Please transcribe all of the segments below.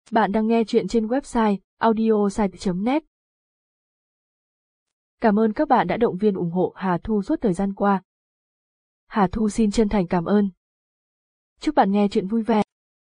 Bạn đang nghe chuyện trên website audiosite.net. Cảm ơn các bạn đã động viên ủng hộ Hà Thu suốt thời gian qua. Hà Thu xin chân thành cảm ơn. Chúc bạn nghe chuyện vui vẻ.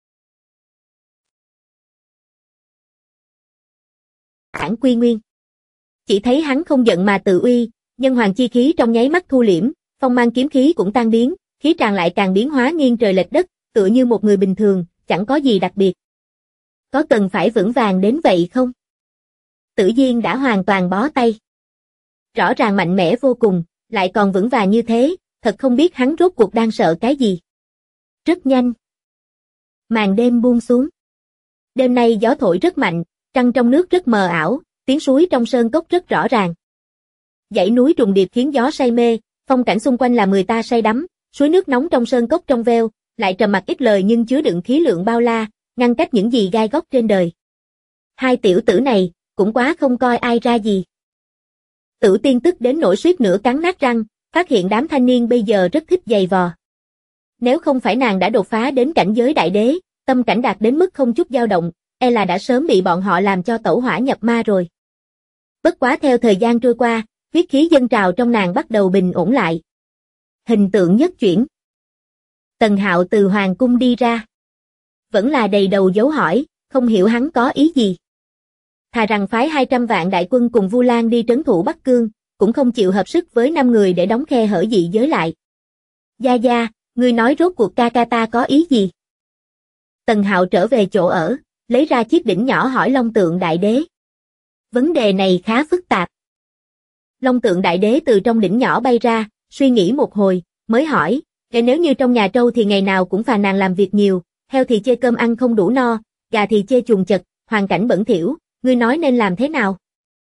Bản Quy Nguyên. Chỉ thấy hắn không giận mà tự uy, nhân hoàng chi khí trong nháy mắt thu liễm, phong mang kiếm khí cũng tan biến, khí tràng lại càng biến hóa nghiêng trời lệch đất, tựa như một người bình thường, chẳng có gì đặc biệt. Có cần phải vững vàng đến vậy không? Tử Diên đã hoàn toàn bó tay. Rõ ràng mạnh mẽ vô cùng, lại còn vững vàng như thế, thật không biết hắn rốt cuộc đang sợ cái gì. Rất nhanh. Màn đêm buông xuống. Đêm nay gió thổi rất mạnh, trăng trong nước rất mờ ảo, tiếng suối trong sơn cốc rất rõ ràng. Dãy núi trùng điệp khiến gió say mê, phong cảnh xung quanh làm người ta say đắm, suối nước nóng trong sơn cốc trong veo, lại trầm mặc ít lời nhưng chứa đựng khí lượng bao la, ngăn cách những gì gai góc trên đời. Hai tiểu tử này, cũng quá không coi ai ra gì. Tử Tiên tức đến nỗi suýt nữa cắn nát răng, phát hiện đám thanh niên bây giờ rất thích giày vò. Nếu không phải nàng đã đột phá đến cảnh giới đại đế, tâm cảnh đạt đến mức không chút dao động, e là đã sớm bị bọn họ làm cho tẩu hỏa nhập ma rồi. Bất quá theo thời gian trôi qua, huyết khí dâng trào trong nàng bắt đầu bình ổn lại. Hình tượng nhất chuyển. Tần Hạo từ hoàng cung đi ra. Vẫn là đầy đầu dấu hỏi, không hiểu hắn có ý gì. Thà rằng phái 200 vạn đại quân cùng Vu Lan đi trấn thủ Bắc Cương, cũng không chịu hợp sức với 5 người để đóng khe hở dị giới lại. Gia Gia, ngươi nói rốt cuộc ca ca ta có ý gì? Tần Hạo trở về chỗ ở, lấy ra chiếc đỉnh nhỏ hỏi Long Tượng Đại Đế. Vấn đề này khá phức tạp. Long Tượng Đại Đế từ trong đỉnh nhỏ bay ra, suy nghĩ một hồi, mới hỏi, nếu như trong nhà trâu thì ngày nào cũng phàn nàn làm việc nhiều, heo thì chê cơm ăn không đủ no, gà thì chê chuồng chật, hoàn cảnh bẩn thỉu, ngươi nói nên làm thế nào?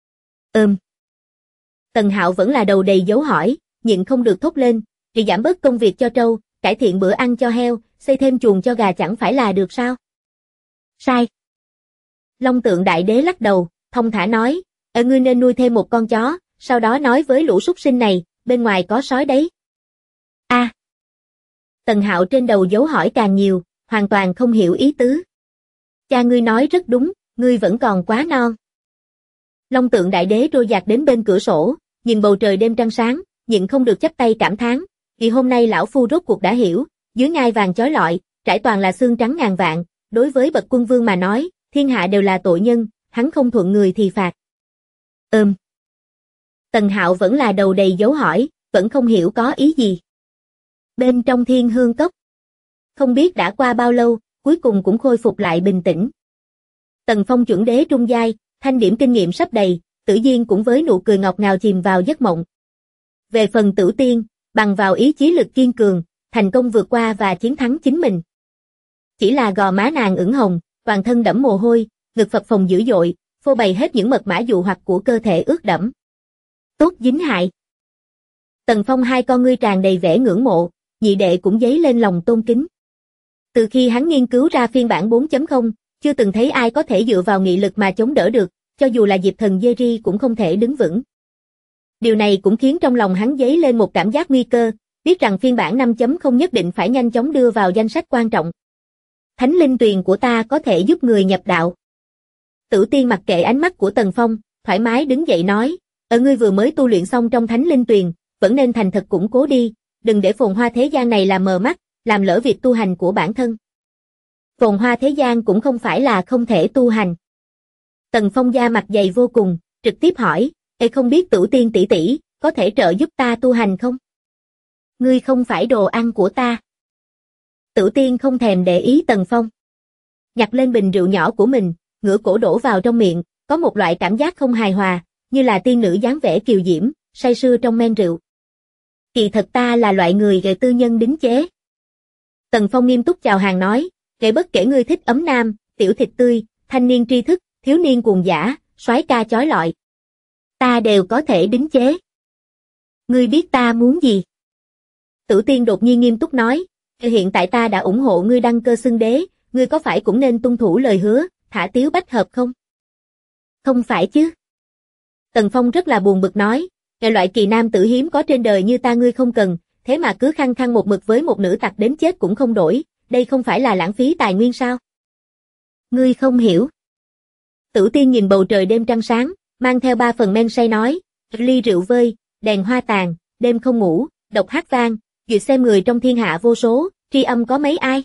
Tần Hạo vẫn là đầu đầy dấu hỏi, nhịn không được thốt lên, thì giảm bớt công việc cho trâu, cải thiện bữa ăn cho heo, xây thêm chuồng cho gà chẳng phải là được sao? Sai. Long Tượng Đại Đế lắc đầu, thông thả nói, ngươi nên nuôi thêm một con chó, sau đó nói với lũ súc sinh này, bên ngoài có sói đấy. Tần Hạo trên đầu dấu hỏi càng nhiều, hoàn toàn không hiểu ý tứ. Cha ngươi nói rất đúng, ngươi vẫn còn quá non. Long Tượng Đại Đế trôi dạt đến bên cửa sổ, nhìn bầu trời đêm trăng sáng, nhịn không được chắp tay cảm thán, vì hôm nay lão phu rốt cuộc đã hiểu, dưới ngai vàng chói lọi, trải toàn là xương trắng ngàn vạn, đối với bậc quân vương mà nói, thiên hạ đều là tội nhân, hắn không thuận người thì phạt. Tần Hạo vẫn là đầu đầy dấu hỏi, vẫn không hiểu có ý gì. Bên trong Thiên Hương Cốc, không biết đã qua bao lâu, cuối cùng cũng khôi phục lại bình tĩnh. Tần Phong chuẩn đế trung giai, thanh điểm kinh nghiệm sắp đầy, Tử Diên cũng với nụ cười ngọt ngào chìm vào giấc mộng. Về phần Tử Tiên, bằng vào ý chí lực kiên cường, thành công vượt qua và chiến thắng chính mình. Chỉ là gò má nàng ửng hồng, toàn thân đẫm mồ hôi, ngực phập phồng dữ dội, phô bày hết những mật mã dụ hoặc của cơ thể ướt đẫm. Tốt dính hại. Tần Phong hai con ngươi tràn đầy vẻ ngưỡng mộ, nhị đệ cũng dấy lên lòng tôn kính. Từ khi hắn nghiên cứu ra phiên bản 4.0, chưa từng thấy ai có thể dựa vào nghị lực mà chống đỡ được, cho dù là Diệp Thần Jerry cũng không thể đứng vững. Điều này cũng khiến trong lòng hắn dấy lên một cảm giác nguy cơ, biết rằng phiên bản 5.0 nhất định phải nhanh chóng đưa vào danh sách quan trọng. Thánh linh tuyền của ta có thể giúp người nhập đạo. Tử Tiên mặc kệ ánh mắt của Tần Phong, thoải mái đứng dậy nói, ngươi vừa mới tu luyện xong trong Thánh linh tuyền, vẫn nên thành thật củng cố đi, đừng để phồn hoa thế gian này làm mờ mắt, làm lỡ việc tu hành của bản thân. Phồn hoa thế gian cũng không phải là không thể tu hành. Tần Phong da mặt dày vô cùng, trực tiếp hỏi, không biết Tử Tiên tỷ tỷ, có thể trợ giúp ta tu hành không? Ngươi không phải đồ ăn của ta. Tử Tiên không thèm để ý Tần Phong. Nhặt lên bình rượu nhỏ của mình, ngửa cổ đổ vào trong miệng, có một loại cảm giác không hài hòa, như là tiên nữ dáng vẻ kiều diễm, say sưa trong men rượu. Kỳ thật ta là loại người gây tư nhân đính chế. Tần Phong nghiêm túc chào hàng nói, bất kể ngươi thích ấm nam, tiểu thịt tươi, thanh niên tri thức, thiếu niên cuồng dã, soái ca chói lọi, ta đều có thể đính chế. Ngươi biết ta muốn gì? Tử Tiên đột nhiên nghiêm túc nói, hiện tại ta đã ủng hộ ngươi đăng cơ xưng đế, ngươi có phải cũng nên tuân thủ lời hứa, thả Tiếu Bách Hợp không? Không phải chứ. Tần Phong rất là buồn bực nói, loại kỳ nam tử hiếm có trên đời như ta ngươi không cần, thế mà cứ khăng khăng một mực với một nữ tặc đến chết cũng không đổi, đây không phải là lãng phí tài nguyên sao? Ngươi không hiểu. Tử Tiên nhìn bầu trời đêm trăng sáng, mang theo 3 phần men say nói, ly rượu vơi, đèn hoa tàn, đêm không ngủ, độc hát vang, duyệt xem người trong thiên hạ vô số, tri âm có mấy ai?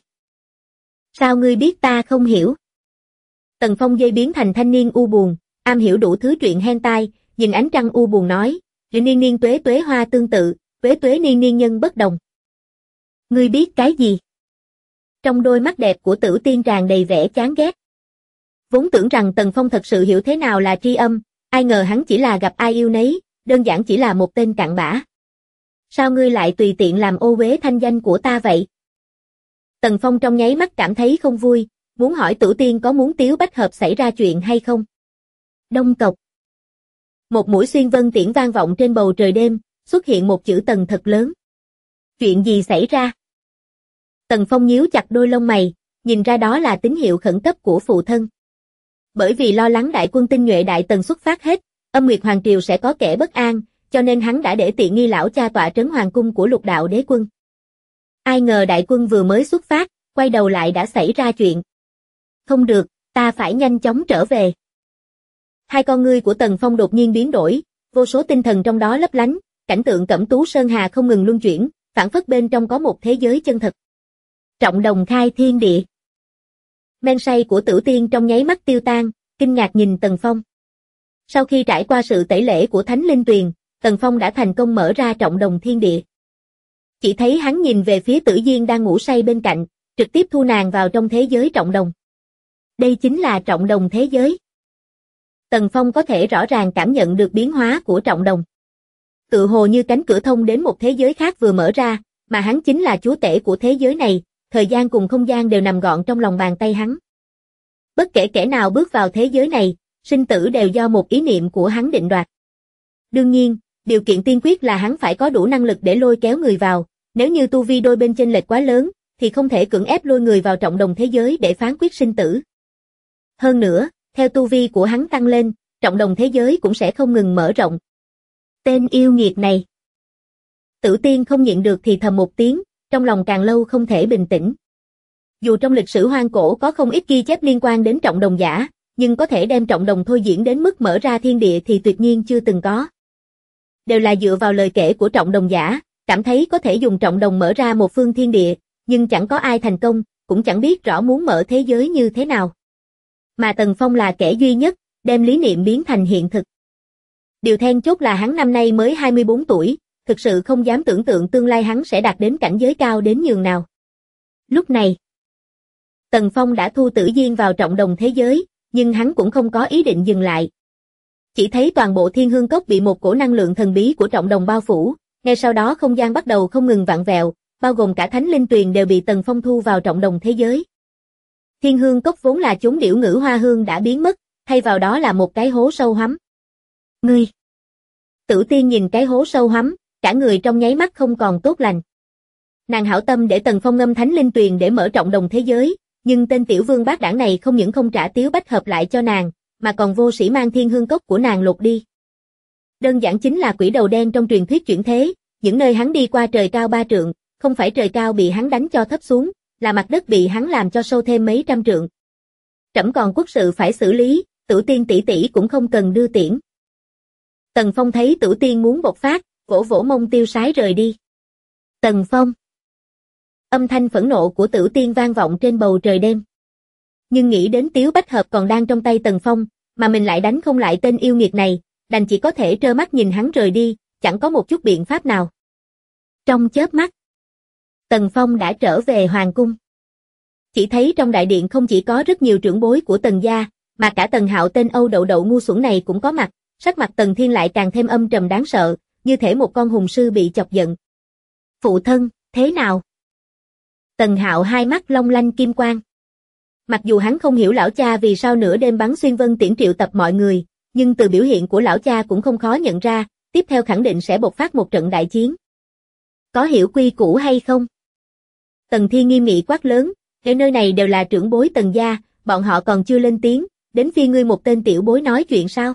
Sao ngươi biết ta không hiểu? Tần Phong dây biến thành thanh niên u buồn, am hiểu đủ thứ chuyện hentai, nhìn ánh trăng u buồn nói, niên niên tuế tuế hoa tương tự, tuế tuế niên niên nhân bất đồng. Ngươi biết cái gì? Trong đôi mắt đẹp của Tử Tiên tràn đầy vẻ chán ghét. Vốn tưởng rằng Tần Phong thật sự hiểu thế nào là tri âm, ai ngờ hắn chỉ là gặp ai yêu nấy, đơn giản chỉ là một tên cặn bã. Sao ngươi lại tùy tiện làm ô uế thanh danh của ta vậy? Tần Phong trong nháy mắt cảm thấy không vui, muốn hỏi Tử Tiên có muốn Tiếu Bách Hợp xảy ra chuyện hay không? Đông cộc. Một mũi xuyên vân tiễn vang vọng trên bầu trời đêm, xuất hiện một chữ Tần thật lớn. Chuyện gì xảy ra? Tần Phong nhíu chặt đôi lông mày, nhìn ra đó là tín hiệu khẩn cấp của phụ thân. Bởi vì lo lắng đại quân tinh nhuệ Đại Tần xuất phát hết, Âm Nguyệt Hoàng Triều sẽ có kẻ bất an, cho nên hắn đã để tiện nghi lão cha tọa trấn hoàng cung của Lục Đạo Đế Quân. Ai ngờ đại quân vừa mới xuất phát, quay đầu lại đã xảy ra chuyện. Không được, ta phải nhanh chóng trở về. Hai con ngươi của Tần Phong đột nhiên biến đổi, vô số tinh thần trong đó lấp lánh, cảnh tượng Cẩm Tú Sơn Hà không ngừng luân chuyển, phảng phất bên trong có một thế giới chân thật. Trọng đồng khai thiên địa. Men say của Tử Tiên trong nháy mắt tiêu tan, kinh ngạc nhìn Tần Phong. Sau khi trải qua sự tẩy lễ của Thánh Linh Tuyền, Tần Phong đã thành công mở ra trọng đồng thiên địa. Chỉ thấy hắn nhìn về phía Tử Duyên đang ngủ say bên cạnh, trực tiếp thu nàng vào trong thế giới trọng đồng. Đây chính là trọng đồng thế giới. Tần Phong có thể rõ ràng cảm nhận được biến hóa của trọng đồng. Tự hồ như cánh cửa thông đến một thế giới khác vừa mở ra, mà hắn chính là chúa tể của thế giới này, thời gian cùng không gian đều nằm gọn trong lòng bàn tay hắn. Bất kể kẻ nào bước vào thế giới này, sinh tử đều do một ý niệm của hắn định đoạt. Đương nhiên, điều kiện tiên quyết là hắn phải có đủ năng lực để lôi kéo người vào, nếu như tu vi đôi bên chênh lệch quá lớn, thì không thể cưỡng ép lôi người vào trọng đồng thế giới để phán quyết sinh tử. Hơn nữa, theo tu vi của hắn tăng lên, trọng đồng thế giới cũng sẽ không ngừng mở rộng. Tên yêu nghiệt này. Tử Tiên không nhịn được thì thầm một tiếng, trong lòng càng lâu không thể bình tĩnh. Dù trong lịch sử hoang cổ có không ít ghi chép liên quan đến trọng đồng giả, nhưng có thể đem trọng đồng thôi diễn đến mức mở ra thiên địa thì tuyệt nhiên chưa từng có. Đều là dựa vào lời kể của trọng đồng giả, cảm thấy có thể dùng trọng đồng mở ra một phương thiên địa, nhưng chẳng có ai thành công, cũng chẳng biết rõ muốn mở thế giới như thế nào. Mà Tần Phong là kẻ duy nhất, đem lý niệm biến thành hiện thực. Điều then chốt là hắn năm nay mới 24 tuổi, thực sự không dám tưởng tượng tương lai hắn sẽ đạt đến cảnh giới cao đến nhường nào. Lúc này, Tần Phong đã thu Tử Duyên vào trọng đồng thế giới, nhưng hắn cũng không có ý định dừng lại. Chỉ thấy toàn bộ Thiên Hương Cốc bị một cổ năng lượng thần bí của trọng đồng bao phủ, ngay sau đó không gian bắt đầu không ngừng vặn vẹo, bao gồm cả Thánh Linh Tuyền đều bị Tần Phong thu vào trọng đồng thế giới. Thiên Hương Cốc vốn là chốn điểu ngữ hoa hương đã biến mất, thay vào đó là một cái hố sâu hoắm. Ngươi! Tử Tiên nhìn cái hố sâu hoắm, cả người trong nháy mắt không còn tốt lành. Nàng hảo tâm để Tần Phong ngâm Thánh Linh Tuyền để mở trọng đồng thế giới, nhưng tên tiểu vương bát đảng này không những không trả Tiếu Bách Hợp lại cho nàng, mà còn vô sĩ mang Thiên Hương Cốc của nàng lột đi. Đơn giản chính là quỷ đầu đen trong truyền thuyết chuyển thế, những nơi hắn đi qua trời cao 3 trượng, không phải trời cao bị hắn đánh cho thấp xuống, là mặt đất bị hắn làm cho sâu thêm mấy trăm trượng. Trẫm còn quốc sự phải xử lý, Tử Tiên tỷ tỷ cũng không cần đưa tiễn. Tần Phong thấy Tử Tiên muốn bộc phát, vỗ vỗ mông tiêu sái rời đi. Tần Phong. Âm thanh phẫn nộ của Tử Tiên vang vọng trên bầu trời đêm. Nhưng nghĩ đến Tiếu Bách Hợp còn đang trong tay Tần Phong, mà mình lại đánh không lại tên yêu nghiệt này, đành chỉ có thể trơ mắt nhìn hắn rời đi, chẳng có một chút biện pháp nào. Trong chớp mắt, Tần Phong đã trở về hoàng cung. Chỉ thấy trong đại điện không chỉ có rất nhiều trưởng bối của Tần gia, mà cả Tần Hạo tên Âu đậu đậu ngu xuẩn này cũng có mặt, sắc mặt Tần Thiên lại càng thêm âm trầm đáng sợ, như thể một con hùng sư bị chọc giận. Phụ thân, thế nào? Tần Hạo hai mắt long lanh kim quang. Mặc dù hắn không hiểu lão cha vì sao nửa đêm bắn xuyên vân tiễn triệu tập mọi người, nhưng từ biểu hiện của lão cha cũng không khó nhận ra, tiếp theo khẳng định sẽ bộc phát một trận đại chiến. Có hiểu quy củ hay không? Tần Thiên nghiêm nghị quát lớn, ở nơi này đều là trưởng bối Tần gia, bọn họ còn chưa lên tiếng, đến phiên ngươi một tên tiểu bối nói chuyện sao?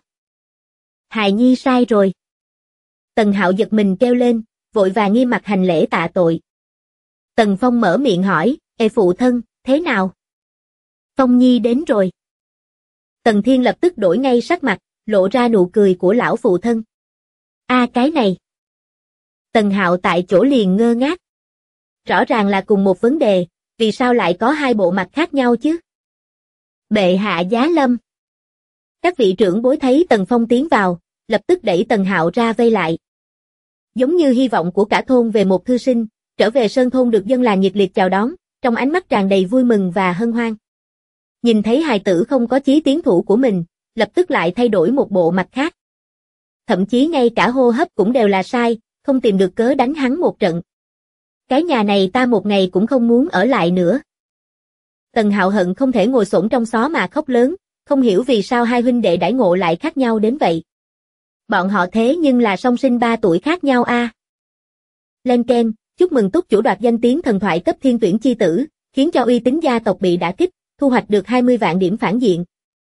Hài nhi sai rồi. Tần Hạo giật mình kêu lên, vội vàng nghiêm mặt hành lễ tạ tội. Tần Phong mở miệng hỏi, phụ thân, thế nào? Phong Nhi đến rồi. Tần Thiên lập tức đổi ngay sắc mặt, lộ ra nụ cười của lão phụ thân. Cái này. Tần Hạo tại chỗ liền ngơ ngác. Rõ ràng là cùng một vấn đề, vì sao lại có hai bộ mặt khác nhau chứ? Bệ hạ giá lâm. Các vị trưởng bối thấy Tần Phong tiến vào, lập tức đẩy Tần Hạo ra vây lại. Giống như hy vọng của cả thôn về một thư sinh, trở về sơn thôn được dân làng nhiệt liệt chào đón, trong ánh mắt tràn đầy vui mừng và hân hoan. Nhìn thấy hài tử không có chí tiến thủ của mình, lập tức lại thay đổi một bộ mặt khác. Thậm chí ngay cả hô hấp cũng đều là sai, không tìm được cớ đánh hắn một trận. Cái nhà này ta một ngày cũng không muốn ở lại nữa. Tần Hạo hận không thể ngồi xổm trong xó mà khóc lớn, không hiểu vì sao hai huynh đệ đãi ngộ lại khác nhau đến vậy. Bọn họ thế nhưng là song sinh 3 tuổi khác nhau a. Lên keng, chúc mừng túc chủ đoạt danh tiếng thần thoại cấp thiên tuyển chi tử, khiến cho uy tín gia tộc bị đả kích, thu hoạch được 20 vạn điểm phản diện.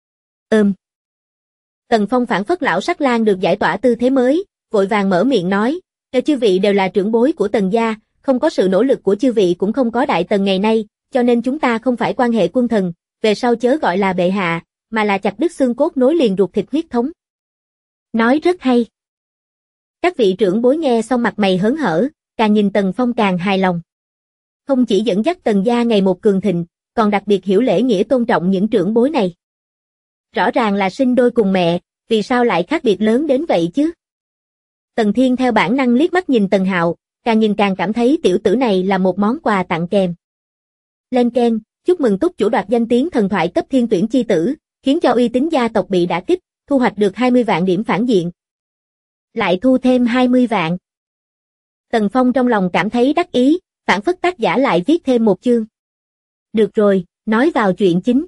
Tần Phong phản phất lão sắc lang được giải tỏa tư thế mới, vội vàng mở miệng nói, chư vị đều là trưởng bối của Tần gia, không có sự nỗ lực của chư vị cũng không có đại tần ngày nay, cho nên chúng ta không phải quan hệ quân thần, về sau chớ gọi là bệ hạ, mà là chặt đứt xương cốt nối liền ruột thịt huyết thống. Nói rất hay. Các vị trưởng bối nghe xong mặt mày hớn hở, càng nhìn Tần Phong càng hài lòng. Không chỉ dẫn dắt Tần gia ngày một cường thịnh, còn đặc biệt hiểu lễ nghĩa tôn trọng những trưởng bối này. Rõ ràng là sinh đôi cùng mẹ, vì sao lại khác biệt lớn đến vậy chứ? Tần Thiên theo bản năng liếc mắt nhìn Tần Hạo, càng nhìn càng cảm thấy tiểu tử này là một món quà tặng kèm. Lên keng, chúc mừng túc chủ đoạt danh tiếng thần thoại cấp thiên tuyển chi tử, khiến cho uy tín gia tộc bị đả kích, thu hoạch được 20 vạn điểm phản diện. Lại thu thêm 20 vạn. Tần Phong trong lòng cảm thấy đắc ý, phản phất tác giả lại viết thêm một chương. Được rồi, nói vào chuyện chính.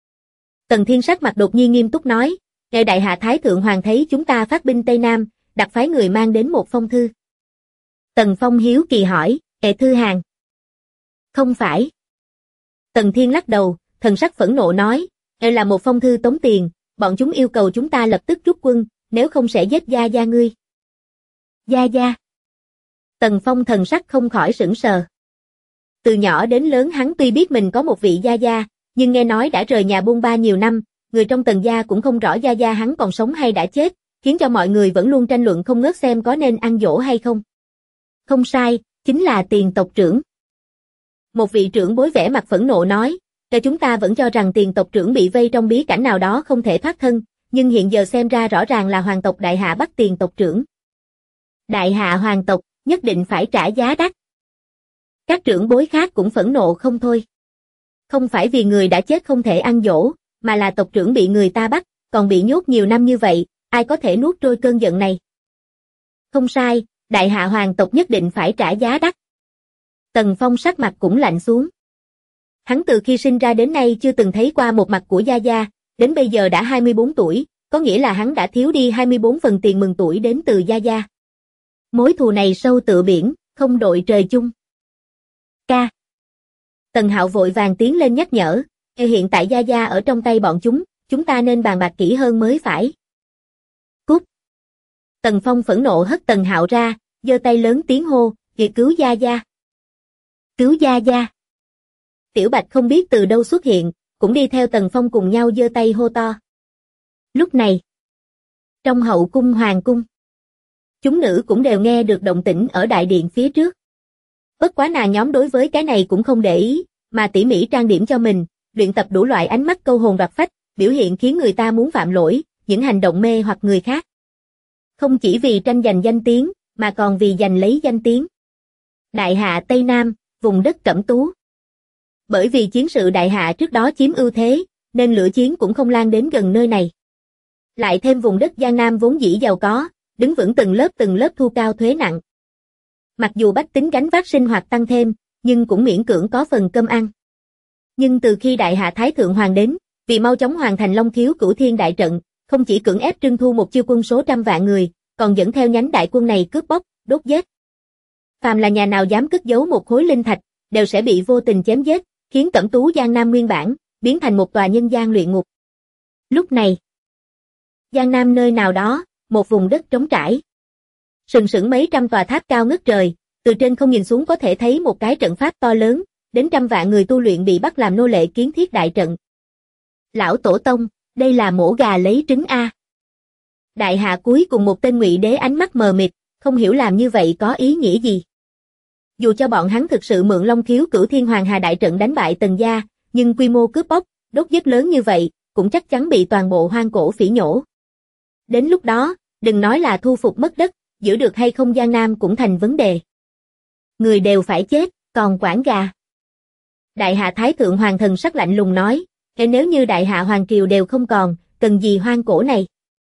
Tần Thiên sắc mặt đột nhiên nghiêm túc nói, ngài đại hạ Thái Thượng Hoàng thấy chúng ta phát binh Tây Nam, đặc phái người mang đến một phong thư. Tần Phong hiếu kỳ hỏi, thư hàng? Không phải. Tần Thiên lắc đầu, thần sắc phẫn nộ nói, là một phong thư tống tiền, bọn chúng yêu cầu chúng ta lập tức rút quân, nếu không sẽ giết gia gia ngươi. Gia gia. Tần Phong thần sắc không khỏi sững sờ. Từ nhỏ đến lớn hắn tuy biết mình có một vị gia gia, nhưng nghe nói đã rời nhà buôn ba nhiều năm, người trong Tần gia cũng không rõ gia gia hắn còn sống hay đã chết, khiến cho mọi người vẫn luôn tranh luận không ngớt xem có nên ăn dỗ hay không. Không sai, chính là Tiền tộc trưởng. Một vị trưởng bối vẻ mặt phẫn nộ nói, chúng ta vẫn cho rằng Tiền tộc trưởng bị vây trong bí cảnh nào đó không thể thoát thân, nhưng hiện giờ xem ra rõ ràng là hoàng tộc đại hạ bắt Tiền tộc trưởng. Đại hạ hoàng tộc, nhất định phải trả giá đắt. Các trưởng bối khác cũng phẫn nộ không thôi. Không phải vì người đã chết không thể ăn dỗ, mà là tộc trưởng bị người ta bắt, còn bị nhốt nhiều năm như vậy, ai có thể nuốt trôi cơn giận này. Không sai, đại hạ hoàng tộc nhất định phải trả giá đắt. Tần Phong sắc mặt cũng lạnh xuống. Hắn từ khi sinh ra đến nay chưa từng thấy qua một mặt của gia gia, đến bây giờ đã 24 tuổi, có nghĩa là hắn đã thiếu đi 24 phần tiền mừng tuổi đến từ gia gia. Mối thù này sâu tựa biển, không đội trời chung. Ca. Tần Hạo vội vàng tiến lên nhắc nhở, hiện tại gia gia ở trong tay bọn chúng ta nên bàn bạc kỹ hơn mới phải. Cút. Tần Phong phẫn nộ hất Tần Hạo ra, giơ tay lớn tiếng hô, cứu gia gia. Cứu gia gia. Tiểu Bạch không biết từ đâu xuất hiện, cũng đi theo Tần Phong cùng nhau giơ tay hô to. Lúc này, trong hậu cung hoàng cung, chúng nữ cũng đều nghe được động tĩnh ở đại điện phía trước. Bất quá nàng nhóm đối với cái này cũng không để ý, mà tỉ mỉ trang điểm cho mình, luyện tập đủ loại ánh mắt câu hồn đoạt phách, biểu hiện khiến người ta muốn phạm lỗi, những hành động mê hoặc người khác. Không chỉ vì tranh giành danh tiếng, mà còn vì giành lấy danh tiếng. Đại hạ Tây Nam, vùng đất Cẩm Tú. Bởi vì chiến sự đại hạ trước đó chiếm ưu thế, nên lửa chiến cũng không lan đến gần nơi này. Lại thêm vùng đất Giang Nam vốn dĩ giàu có, đứng vững từng lớp thu cao thuế nặng. Mặc dù bách tính gánh vác sinh hoạt tăng thêm, nhưng cũng miễn cưỡng có phần cơm ăn. Nhưng từ khi đại hạ Thái Thượng Hoàng đến, vì mau chóng hoàn thành Long Khiếu Cửu Thiên đại trận, không chỉ cưỡng ép trưng thu một chiêu quân số trăm vạn người, còn dẫn theo nhánh đại quân này cướp bóc, đốt giết. Phàm là nhà nào dám cất giấu một khối linh thạch, đều sẽ bị vô tình chém giết, khiến Cẩm Tú Giang Nam nguyên bản biến thành một tòa nhân gian luyện ngục. Lúc này, Giang Nam nơi nào đó, một vùng đất trống trải. Sừng sững mấy trăm tòa tháp cao ngất trời, từ trên không nhìn xuống có thể thấy một cái trận pháp to lớn, đến trăm vạn người tu luyện bị bắt làm nô lệ kiến thiết đại trận. Lão tổ tông, đây là mổ gà lấy trứng a. Đại hạ cuối cùng một tên Ngụy Đế ánh mắt mờ mịt, không hiểu làm như vậy có ý nghĩa gì. Dù cho bọn hắn thực sự mượn Long Khiếu Cửu Thiên Hoàng Hà đại trận đánh bại Tần gia, nhưng quy mô cướp bóc, đốt giết lớn như vậy, cũng chắc chắn bị toàn bộ hoang cổ phỉ nhổ. Đến lúc đó, đừng nói là thu phục mất đất, giữ được hay không Giang Nam cũng thành vấn đề. Người đều phải chết, còn quản gà. Đại hạ Thái Thượng Hoàng thần sắc lạnh lùng nói, nếu như đại hạ Hoàng Triều đều không còn, cần gì hoang cổ này?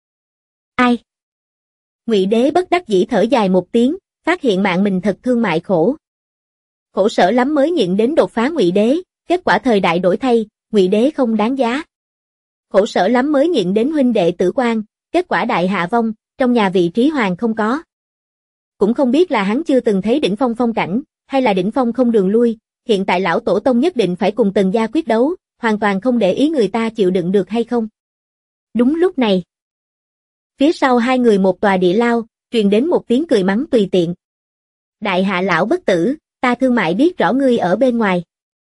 Ai? Ngụy Đế bất đắc dĩ thở dài một tiếng, phát hiện mạng mình thật thương mại khổ. Khổ sở lắm mới nhịn đến đột phá Ngụy Đế, kết quả thời đại đổi thay, Ngụy Đế không đáng giá. Khổ sở lắm mới nhịn đến huynh đệ tử quan, kết quả đại hạ vong, trong nhà vị trí hoàng không có. Cũng không biết là hắn chưa từng thấy đỉnh phong phong cảnh, hay là đỉnh phong không đường lui, hiện tại lão tổ tông nhất định phải cùng Tần gia quyết đấu, hoàn toàn không để ý người ta chịu đựng được hay không. Đúng lúc này, phía sau hai người một tòa địa lao, truyền đến một tiếng cười mắng tùy tiện. Đại hạ lão bất tử, ta Thương Mại biết rõ ngươi ở bên ngoài.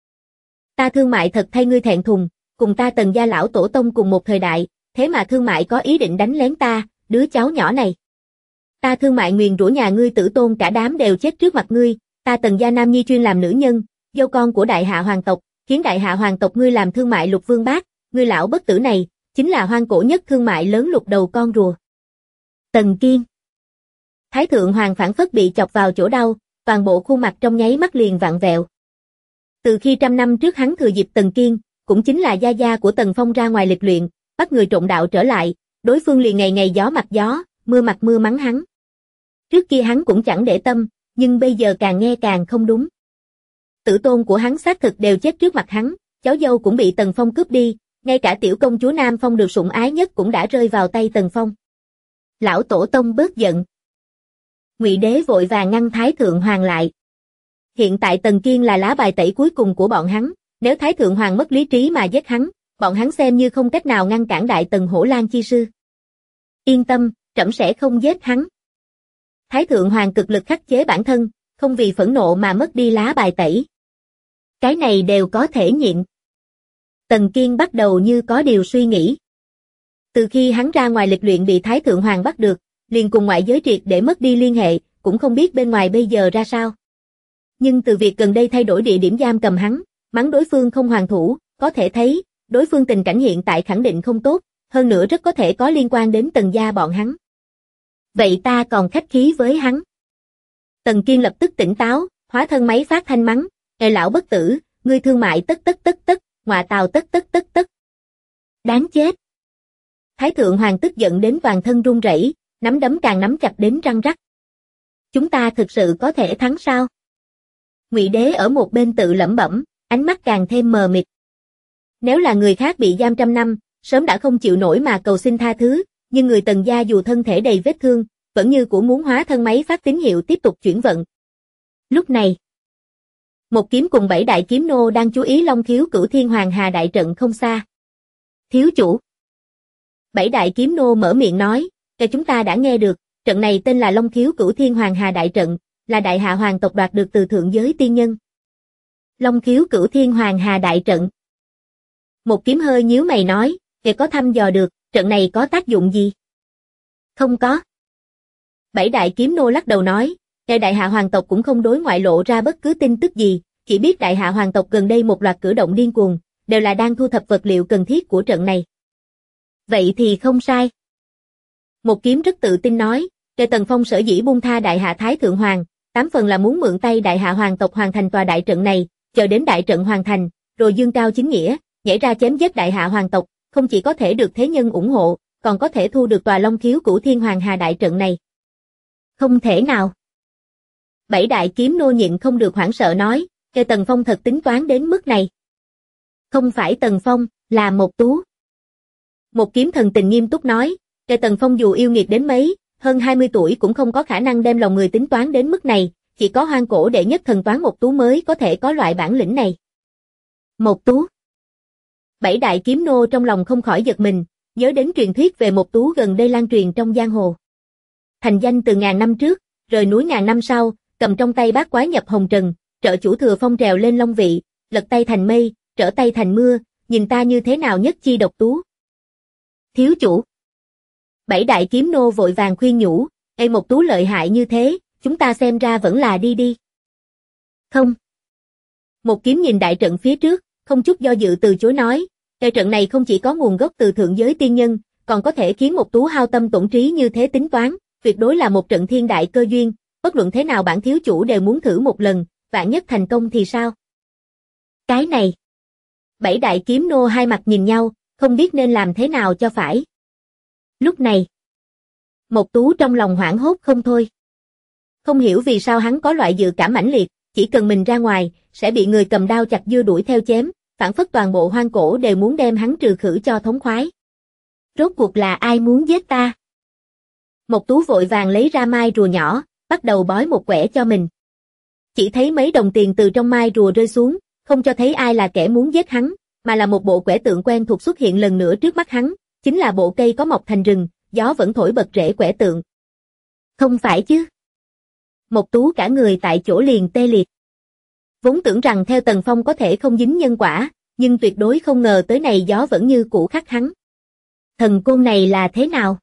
Ta Thương Mại thật thay ngươi thẹn thùng, cùng ta Tần gia lão tổ tông cùng một thời đại, thế mà Thương Mại có ý định đánh lén ta, đứa cháu nhỏ này. Ta Thương Mại nguyền rủa nhà ngươi tử tôn cả đám đều chết trước mặt ngươi, ta Tần gia nam nhi chuyên làm nữ nhân, dâu con của đại hạ hoàng tộc, khiến đại hạ hoàng tộc ngươi làm Thương Mại lục vương bác, ngươi lão bất tử này, chính là hoang cổ nhất Thương Mại lớn lục đầu con rùa. Tần Kiên. Thái Thượng Hoàng phảng phất bị chọc vào chỗ đau, toàn bộ khuôn mặt trong nháy mắt liền vặn vẹo. Từ khi 100 năm trước hắn thừa dịp Tần Kiên, cũng chính là gia gia của Tần Phong ra ngoài lịch luyện, bắt người trộm đạo trở lại, đối phương liền ngày ngày gió mặt gió, mưa mặt mưa mắng hắn. Trước kia hắn cũng chẳng để tâm, nhưng bây giờ càng nghe càng không đúng. Tử tôn của hắn xác thực đều chết trước mặt hắn, cháu dâu cũng bị Tần Phong cướp đi, ngay cả tiểu công chúa Nam Phong được sủng ái nhất cũng đã rơi vào tay Tần Phong. Lão tổ tông bớt giận. Ngụy Đế vội vàng ngăn Thái Thượng Hoàng lại. Hiện tại Tần Kiên là lá bài tẩy cuối cùng của bọn hắn, nếu Thái Thượng Hoàng mất lý trí mà giết hắn, bọn hắn xem như không cách nào ngăn cản Đại Tần Hổ Lang chi sư. Yên tâm, trẫm sẽ không giết hắn. Thái Thượng Hoàng cực lực khắc chế bản thân, không vì phẫn nộ mà mất đi lá bài tẩy. Cái này đều có thể nhịn. Tần Kiên bắt đầu như có điều suy nghĩ. Từ khi hắn ra ngoài lịch luyện bị Thái Thượng Hoàng bắt được, liền cùng ngoại giới triệt để mất đi liên hệ, cũng không biết bên ngoài bây giờ ra sao. Nhưng từ việc gần đây thay đổi địa điểm giam cầm hắn, mắng đối phương không hoàn thủ, có thể thấy, đối phương tình cảnh hiện tại khẳng định không tốt, hơn nữa rất có thể có liên quan đến Tần gia bọn hắn. Vậy ta còn khách khí với hắn. Tần Kiên lập tức tỉnh táo, hóa thân máy phát thanh mắng, lão bất tử, ngươi Thương Mại tất tất tất tất, ngọa tào tất tất tất tất. Đáng chết. Thái Thượng Hoàng tức giận đến toàn thân run rẩy, nắm đấm càng nắm chặt đến răng rắc. Chúng ta thực sự có thể thắng sao? Ngụy Đế ở một bên tự lẩm bẩm, ánh mắt càng thêm mờ mịt. Nếu là người khác bị giam 100 năm, sớm đã không chịu nổi mà cầu xin tha thứ, nhưng người Tần gia dù thân thể đầy vết thương, vẫn như cũ muốn hóa thân máy phát tín hiệu tiếp tục chuyển vận. Lúc này, một kiếm cùng 7 đại kiếm nô đang chú ý Long Khiếu Cửu Thiên Hoàng Hà đại trận không xa. Thiếu chủ. 7 đại kiếm nô mở miệng nói, chúng ta đã nghe được, trận này tên là Long Khiếu Cửu Thiên Hoàng Hà đại trận, là đại hạ hoàng tộc đoạt được từ thượng giới tiên nhân. Long Khiếu Cửu Thiên Hoàng Hà đại trận. Một kiếm hơi nhíu mày nói, có thăm dò được, trận này có tác dụng gì? Không có. 7 đại kiếm nô lắc đầu nói, đại hạ hoàng tộc cũng không đối ngoại lộ ra bất cứ tin tức gì, chỉ biết đại hạ hoàng tộc gần đây một loạt cử động điên cuồng, đều là đang thu thập vật liệu cần thiết của trận này. Vậy thì không sai. Một kiếm rất tự tin nói, Tần Phong sở dĩ buông tha đại hạ Thái Thượng Hoàng, 8 phần là muốn mượn tay đại hạ hoàng tộc hoàn thành tòa đại trận này, chờ đến đại trận hoàn thành, rồi dương cao chính nghĩa, nhảy ra chém giết đại hạ hoàng tộc, không chỉ có thể được thế nhân ủng hộ, còn có thể thu được tòa Long Khiếu Cửu Thiên Hoàng Hà đại trận này. Không thể nào. 7 đại kiếm nô nhịn không được hoảng sợ nói, Tần Phong thật tính toán đến mức này. Không phải Tần Phong, là Một Tú. Một kiếm thần tình nghiêm túc nói, Tần Phong dù yêu nghiệt đến mấy, hơn 20 tuổi cũng không có khả năng đem lòng người tính toán đến mức này, chỉ có hoang cổ đệ nhất thần toán Một Tú mới có thể có loại bản lĩnh này. Một Tú. 7 đại kiếm nô trong lòng không khỏi giật mình, nhớ đến truyền thuyết về Một Tú gần đây lan truyền trong giang hồ. Thành danh từ ngàn năm trước, rời núi ngàn năm sau, cầm trong tay bát quái nhập hồng trần, trợ chủ thừa phong trèo lên long vị, lật tay thành mây, trở tay thành mưa, nhìn ta như thế nào nhất chi độc tú. Thiếu chủ. Bảy đại kiếm nô vội vàng khuyên nhủ, ê Mộc Tú lợi hại như thế, chúng ta xem ra vẫn là đi đi. Không. Một kiếm nhìn đại trận phía trước, không chút do dự từ chối nói, ê trận này không chỉ có nguồn gốc từ thượng giới tiên nhân, còn có thể khiến Mộc Tú hao tâm tổn trí như thế tính toán, tuyệt đối là một trận thiên đại cơ duyên, bất luận thế nào bản thiếu chủ đều muốn thử một lần, vạn nhất thành công thì sao? Cái này. Bảy đại kiếm nô hai mặt nhìn nhau, không biết nên làm thế nào cho phải. Lúc này, Mộc Tú trong lòng hoảng hốt không thôi. Không hiểu vì sao hắn có loại dự cảm mãnh liệt, chỉ cần mình ra ngoài, sẽ bị người cầm đao chặt dưa đuổi theo chém, phản phất toàn bộ hoang cổ đều muốn đem hắn trừ khử cho thống khoái. Rốt cuộc là ai muốn giết ta? Mộc Tú vội vàng lấy ra mai rùa nhỏ, bắt đầu bói một quẻ cho mình. Chỉ thấy mấy đồng tiền từ trong mai rùa rơi xuống, không cho thấy ai là kẻ muốn giết hắn, mà là một bộ quẻ tượng quen thuộc xuất hiện lần nữa trước mắt hắn, chính là bộ cây có mọc thành rừng, gió vẫn thổi bật rễ quẻ tượng. Không phải chứ? Mộc Tú cả người tại chỗ liền tê liệt. Vốn tưởng rằng theo Tần Phong có thể không dính nhân quả, nhưng tuyệt đối không ngờ tới này gió vẫn như cũ khắc hắn. Thần côn này là thế nào?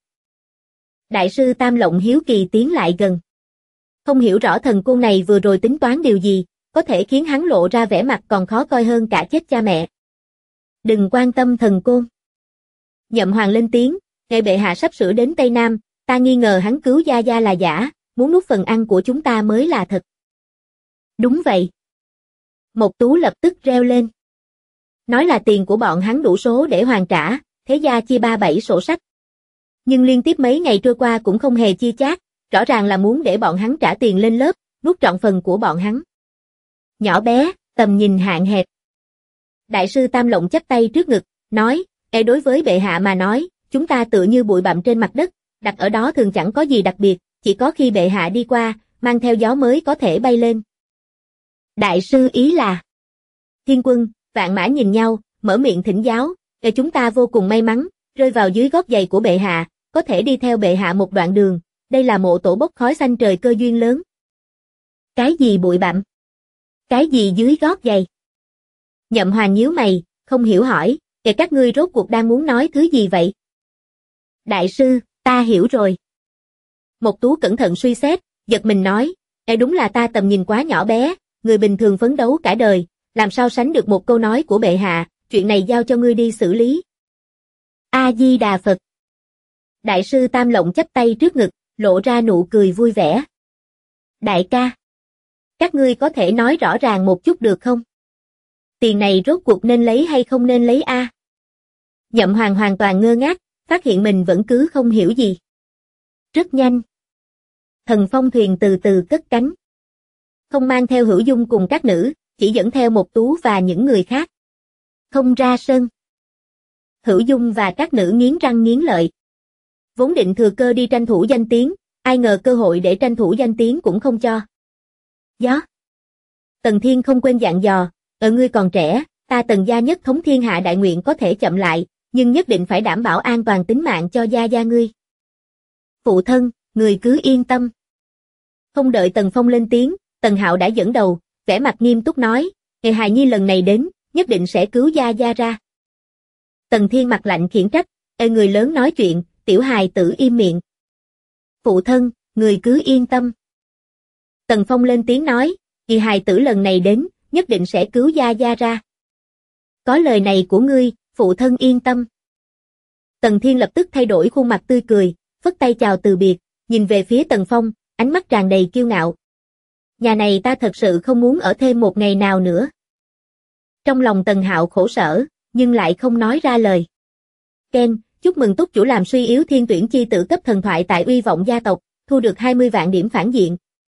Đại sư Tam Lộng hiếu kỳ tiến lại gần. Không hiểu rõ thần côn này vừa rồi tính toán điều gì, có thể khiến hắn lộ ra vẻ mặt còn khó coi hơn cả chết cha mẹ. Đừng quan tâm thần côn. Nhậm Hoàng lên tiếng, nghe bệ hạ sắp sửa đến Tây Nam, ta nghi ngờ hắn cứu Gia Gia là giả, muốn nuốt phần ăn của chúng ta mới là thật. Đúng vậy. Mộc Tú lập tức reo lên. Nói là tiền của bọn hắn đủ số để hoàn trả, thế gia chia 3-7 sổ sách. Nhưng liên tiếp mấy ngày trôi qua cũng không hề chia chác, rõ ràng là muốn để bọn hắn trả tiền lên lớp, nuốt trọn phần của bọn hắn. Nhỏ bé, tầm nhìn hạn hẹp. Đại sư Tam Lộng chắp tay trước ngực, nói, đối với bệ hạ mà nói, chúng ta tựa như bụi bặm trên mặt đất, đặt ở đó thường chẳng có gì đặc biệt, chỉ có khi bệ hạ đi qua, mang theo gió mới có thể bay lên. Đại sư ý là... Thiên Quân, Vạn Mã nhìn nhau, mở miệng thỉnh giáo, chúng ta vô cùng may mắn, rơi vào dưới gót giày của bệ hạ, có thể đi theo bệ hạ một đoạn đường, đây là mộ tổ bốc khói xanh trời cơ duyên lớn. Cái gì bụi bặm? Cái gì dưới gót giày? Nhậm Hoàng nhíu mày, không hiểu hỏi, các ngươi rốt cuộc đang muốn nói thứ gì vậy? Đại sư, ta hiểu rồi. Mộc Tú cẩn thận suy xét, giật mình nói, đúng là ta tầm nhìn quá nhỏ bé, người bình thường phấn đấu cả đời, làm sao sánh được một câu nói của bệ hạ, chuyện này giao cho ngươi đi xử lý. A-di-đà Phật. Đại sư Tam Lộng chắp tay trước ngực, lộ ra nụ cười vui vẻ. Đại ca, các ngươi có thể nói rõ ràng một chút được không? Tiền này rốt cuộc nên lấy hay không nên lấy a? Nhậm Hoàng hoàn toàn ngơ ngác, phát hiện mình vẫn cứ không hiểu gì. Rất nhanh. Thần phong thuyền từ từ cất cánh. Không mang theo Hữu Dung cùng các nữ, chỉ dẫn theo Mộc Tú và những người khác. Không ra sân. Hữu Dung và các nữ nghiến răng nghiến lợi. Vốn định thừa cơ đi tranh thủ danh tiếng, ai ngờ cơ hội để tranh thủ danh tiếng cũng không cho. Gió. Tần Thiên không quên dặn dò, ngươi còn trẻ, ta Tần gia nhất thống thiên hạ đại nguyện có thể chậm lại, nhưng nhất định phải đảm bảo an toàn tính mạng cho gia gia ngươi. Phụ thân, người cứ yên tâm. Không đợi Tần Phong lên tiếng, Tần Hạo đã dẫn đầu, vẻ mặt nghiêm túc nói, hài nhi lần này đến, nhất định sẽ cứu gia gia ra. Tần Thiên mặt lạnh khiển trách, người lớn nói chuyện, tiểu hài tử im miệng. Phụ thân, người cứ yên tâm. Tần Phong lên tiếng nói, hài tử lần này đến, nhất định sẽ cứu gia gia ra. Có lời này của ngươi, phụ thân yên tâm. Tần Thiên lập tức thay đổi khuôn mặt tươi cười, phất tay chào từ biệt, nhìn về phía Tần Phong, ánh mắt tràn đầy kiêu ngạo. Nhà này ta thật sự không muốn ở thêm một ngày nào nữa. Trong lòng Tần Hạo khổ sở, nhưng lại không nói ra lời. Ken, chúc mừng túc chủ làm suy yếu thiên tuyển chi tử cấp thần thoại tại Uy Vọng gia tộc, thu được 20 vạn điểm phản diện.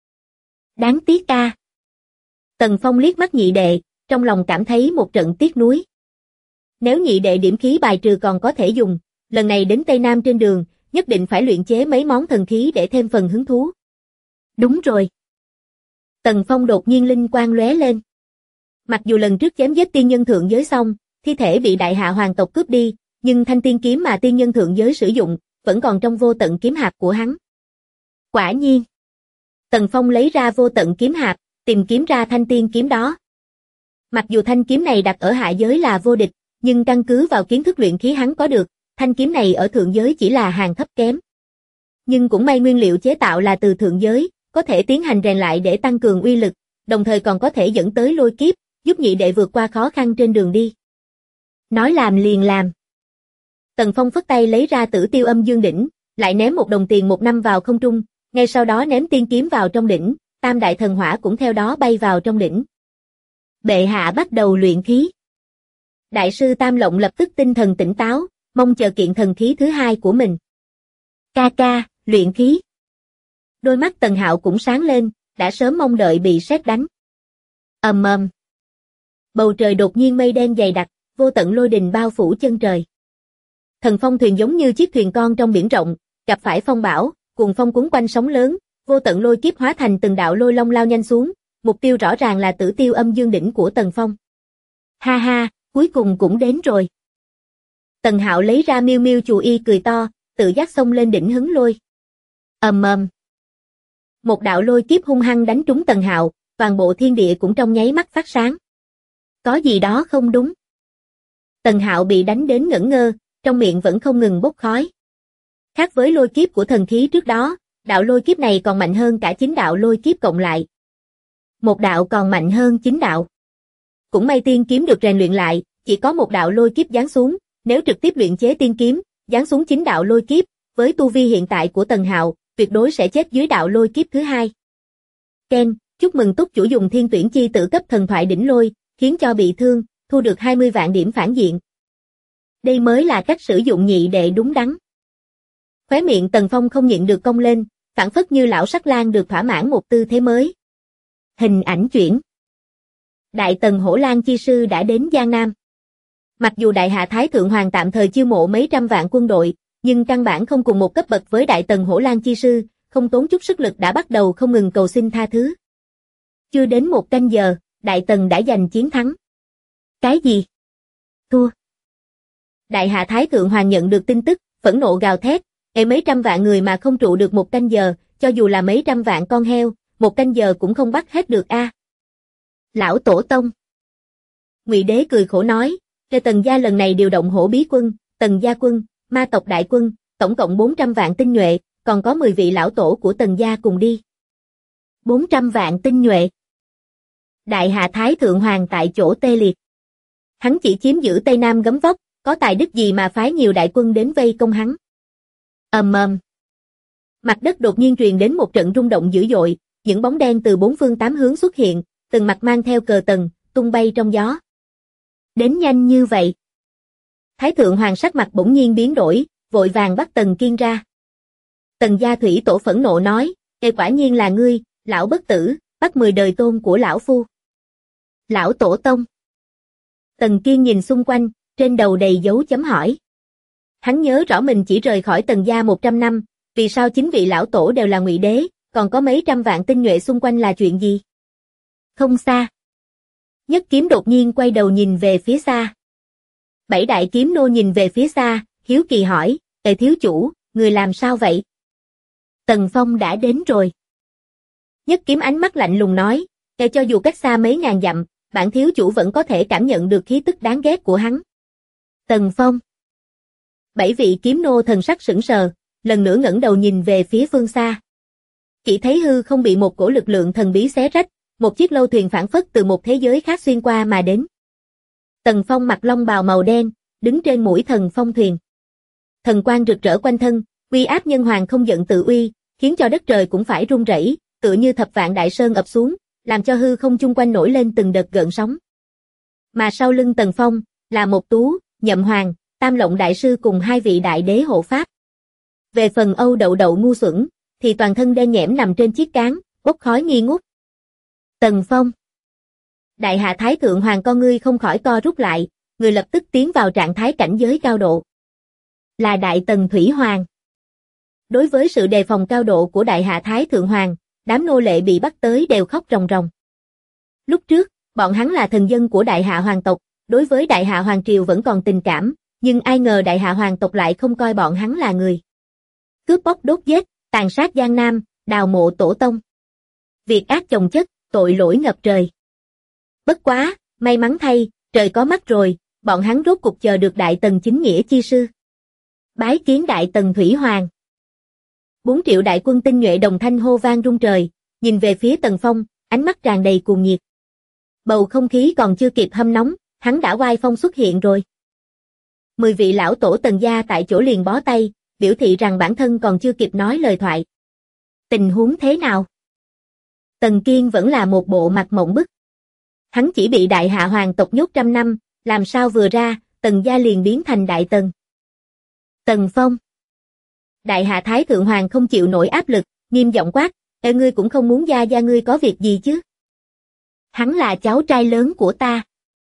Đáng tiếc a. Tần Phong liếc mắt nhị đệ, trong lòng cảm thấy một trận tiếc nuối. Nếu nhị đệ điểm khí bài trừ còn có thể dùng, lần này đến Tây Nam trên đường, nhất định phải luyện chế mấy món thần khí để thêm phần hứng thú. Đúng rồi. Tần Phong đột nhiên linh quang lóe lên. Mặc dù lần trước chém giết tiên nhân thượng giới xong, thi thể bị đại hạ hoàng tộc cướp đi, nhưng thanh tiên kiếm mà tiên nhân thượng giới sử dụng, vẫn còn trong vô tận kiếm hạp của hắn. Quả nhiên. Tần Phong lấy ra vô tận kiếm hạp, tìm kiếm ra thanh tiên kiếm đó. Mặc dù thanh kiếm này đặt ở hạ giới là vô địch, nhưng căn cứ vào kiến thức luyện khí hắn có được, thanh kiếm này ở thượng giới chỉ là hàng thấp kém. Nhưng cũng may nguyên liệu chế tạo là từ thượng giới, có thể tiến hành rèn lại để tăng cường uy lực, đồng thời còn có thể dẫn tới lôi kiếp, giúp nhị đệ vượt qua khó khăn trên đường đi. Nói làm liền làm. Tần Phong phất tay lấy ra Tử Tiêu Âm Dương đỉnh, lại ném một đồng tiền 1 năm vào không trung, ngay sau đó ném tiên kiếm vào trong đỉnh, Tam đại thần hỏa cũng theo đó bay vào trong đỉnh. Bệ hạ bắt đầu luyện khí. Đại sư Tam Lộng lập tức tinh thần tỉnh táo, mong chờ kiện thần khí thứ hai của mình. Ca ca, luyện khí. Đôi mắt Tần Hạo cũng sáng lên, đã sớm mong đợi bị sét đánh. Ầm ầm. Bầu trời đột nhiên mây đen dày đặc, vô tận lôi đình bao phủ chân trời. Thần phong thuyền giống như chiếc thuyền con trong biển rộng, gặp phải phong bão, cuồng phong cuốn quanh sóng lớn, vô tận lôi kiếp hóa thành từng đạo lôi long lao nhanh xuống, mục tiêu rõ ràng là Tử Tiêu Âm Dương đỉnh của Tần Phong. Ha ha, cuối cùng cũng đến rồi. Tần Hạo lấy ra miêu miêu chù y cười to, tự giác xông lên đỉnh hứng lôi. Ầm ầm. Một đạo lôi kiếp hung hăng đánh trúng Tần Hạo, toàn bộ thiên địa cũng trong nháy mắt phát sáng. Có gì đó không đúng. Tần Hạo bị đánh đến ngẩn ngơ, trong miệng vẫn không ngừng bốc khói. Khác với lôi kiếp của thần khí trước đó, đạo lôi kiếp này còn mạnh hơn cả 9 đạo lôi kiếp cộng lại. Một đạo còn mạnh hơn 9 đạo. Cũng may tiên kiếm được rèn luyện lại, chỉ có một đạo lôi kiếp giáng xuống, nếu trực tiếp luyện chế tiên kiếm, giáng xuống 9 đạo lôi kiếp, với tu vi hiện tại của Tần Hạo, tuyệt đối sẽ chết dưới đạo lôi kiếp thứ hai. Ken, chúc mừng túc chủ dùng thiên tuyển chi tử cấp thần thoại đỉnh lôi, khiến cho bị thương, thu được 20 vạn điểm phản diện. Đây mới là cách sử dụng nhị đệ đúng đắn. Khóe miệng Tần Phong không nhịn được cong lên, phảng phất như lão sắc lang được thỏa mãn một tư thế mới. Hình ảnh chuyển. Đại Tần Hổ Lang chi sư đã đến Giang Nam. Mặc dù Đại Hạ Thái Thượng Hoàng tạm thời chiêu mộ mấy trăm vạn quân đội, nhưng căn bản không cùng một cấp bậc với Đại Tần Hổ Lang chi sư, không tốn chút sức lực đã bắt đầu không ngừng cầu xin tha thứ. Chưa đến 1 canh giờ, Đại Tần đã giành chiến thắng. Cái gì? Thua. Đại Hạ Thái Thượng Hoàng nhận được tin tức, phẫn nộ gào thét, mấy trăm vạn người mà không trụ được 1 canh giờ, cho dù là mấy trăm vạn con heo, 1 canh giờ cũng không bắt hết được a. Lão Tổ Tông. Ngụy Đế cười khổ nói, Tần gia lần này điều động Hổ Bí quân, Tần gia quân, Ma tộc đại quân, tổng cộng 400 vạn tinh nhuệ, còn có 10 vị lão tổ của Tần gia cùng đi. 400 vạn tinh nhuệ. Đại Hạ Thái Thượng Hoàng tại chỗ tê liệt. Hắn chỉ chiếm giữ Tây Nam gấm vóc, có tài đức gì mà phái nhiều đại quân đến vây công hắn. Ầm ầm. Mặt đất đột nhiên truyền đến một trận rung động dữ dội, những bóng đen từ 4 phương 8 hướng xuất hiện, từng mặt mang theo cờ Tần, tung bay trong gió. Đến nhanh như vậy. Thái Thượng Hoàng sắc mặt bỗng nhiên biến đổi, vội vàng bắt Tần Kiên ra. Tần gia thủy tổ phẫn nộ nói, quả nhiên là ngươi, lão bất tử, bắt 10 đời tôn của lão phu. Lão Tổ Tông. Tần Kiên nhìn xung quanh, trên đầu đầy dấu chấm hỏi. Hắn nhớ rõ mình chỉ rời khỏi Tần gia 100 năm, vì sao 9 vị lão tổ đều là Ngụy Đế, còn có mấy trăm vạn tinh nhuệ xung quanh là chuyện gì? Không xa. Nhất Kiếm đột nhiên quay đầu nhìn về phía xa. 7 đại kiếm nô nhìn về phía xa, hiếu kỳ hỏi, thiếu chủ, người làm sao vậy? Tần Phong đã đến rồi. Nhất Kiếm ánh mắt lạnh lùng nói, cho dù cách xa mấy ngàn dặm, bản thiếu chủ vẫn có thể cảm nhận được khí tức đáng ghét của hắn. Tần Phong. 7 vị kiếm nô thần sắc sững sờ, lần nữa ngẩng đầu nhìn về phía phương xa. Chỉ thấy hư không bị một cổ lực lượng thần bí xé rách, một chiếc lâu thuyền phảng phất từ một thế giới khác xuyên qua mà đến. Tần Phong mặc long bào màu đen, đứng trên mũi thần phong thuyền. Thần quang rực rỡ quanh thân, uy áp nhân hoàng không giận tự uy, khiến cho đất trời cũng phải rung rẩy, tựa như thập vạn đại sơn ập xuống, làm cho hư không chung quanh nổi lên từng đợt gợn sóng. Mà sau lưng Tần Phong, là một Tú, Nhậm Hoàng, Tam Lộng đại sư cùng 2 vị đại đế hộ pháp. Về phần Âu Đậu Đậu ngu xuẩn, thì toàn thân đen nhẽm nằm trên chiếc cán, bốc khói nghi ngút. Tần Phong. Đại Hạ Thái Thượng Hoàng con ngươi không khỏi co rút lại, người lập tức tiến vào trạng thái cảnh giới cao độ. Là Đại Tần Thủy Hoàng. Đối với sự đề phòng cao độ của Đại Hạ Thái Thượng Hoàng, đám nô lệ bị bắt tới đều khóc ròng ròng. Lúc trước, bọn hắn là thần dân của Đại Hạ Hoàng tộc, đối với Đại Hạ Hoàng triều vẫn còn tình cảm, nhưng ai ngờ Đại Hạ Hoàng tộc lại không coi bọn hắn là người. Cướp bóc đốt giết, tàn sát Giang Nam, đào mộ tổ tông. Việc ác chồng chất, tội lỗi ngập trời. Bất quá, may mắn thay, trời có mắt rồi, bọn hắn rốt cục chờ được Đại Tần chính nghĩa chi sư. Bái kiến Đại Tần Thủy Hoàng. 4 triệu đại quân tinh nhuệ đồng thanh hô vang rung trời, nhìn về phía Tần Phong, ánh mắt tràn đầy cuồng nhiệt. Bầu không khí còn chưa kịp hâm nóng, hắn đã oai phong xuất hiện rồi. 10 vị lão tổ Tần gia tại chỗ liền bó tay, biểu thị rằng bản thân còn chưa kịp nói lời thoại. Tình huống thế nào? Tần Kiên vẫn là một bộ mặt mộng bức. Hắn chỉ bị đại hạ hoàng tộc nhốt trăm năm, làm sao vừa ra, Tần gia liền biến thành Đại Tần. Tần Phong. Đại hạ Thái Thượng Hoàng không chịu nổi áp lực, nghiêm giọng quát, "Ê, ngươi cũng không muốn gia gia ngươi có việc gì chứ? Hắn là cháu trai lớn của ta."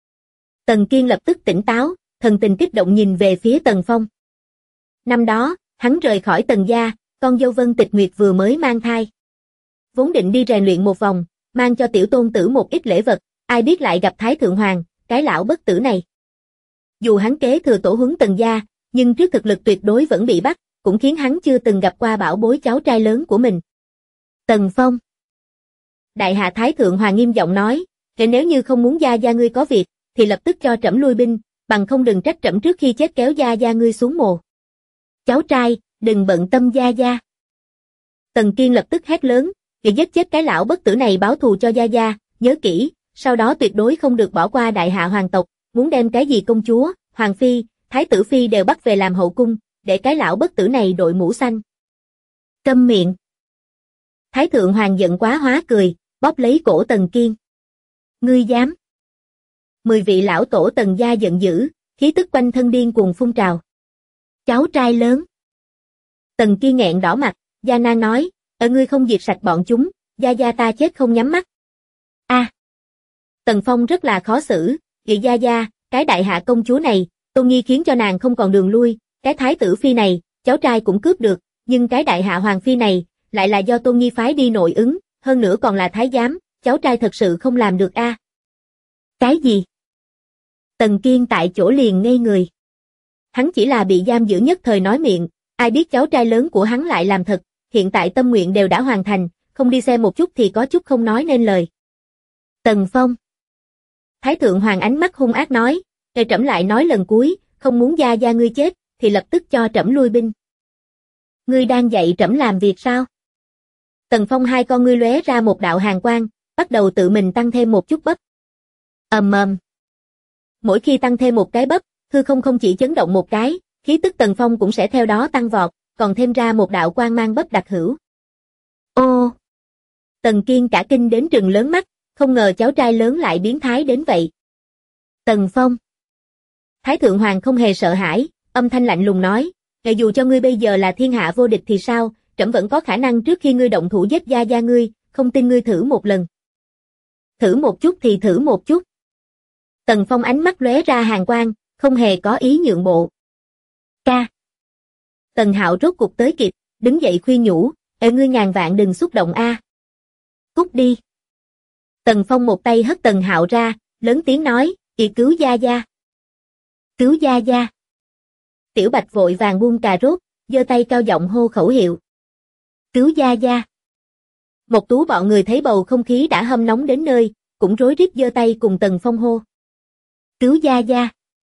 Tần Kiên lập tức tỉnh táo, thần tình kích động nhìn về phía Tần Phong. Năm đó, hắn rời khỏi Tần gia, con dâu Vân Tịch Nguyệt vừa mới mang thai. Vốn định đi rèn luyện một vòng, mang cho tiểu tôn tử một ít lễ vật, ai biết lại gặp Thái Thượng Hoàng, cái lão bất tử này. Dù hắn kế thừa tổ huấn Tần gia, nhưng trước thực lực tuyệt đối vẫn bị bắt, cũng khiến hắn chưa từng gặp qua bảo bối cháu trai lớn của mình. Tần Phong. Đại hạ Thái Thượng Hoàng nghiêm giọng nói, nếu như không muốn gia gia ngươi có việc, thì lập tức cho trẫm lui binh, bằng không đừng trách trẫm trước khi chết kéo gia gia ngươi xuống mồ. Cháu trai, đừng bận tâm gia gia. Tần Kiên lập tức hét lớn, việc giết chết cái lão bất tử này báo thù cho gia gia, nhớ kỹ, sau đó tuyệt đối không được bỏ qua đại hạ hoàng tộc, muốn đem cái gì công chúa, hoàng phi, thái tử phi đều bắt về làm hậu cung, để cái lão bất tử này đội mũ xanh. Câm miệng. Thái Thượng Hoàng giận quá hóa cười, bóp lấy cổ Tần Kiên. Ngươi dám? 10 vị lão tổ Tần gia giận dữ, khí tức quanh thân điên cuồng phun trào. Cháu trai lớn. Tần Kiên nghẹn đỏ mặt, gia nan nói, ngươi không diệt sạch bọn chúng, gia gia ta chết không nhắm mắt. A. Tần Phong rất là khó xử, "Vậy gia gia, cái đại hạ công chúa này, Tôn Nhi khiến cho nàng không còn đường lui, cái thái tử phi này, cháu trai cũng cướp được, nhưng cái đại hạ hoàng phi này, lại là do Tôn Nhi phái đi nội ứng, hơn nữa còn là thái giám, cháu trai thật sự không làm được a." Cái gì? Tần Kiên tại chỗ liền ngây người. Hắn chỉ là bị giam giữ nhất thời nói miệng, ai biết cháu trai lớn của hắn lại làm thật, hiện tại tâm nguyện đều đã hoàn thành, không đi xem một chút thì có chút không nói nên lời. Tần Phong. Thái Thượng Hoàng ánh mắt hung ác nói, "Rồi trẫm lại nói lần cuối, không muốn gia gia ngươi chết, thì lập tức cho trẫm lui binh." Ngươi đang dạy trẫm làm việc sao? Tần Phong hai con ngươi lóe ra một đạo hàn quang, bắt đầu tự mình tăng thêm một chút bắp. Ầm ầm. Mỗi khi tăng thêm một cái bắp, hư không chỉ chấn động một cái, khí tức Tần Phong cũng sẽ theo đó tăng vọt, còn thêm ra một đạo quang mang bắp đặc hữu. Ô! Tần Kiên cả kinh đến trừng lớn mắt, không ngờ cháu trai lớn lại biến thái đến vậy. Tần Phong. Thái Thượng Hoàng không hề sợ hãi, âm thanh lạnh lùng nói, dù cho ngươi bây giờ là thiên hạ vô địch thì sao, trẫm vẫn có khả năng trước khi ngươi động thủ giết gia gia ngươi, không tin ngươi thử một lần. Thử một chút thì thử một chút. Tần Phong ánh mắt lóe ra hàn quang, không hề có ý nhượng bộ. Ca. Tần Hạo rốt cục tới kịp, đứng dậy khuyên nhủ, ngươi ngàn vạn đừng xúc động a. Cút đi. Tần Phong một tay hất Tần Hạo ra, lớn tiếng nói, cứu gia gia. Cứu gia gia. Tiểu Bạch vội vàng buông cà rốt, giơ tay cao giọng hô khẩu hiệu. Cứu gia gia. Một Tú bọn người thấy bầu không khí đã hâm nóng đến nơi, cũng rối rít giơ tay cùng Tần Phong hô. Cứu gia gia.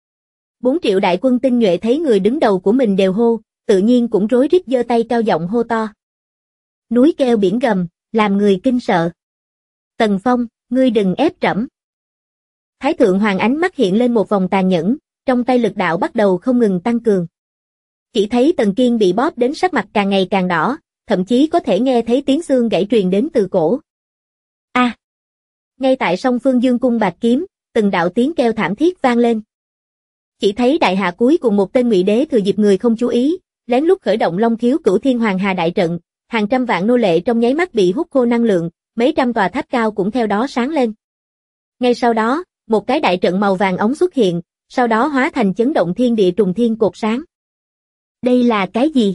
4 triệu đại quân tinh nhuệ thấy người đứng đầu của mình đều hô, tự nhiên cũng rối rít giơ tay cao giọng hô to. Núi kêu biển gầm, làm người kinh sợ. Tần Phong, ngươi đừng ép trẫm. Thái Thượng Hoàng ánh mắt hiện lên một vòng tàn nhẫn, trong tay lực đạo bắt đầu không ngừng tăng cường. Chỉ thấy Tần Kiên bị bóp đến sắc mặt càng ngày càng đỏ, thậm chí có thể nghe thấy tiếng xương gãy truyền đến từ cổ. A! Ngay tại song phương dương cung bạc kiếm, từng đạo tiếng kêu thảm thiết vang lên. Chỉ thấy đại hạ cuối cùng một tên ngụy đế thừa dịp người không chú ý, lén lút khởi động Long Khiếu Cửu Thiên Hoàng Hà đại trận, hàng trăm vạn nô lệ trong nháy mắt bị hút khô năng lượng, mấy trăm tòa tháp cao cũng theo đó sáng lên. Ngay sau đó, một cái đại trận màu vàng óng xuất hiện, sau đó hóa thành chấn động thiên địa trùng thiên cột sáng. Đây là cái gì?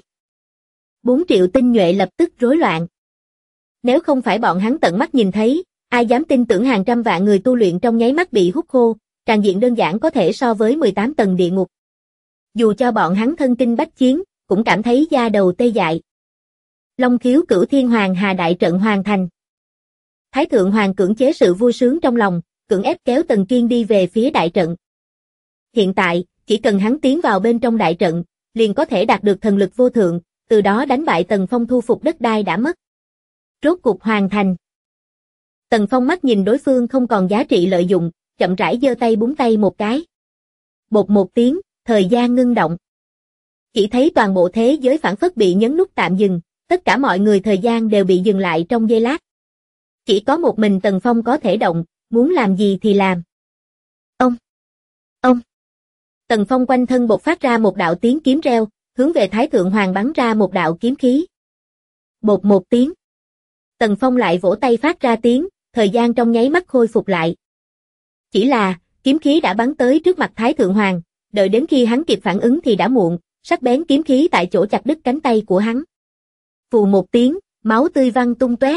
4 triệu tinh nhuệ lập tức rối loạn. Nếu không phải bọn hắn tận mắt nhìn thấy, ai dám tin tưởng hàng trăm vạn người tu luyện trong nháy mắt bị hút khô, tràn diện đơn giản có thể so với 18 tầng địa ngục. Dù cho bọn hắn thân kinh bách chiến, cũng cảm thấy da đầu tê dại. Long Khiếu Cửu Thiên Hoàng Hà đại trận hoàn thành. Thái Thượng Hoàng cưỡng chế sự vui sướng trong lòng, cưỡng ép kéo Tần Kiên đi về phía đại trận. Hiện tại, chỉ cần hắn tiến vào bên trong đại trận, liền có thể đạt được thần lực vô thượng, từ đó đánh bại Tần Phong thu phục đất đai đã mất. Rốt cục hoàn thành. Tần Phong mắt nhìn đối phương không còn giá trị lợi dụng, chậm rãi giơ tay búng tay một cái. Bột một tiếng, thời gian ngưng động. Chỉ thấy toàn bộ thế giới phảng phất bị nhấn nút tạm dừng, tất cả mọi người thời gian đều bị dừng lại trong giây lát. Chỉ có một mình Tần Phong có thể động, muốn làm gì thì làm. Ông. Tần Phong quanh thân bộc phát ra một đạo tiếng kiếm reo, hướng về Thái Thượng Hoàng bắn ra một đạo kiếm khí. Bột một tiếng. Tần Phong lại vỗ tay phát ra tiếng, thời gian trong nháy mắt khôi phục lại. Chỉ là, kiếm khí đã bắn tới trước mặt Thái Thượng Hoàng, đợi đến khi hắn kịp phản ứng thì đã muộn, sắc bén kiếm khí tại chỗ chặt đứt cánh tay của hắn. Phù một tiếng, máu tươi văng tung tóe.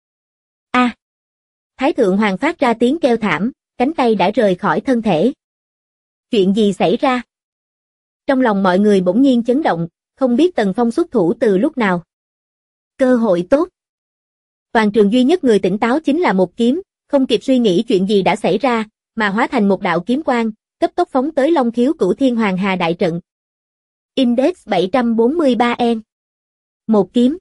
A! Thái Thượng Hoàng phát ra tiếng kêu thảm, cánh tay đã rời khỏi thân thể. Chuyện gì xảy ra? Trong lòng mọi người bỗng nhiên chấn động, không biết Tần Phong xuất thủ từ lúc nào. Cơ hội tốt. Toàn trường duy nhất người tỉnh táo chính là một kiếm, không kịp suy nghĩ chuyện gì đã xảy ra, mà hóa thành một đạo kiếm quang, cấp tốc phóng tới Long Khiếu Cửu Thiên Hoàng Hà đại trận. Index 743N. Một kiếm.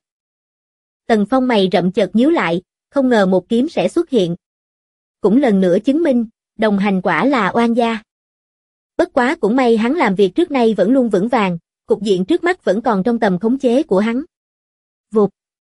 Tần Phong mày rậm chợt nhíu lại, không ngờ một kiếm sẽ xuất hiện. Cũng lần nữa chứng minh, đồng hành quả là oan gia. Bất quá cũng may hắn làm việc trước nay vẫn luôn vững vàng, cục diện trước mắt vẫn còn trong tầm khống chế của hắn. Vụt.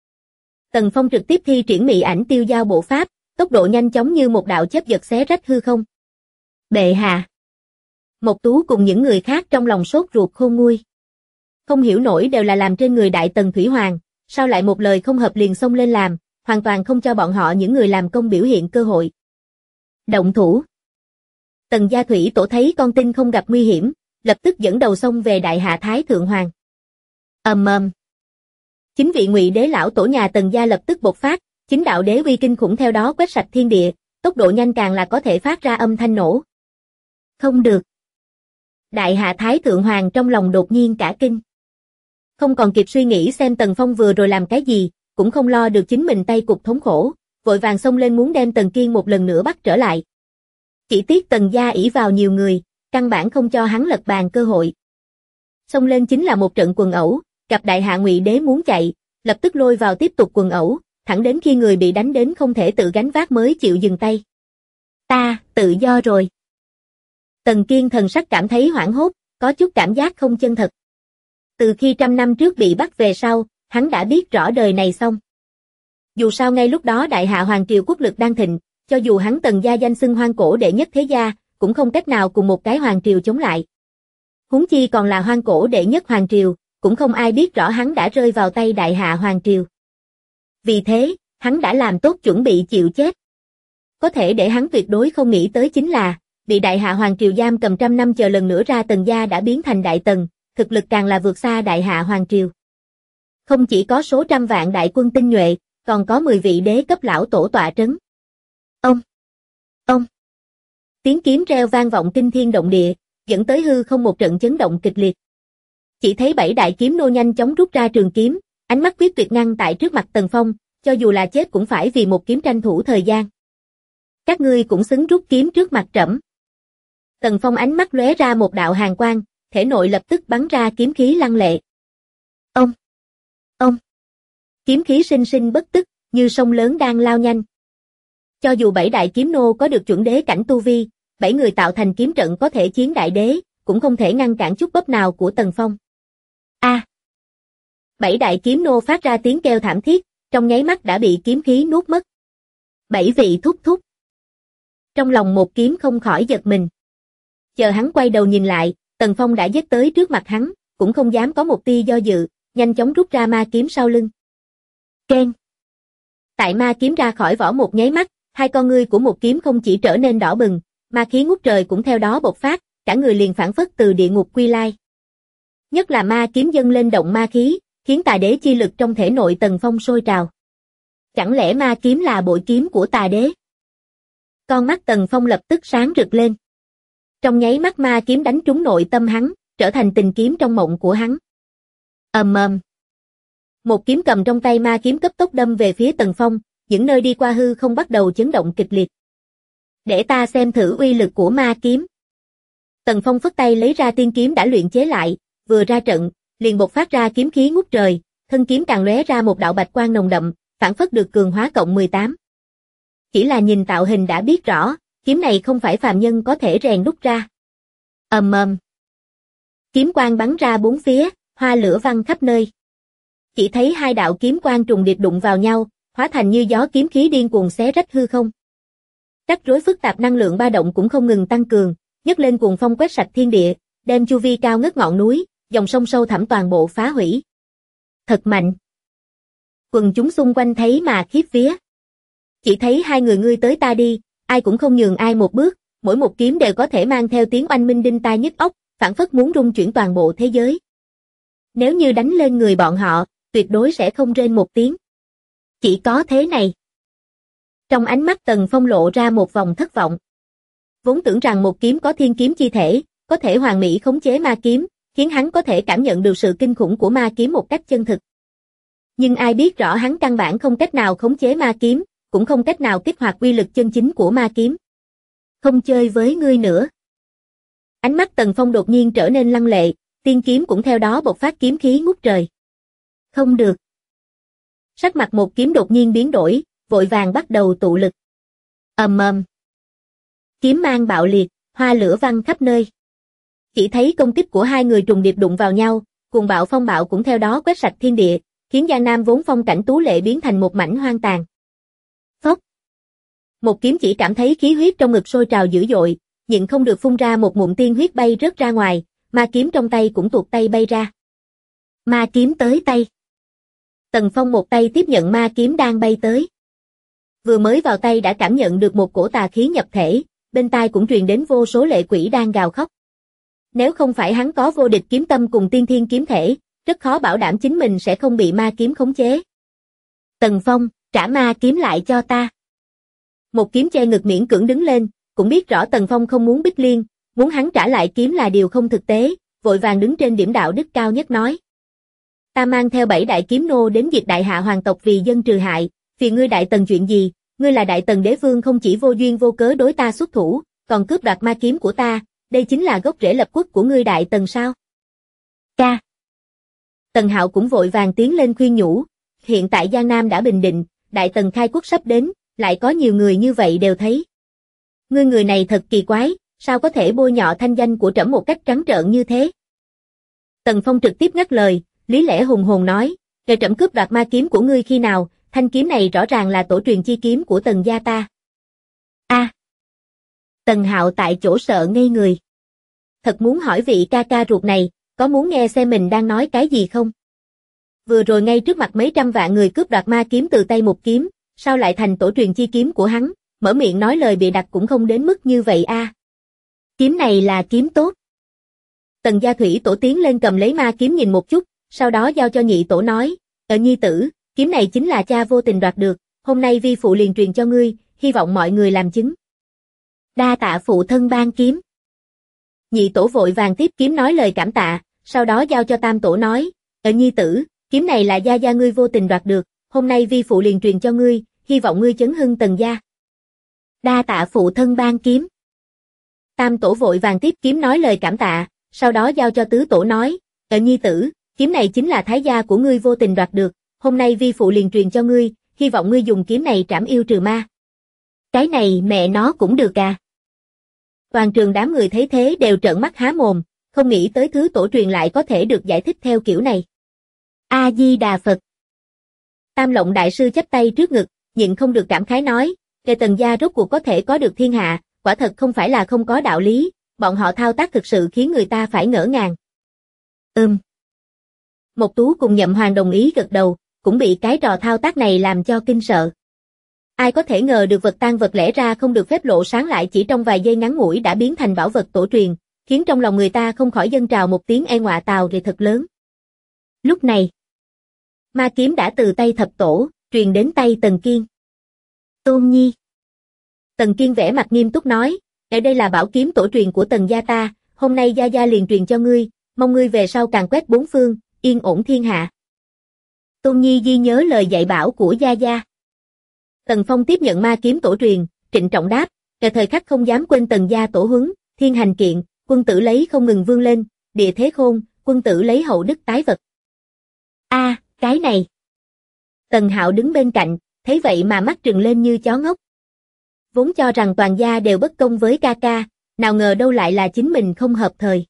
Tần Phong trực tiếp thi triển mị ảnh tiêu giao bộ pháp, tốc độ nhanh chóng như một đạo chớp giật xé rách hư không. Bệ hạ. Mộc Tú cùng những người khác trong lòng sốt ruột khôn nguôi. Không hiểu nổi đều là làm trên người Đại Tần Thủy Hoàng, sao lại một lời không hợp liền xông lên làm, hoàn toàn không cho bọn họ những người làm công biểu hiện cơ hội. Động thủ. Tần gia Thủy Tổ thấy con tin không gặp nguy hiểm, lập tức dẫn đầu xông về đại hạ Thái Thượng Hoàng. Ầm ầm. Chính vị Ngụy Đế lão tổ nhà Tần gia lập tức bộc phát, chính đạo đế uy kinh khủng theo đó quét sạch thiên địa, tốc độ nhanh càng là có thể phát ra âm thanh nổ. Không được. Đại hạ Thái Thượng Hoàng trong lòng đột nhiên cả kinh. Không còn kịp suy nghĩ xem Tần Phong vừa rồi làm cái gì, cũng không lo được chính mình tay cục thống khổ, vội vàng xông lên muốn đem Tần Kiên một lần nữa bắt trở lại. Chỉ tiếc Tần gia ỷ vào nhiều người, căn bản không cho hắn lật bàn cơ hội. Xông lên chính là một trận quần ẩu, gặp đại hạ Ngụy Đế muốn chạy, lập tức lôi vào tiếp tục quần ẩu, thẳng đến khi người bị đánh đến không thể tự gánh vác mới chịu dừng tay. Ta, tự do rồi. Tần Kiên thần sắc cảm thấy hoảng hốt, có chút cảm giác không chân thật. Từ khi 100 năm trước bị bắt về sau, hắn đã biết rõ đời này xong. Dù sao ngay lúc đó đại hạ hoàng triều quốc lực đang thịnh, cho dù hắn Tần gia danh xưng hoang cổ đệ nhất thế gia, cũng không cách nào cùng một cái hoàng triều chống lại. Huống chi còn là hoang cổ đệ nhất hoàng triều, cũng không ai biết rõ hắn đã rơi vào tay đại hạ hoàng triều. Vì thế, hắn đã làm tốt chuẩn bị chịu chết. Có thể để hắn tuyệt đối không nghĩ tới chính là, bị đại hạ hoàng triều giam cầm 100 năm chờ lần nữa ra Tần gia đã biến thành đại tần, thực lực càng là vượt xa đại hạ hoàng triều. Không chỉ có số trăm vạn đại quân tinh nhuệ, còn có 10 vị đế cấp lão tổ tọa trấn. Ông. Tiếng kiếm reo vang vọng kinh thiên động địa, dẫn tới hư không một trận chấn động kịch liệt. Chỉ thấy 7 đại kiếm nô nhanh chóng rút ra trường kiếm, ánh mắt quyết tuyệt ngăn tại trước mặt Tần Phong, cho dù là chết cũng phải vì một kiếm tranh thủ thời gian. Các ngươi cũng xứng rút kiếm trước mặt trẫm. Tần Phong ánh mắt lóe ra một đạo hàn quang, thể nội lập tức bắn ra kiếm khí lăng lệ. Ông. Kiếm khí sinh sinh bất tức, như sông lớn đang lao nhanh. Cho dù 7 đại kiếm nô có được chuẩn đế cảnh tu vi, 7 người tạo thành kiếm trận có thể chiến đại đế, cũng không thể ngăn cản chút bấp nào của Tần Phong. A! 7 đại kiếm nô phát ra tiếng kêu thảm thiết, trong nháy mắt đã bị kiếm khí nuốt mất. 7 vị thúc thúc. Trong lòng một kiếm không khỏi giật mình. Chờ hắn quay đầu nhìn lại, Tần Phong đã giết tới trước mặt hắn, cũng không dám có một tia do dự, nhanh chóng rút ra ma kiếm sau lưng. Keng! Tại ma kiếm ra khỏi vỏ một nháy mắt, hai con ngươi của một kiếm không chỉ trở nên đỏ bừng, ma khí ngút trời cũng theo đó bộc phát, cả người liền phảng phất từ địa ngục quy lai. Nhất là ma kiếm dâng lên động ma khí, khiến tà đế chi lực trong thể nội Tần Phong sôi trào. Chẳng lẽ ma kiếm là bội kiếm của tà đế? Con mắt Tần Phong lập tức sáng rực lên. Trong nháy mắt ma kiếm đánh trúng nội tâm hắn, trở thành tình kiếm trong mộng của hắn. Ầm ầm. Một kiếm cầm trong tay ma kiếm cấp tốc đâm về phía Tần Phong, những nơi đi qua hư không bắt đầu chấn động kịch liệt. Để ta xem thử uy lực của ma kiếm. Tần Phong phất tay lấy ra tiên kiếm đã luyện chế lại, vừa ra trận, liền bộc phát ra kiếm khí ngút trời, thân kiếm càng lóe ra một đạo bạch quang nồng đậm, phản phất được cường hóa cộng 18. Chỉ là nhìn tạo hình đã biết rõ, kiếm này không phải phàm nhân có thể rèn đúc ra. Ầm ầm. Kiếm quang bắn ra bốn phía, hoa lửa văng khắp nơi. Chỉ thấy hai đạo kiếm quang trùng điệp đụng vào nhau, hóa thành như gió kiếm khí điên cuồng xé rách hư không. Rắc rối phức tạp năng lượng ba động cũng không ngừng tăng cường, nhấc lên cuồng phong quét sạch thiên địa, đem chu vi cao ngất ngọn núi, dòng sông sâu thẳm toàn bộ phá hủy. Thật mạnh. Quần chúng xung quanh thấy mà khiếp vía. Chỉ thấy hai người ngươi tới ta đi, ai cũng không nhường ai một bước, mỗi một kiếm đều có thể mang theo tiếng oanh minh đinh tai nhức óc, phảng phất muốn rung chuyển toàn bộ thế giới. Nếu như đánh lên người bọn họ, tuyệt đối sẽ không rên một tiếng. Chỉ có thế này. Trong ánh mắt Tần Phong lộ ra một vòng thất vọng. Vốn tưởng rằng một kiếm có thiên kiếm chi thể, có thể hoàn mỹ khống chế ma kiếm, khiến hắn có thể cảm nhận được sự kinh khủng của ma kiếm một cách chân thực. Nhưng ai biết rõ hắn căn bản không cách nào khống chế ma kiếm, cũng không cách nào kích hoạt uy lực chân chính của ma kiếm. Không chơi với ngươi nữa. Ánh mắt Tần Phong đột nhiên trở nên lăng lệ, tiên kiếm cũng theo đó bộc phát kiếm khí ngút trời. Không được. Sắc mặt một kiếm đột nhiên biến đổi, vội vàng bắt đầu tụ lực. Ầm ầm. Kiếm mang bạo liệt, hoa lửa văng khắp nơi. Chỉ thấy công kích của hai người trùng điệp đụng vào nhau, cuồng bạo phong bạo cũng theo đó quét sạch thiên địa, khiến Giang Nam vốn phong cảnh tú lệ biến thành một mảnh hoang tàn. Phốc. Một kiếm chỉ cảm thấy khí huyết trong ngực sôi trào dữ dội, nhịn không được phun ra một ngụm tiên huyết bay rớt ra ngoài, ma kiếm trong tay cũng tuột tay bay ra. Ma kiếm tới tay. Tần Phong một tay tiếp nhận ma kiếm đang bay tới. Vừa mới vào tay đã cảm nhận được một cổ tà khí nhập thể, bên tai cũng truyền đến vô số lệ quỷ đang gào khóc. Nếu không phải hắn có vô địch kiếm tâm cùng tiên thiên kiếm thể, rất khó bảo đảm chính mình sẽ không bị ma kiếm khống chế. Tần Phong, trả ma kiếm lại cho ta. Một kiếm che ngực miễn cưỡng đứng lên, cũng biết rõ Tần Phong không muốn Bích Liên, muốn hắn trả lại kiếm là điều không thực tế, vội vàng đứng trên điểm đạo đức cao nhất nói. Ta mang theo 7 đại kiếm nô đến diệt đại hạ hoàng tộc vì dân trừ hại, phiền ngươi Đại Tần chuyện gì, ngươi là Đại Tần đế vương không chỉ vô duyên vô cớ đối ta xuất thủ, còn cướp đoạt ma kiếm của ta, đây chính là gốc rễ lập quốc của ngươi Đại Tần sao? Ca. Tần Hạo cũng vội vàng tiến lên khuyên nhủ, hiện tại Giang Nam đã bình định, Đại Tần khai quốc sắp đến, lại có nhiều người như vậy đều thấy. Ngươi người này thật kỳ quái, sao có thể bôi nhọ thanh danh của trẫm một cách trắng trợn như thế? Tần Phong trực tiếp ngắt lời, lý lẽ hùng hồn nói, kẻ trẫm cướp đoạt ma kiếm của ngươi khi nào, thanh kiếm này rõ ràng là tổ truyền chi kiếm của Tần gia ta. A. Tần Hạo tại chỗ sợ ngây người. Thật muốn hỏi vị ca ca ruột này, có muốn nghe xem mình đang nói cái gì không? Vừa rồi ngay trước mặt mấy trăm vạn người cướp đoạt ma kiếm từ tay một kiếm, sao lại thành tổ truyền chi kiếm của hắn, mở miệng nói lời bịa đặt cũng không đến mức như vậy a. Kiếm này là kiếm tốt. Tần gia thủy tổ tiến lên cầm lấy ma kiếm nhìn một chút, sau đó giao cho nhị tổ nói, nhi tử, kiếm này chính là cha vô tình đoạt được, hôm nay vi phụ liền truyền cho ngươi, hy vọng mọi người làm chứng. Đa tạ phụ thân ban kiếm. Nhị tổ vội vàng tiếp kiếm nói lời cảm tạ, sau đó giao cho tam tổ nói, nhi tử, kiếm này là gia gia ngươi vô tình đoạt được, hôm nay vi phụ liền truyền cho ngươi, hy vọng ngươi chấn hưng Tần gia. Đa tạ phụ thân ban kiếm. Tam tổ vội vàng tiếp kiếm nói lời cảm tạ, sau đó giao cho tứ tổ nói, nhi tử, kiếm này chính là thái gia của ngươi vô tình đoạt được, hôm nay vi phụ liền truyền cho ngươi, hy vọng ngươi dùng kiếm này trảm yêu trừ ma. Cái này mẹ nó cũng được à. Toàn trường đám người thấy thế đều trợn mắt há mồm, không nghĩ tới thứ tổ truyền lại có thể được giải thích theo kiểu này. A-di-đà Phật. Tam Lộng đại sư chắp tay trước ngực, nhịn không được cảm khái nói, kẻ Tần gia rốt cuộc có thể có được thiên hạ, quả thật không phải là không có đạo lý, bọn họ thao tác thực sự khiến người ta phải ngỡ ngàng. Mộc Tú cùng Nhậm Hoàng đồng ý gật đầu, cũng bị cái trò thao tác này làm cho kinh sợ. Ai có thể ngờ được vật tan vật lẽ ra không được phép lộ sáng lại chỉ trong vài giây ngắn ngủi đã biến thành bảo vật tổ truyền, khiến trong lòng người ta không khỏi dâng trào một tiếng e ngọa tào rì thật lớn. Lúc này, ma kiếm đã từ tay thập tổ, truyền đến tay Tần Kiên. Tôn Nhi. Tần Kiên vẻ mặt nghiêm túc nói, đây là bảo kiếm tổ truyền của Tần gia ta, hôm nay gia gia liền truyền cho ngươi, mong ngươi về sau càng quét bốn phương, yên ổn thiên hạ. Tôn Nhi ghi nhớ lời dạy bảo của gia gia. Tần Phong tiếp nhận ma kiếm tổ truyền, trịnh trọng đáp, thời khắc không dám quên Tần gia tổ huấn, thiên hành kiện, quân tử lấy không ngừng vươn lên, địa thế khôn, quân tử lấy hậu đức tái vật. Cái này. Tần Hạo đứng bên cạnh, thấy vậy mà mắt trừng lên như chó ngốc. Vốn cho rằng toàn gia đều bất công với ca ca, nào ngờ đâu lại là chính mình không hợp thời.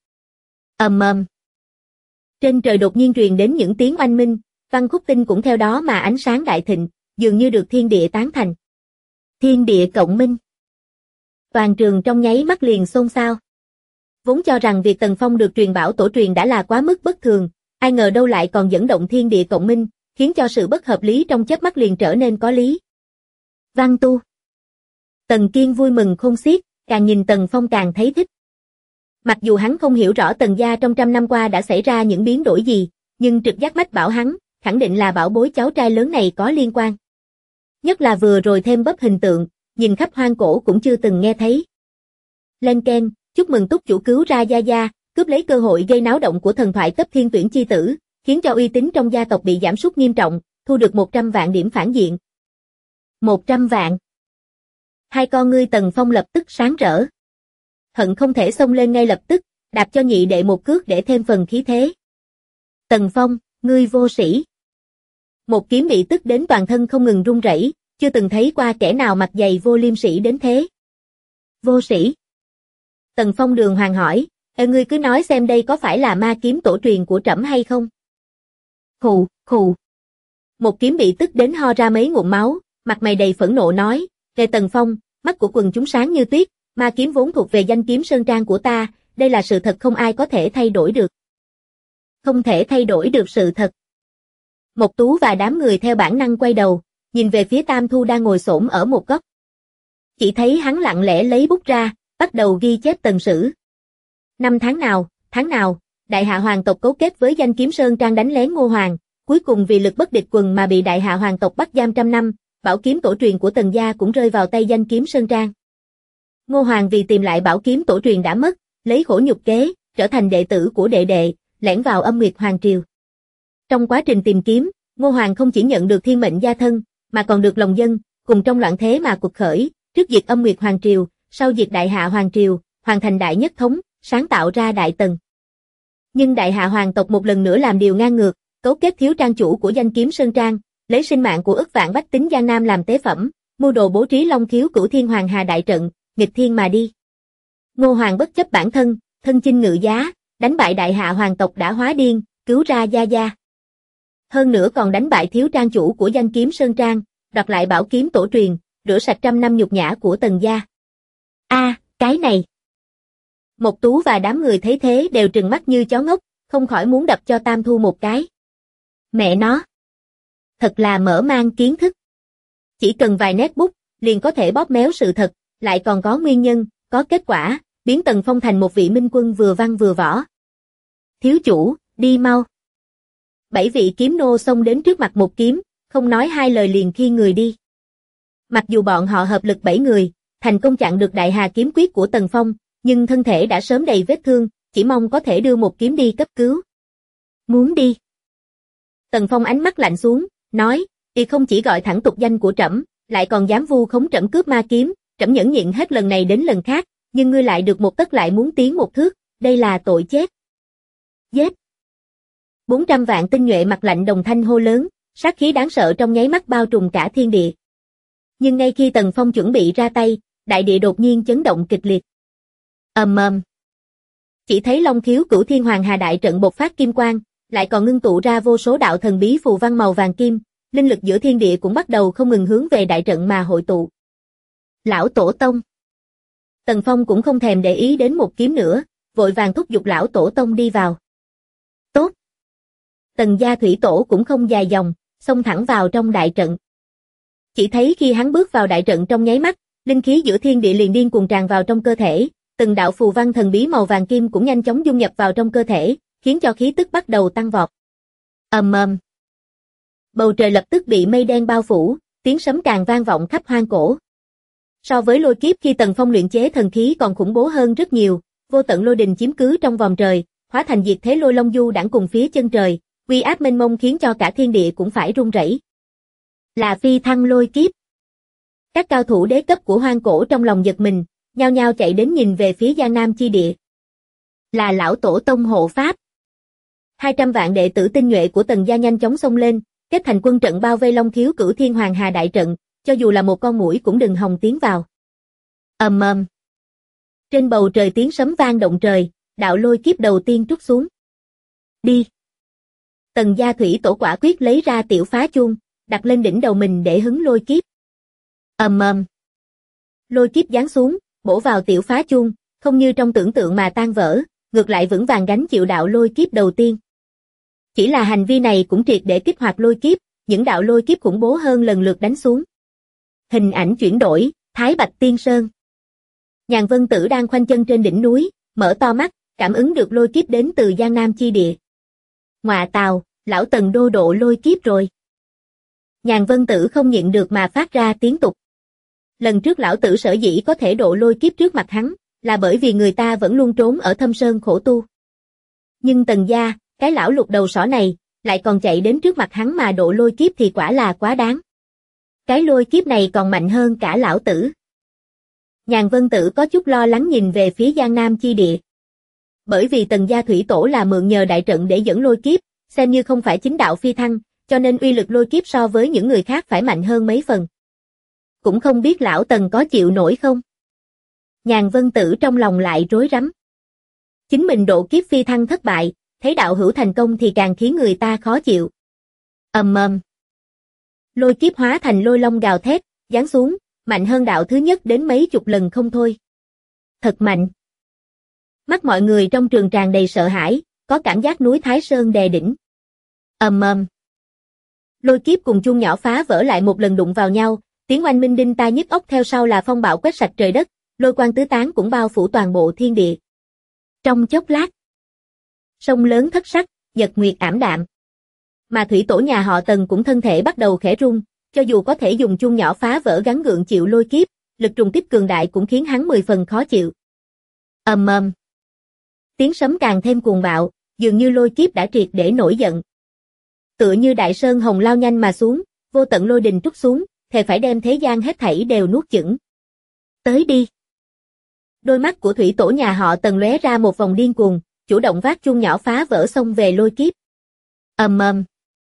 Trên trời đột nhiên truyền đến những tiếng oanh minh, văn khúc tinh cũng theo đó mà ánh sáng đại thịnh, dường như được thiên địa tán thành. Thiên địa cộng minh. Toàn trường trong nháy mắt liền xôn xao. Vốn cho rằng việc Tần Phong được truyền bảo tổ truyền đã là quá mức bất thường, ai ngờ đâu lại còn dẫn động thiên địa cộng minh, khiến cho sự bất hợp lý trong chớp mắt liền trở nên có lý. Văn tu. Tần Kiên vui mừng khôn xiết, càng nhìn Tần Phong càng thấy thích. Mặc dù hắn không hiểu rõ Tần gia trong 100 năm qua đã xảy ra những biến đổi gì, nhưng trực giác mách bảo hắn, khẳng định là bảo bối cháu trai lớn này có liên quan. Nhất là vừa rồi thêm bắp hình tượng, nhìn khắp hoang cổ cũng chưa từng nghe thấy. Lên keng, chúc mừng túc chủ cứu ra Gia Gia, cướp lấy cơ hội gây náo động của thần thoại cấp thiên tuyển chi tử, khiến cho uy tín trong gia tộc bị giảm sút nghiêm trọng, thu được 100 vạn điểm phản diện. 100 vạn. Hai con ngươi Tần Phong lập tức sáng rỡ. Hận không thể xông lên ngay lập tức, đạp cho nhị đệ một cước để thêm phần khí thế. Tần Phong, ngươi vô sĩ. Một kiếm bị tức đến toàn thân không ngừng run rẩy, chưa từng thấy qua kẻ nào mặt dày vô liêm sỉ đến thế. Vô sĩ. Tần Phong đường hoàng hỏi, ngươi cứ nói xem đây có phải là ma kiếm tổ truyền của trẫm hay không? Khù. Một kiếm bị tức đến ho ra mấy ngụm máu, mặt mày đầy phẫn nộ nói, Tần Phong, mắt của quần chúng sáng như tuyết, ma kiếm vốn thuộc về danh kiếm sơn trang của ta, đây là sự thật không ai có thể thay đổi được. Không thể thay đổi được sự thật. Mộc Tú và đám người theo bản năng quay đầu, nhìn về phía Tam Thu đang ngồi xổm ở một góc. Chỉ thấy hắn lặng lẽ lấy bút ra, bắt đầu ghi chép tần sử. Năm tháng nào, Đại Hạ hoàng tộc cấu kết với danh kiếm sơn trang đánh lén Ngô Hoàng, cuối cùng vì lực bất địch quần mà bị Đại Hạ hoàng tộc bắt giam 100 năm, bảo kiếm tổ truyền của Tần gia cũng rơi vào tay danh kiếm sơn trang. Ngô Hoàng vì tìm lại bảo kiếm tổ truyền đã mất, lấy khổ nhục kế, trở thành đệ tử của đệ đệ, lẻn vào Âm Nguyệt Hoàng triều. Trong quá trình tìm kiếm, Ngô Hoàng không chỉ nhận được thiên mệnh gia thân, mà còn được lòng dân, cùng trong loạn thế mà cuộc khởi, trước diệt Âm Nguyệt Hoàng triều, sau diệt Đại Hạ Hoàng triều, hoàn thành đại nhất thống, sáng tạo ra Đại Tần. Nhưng Đại Hạ hoàng tộc một lần nữa làm điều ngang ngược, cấu kết thiếu trang chủ của danh kiếm sơn trang, lấy sinh mạng của ức vạn bách tính Giang Nam làm tế phẩm, mưu đồ bố trí Long Khiếu Cửu Thiên Hoàng Hà đại trận, nghịch thiên mà đi. Ngô Hoàng bất chấp bản thân, thân chinh ngự giá, đánh bại Đại Hạ hoàng tộc đã hóa điên, cứu ra Gia Gia. Hơn nữa còn đánh bại thiếu trang chủ của danh kiếm sơn trang, đoạt lại bảo kiếm tổ truyền, rửa sạch 100 năm nhục nhã của Tần gia. Cái này. Mộc Tú và đám người thấy thế đều trừng mắt như chó ngốc, không khỏi muốn đập cho Tam Thu một cái. Mẹ nó. Thật là mở mang kiến thức. Chỉ cần vài nét bút, liền có thể bóp méo sự thật, lại còn có nguyên nhân, có kết quả, biến Tần Phong thành một vị minh quân vừa văn vừa võ. Thiếu chủ, đi mau. 7 vị kiếm nô xông đến trước mặt một kiếm, không nói hai lời liền khi người đi. Mặc dù bọn họ hợp lực 7 người, thành công chặn được đại hà kiếm quyết của Tần Phong, nhưng thân thể đã sớm đầy vết thương, chỉ mong có thể đưa một kiếm đi cấp cứu. Muốn đi. Tần Phong ánh mắt lạnh xuống, nói, y không chỉ gọi thẳng tục danh của trẫm, lại còn dám vu khống trẫm cướp ma kiếm, trẫm nhẫn nhịn hết lần này đến lần khác, nhưng ngươi lại được một tấc lại muốn tiến một thước, đây là tội chết. Giết. 400 vạn tinh nhuệ mặt lạnh đồng thanh hô lớn, sát khí đáng sợ trong nháy mắt bao trùm cả thiên địa. Nhưng ngay khi Tần Phong chuẩn bị ra tay, đại địa đột nhiên chấn động kịch liệt. Chỉ thấy Long Khiếu Cửu Thiên Hoàng Hà đại trận bộc phát kim quang, lại còn ngưng tụ ra vô số đạo thần bí phù văn màu vàng kim, linh lực giữa thiên địa cũng bắt đầu không ngừng hướng về đại trận mà hội tụ. Lão Tổ Tông. Tần Phong cũng không thèm để ý đến một kiếm nữa, vội vàng thúc giục Lão Tổ Tông đi vào. Tốt. Tần gia thủy tổ cũng không dài dòng, xông thẳng vào trong đại trận. Chỉ thấy khi hắn bước vào đại trận trong nháy mắt, linh khí giữa thiên địa liền điên cuồng tràn vào trong cơ thể, từng đạo phù văn thần bí màu vàng kim cũng nhanh chóng dung nhập vào trong cơ thể, khiến cho khí tức bắt đầu tăng vọt. Bầu trời lập tức bị mây đen bao phủ, tiếng sấm càng vang vọng khắp hoang cổ. So với lôi kiếp khi Tần Phong luyện chế thần khí còn khủng bố hơn rất nhiều, vô tận lôi đình chiếm cứ trong vòng trời, hóa thành diệt thế lôi long du đãng cùng phía chân trời, uy áp mênh mông khiến cho cả thiên địa cũng phải rung rẩy. Là phi thăng lôi kiếp. Các cao thủ đế cấp của hoang cổ trong lòng giật mình, nhao nhao chạy đến nhìn về phía Giang Nam chi địa. Là lão tổ tông hộ pháp. 200 vạn đệ tử tinh nhuệ của Tần gia nhanh chóng xông lên, kết thành quân trận bao vây Long Khiếu Cửu Thiên Hoàng Hà đại trận, cho dù là một con muỗi cũng đừng hòng tiến vào. Ầm ầm. Trên bầu trời tiếng sấm vang động trời, đạo lôi kiếp đầu tiên trút xuống. Đi. Tần gia thủy tổ quả quyết lấy ra tiểu phá chuông, đặt lên đỉnh đầu mình để hứng lôi kiếp. Ầm ầm. Lôi kiếp giáng xuống, bổ vào tiểu phá chuông, không như trong tưởng tượng mà tan vỡ, ngược lại vững vàng gánh chịu đạo lôi kiếp đầu tiên. Chỉ là hành vi này cũng triệt để kích hoạt lôi kiếp, những đạo lôi kiếp khủng bố hơn lần lượt đánh xuống. Hình ảnh chuyển đổi, Thái Bạch Tiên Sơn. Nhàn Vân Tử đang khoanh chân trên đỉnh núi, mở to mắt, cảm ứng được lôi kiếp đến từ Giang Nam chi địa. Ngọa tào, lão Tần đô độ lôi kiếp rồi. Nhàn Vân Tử không nhịn được mà phát ra tiếng tục. Lần trước lão tử sở dĩ có thể độ lôi kiếp trước mặt hắn, là bởi vì người ta vẫn luôn trốn ở thâm sơn khổ tu. Nhưng Tần gia, cái lão lục đầu sỏ này, lại còn chạy đến trước mặt hắn mà độ lôi kiếp thì quả là quá đáng. Cái lôi kiếp này còn mạnh hơn cả lão tử. Nhàn Vân Tử có chút lo lắng nhìn về phía Giang Nam chi địa. Bởi vì Tần gia thủy tổ là mượn nhờ đại trận để dẫn lôi kiếp, xem như không phải chính đạo phi thăng, cho nên uy lực lôi kiếp so với những người khác phải mạnh hơn mấy phần. Cũng không biết lão Tần có chịu nổi không? Nhàn Vân Tử trong lòng lại rối rắm. Chính mình độ kiếp phi thăng thất bại, thấy đạo hữu thành công thì càng khiến người ta khó chịu. Ầm ầm. Lôi kiếp hóa thành lôi long gào thét, giáng xuống, mạnh hơn đạo thứ nhất đến mấy chục lần không thôi. Thật mạnh. Mắt mọi người trong trường tràn đầy sợ hãi, có cảm giác núi Thái Sơn đè đỉnh. Ầm ầm. Lôi kiếp cùng chuông nhỏ phá vỡ lại một lần đụng vào nhau, tiếng oanh minh đinh tai nhức óc theo sau là phong bạo quét sạch trời đất, lôi quang tứ tán cũng bao phủ toàn bộ thiên địa. Trong chốc lát, sông lớn thất sắc, nhật nguyệt ảm đạm. Mà thủy tổ nhà họ Tần cũng thân thể bắt đầu khẽ rung, cho dù có thể dùng chuông nhỏ phá vỡ gắng gượng chịu lôi kiếp, lực trùng kích cường đại cũng khiến hắn 10 phần khó chịu. Ầm ầm. Tiếng sấm càng thêm cuồng bạo, dường như lôi kiếp đã triệt để nổi giận. Tựa như đại sơn hồng lao nhanh mà xuống, vô tận lôi đình trút xuống, thề phải đem thế gian hết thảy đều nuốt chửng. Tới đi. Đôi mắt của thủy tổ nhà họ Tần lóe ra một vòng điên cuồng, chủ động vác chuông nhỏ phá vỡ xông về lôi kiếp. Ầm ầm.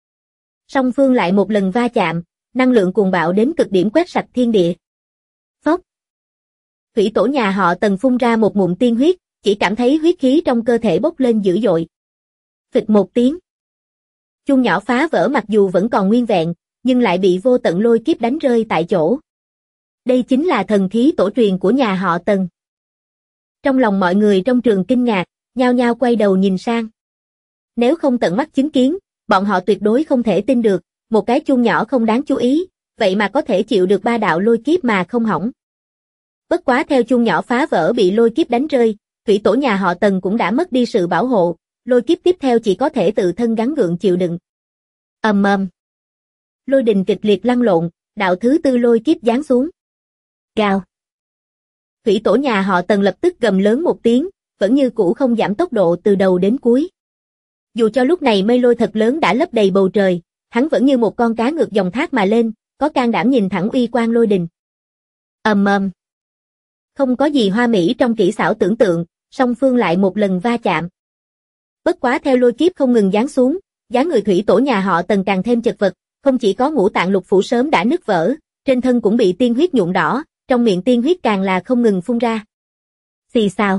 Song phương lại một lần va chạm, năng lượng cuồng bạo đến cực điểm quét sạch thiên địa. Phốc. Thủy tổ nhà họ Tần phun ra một ngụm tiên huyết, chỉ cảm thấy huyết khí trong cơ thể bốc lên dữ dội. Phịch một tiếng. Chuông nhỏ phá vỡ mặc dù vẫn còn nguyên vẹn, nhưng lại bị vô tận lôi kiếp đánh rơi tại chỗ. Đây chính là thần khí tổ truyền của nhà họ Tần. Trong lòng mọi người trong trường kinh ngạc, nhao nhao quay đầu nhìn sang. Nếu không tận mắt chứng kiến, bọn họ tuyệt đối không thể tin được, một cái chuông nhỏ không đáng chú ý, vậy mà có thể chịu được 3 đạo lôi kiếp mà không hỏng. Bất quá theo chuông nhỏ phá vỡ bị lôi kiếp đánh rơi, thủy tổ nhà họ Tần cũng đã mất đi sự bảo hộ, lôi kiếp tiếp theo chỉ có thể tự thân gắng gượng chịu đựng. Ầm ầm. Lôi đình kịch liệt lăn lộn, đạo thứ tư lôi kiếp giáng xuống. Gào. Thủy tổ nhà họ Tần lập tức gầm lớn một tiếng, vẫn như cũ không giảm tốc độ từ đầu đến cuối. Dù cho lúc này mây lôi thật lớn đã lấp đầy bầu trời, hắn vẫn như một con cá ngược dòng thác mà lên, có can đảm nhìn thẳng uy quang lôi đình. Ầm ầm. Không có gì hoa mỹ trong kỹ xảo tưởng tượng, song phương lại một lần va chạm. Bất quá theo lôi kiếp không ngừng giáng xuống, dáng người thủy tổ nhà họ Tần càng thêm chật vật, không chỉ có ngũ tạng lục phủ sớm đã nứt vỡ, trên thân cũng bị tiên huyết nhuộm đỏ, trong miệng tiên huyết càng là không ngừng phun ra. Xì xào.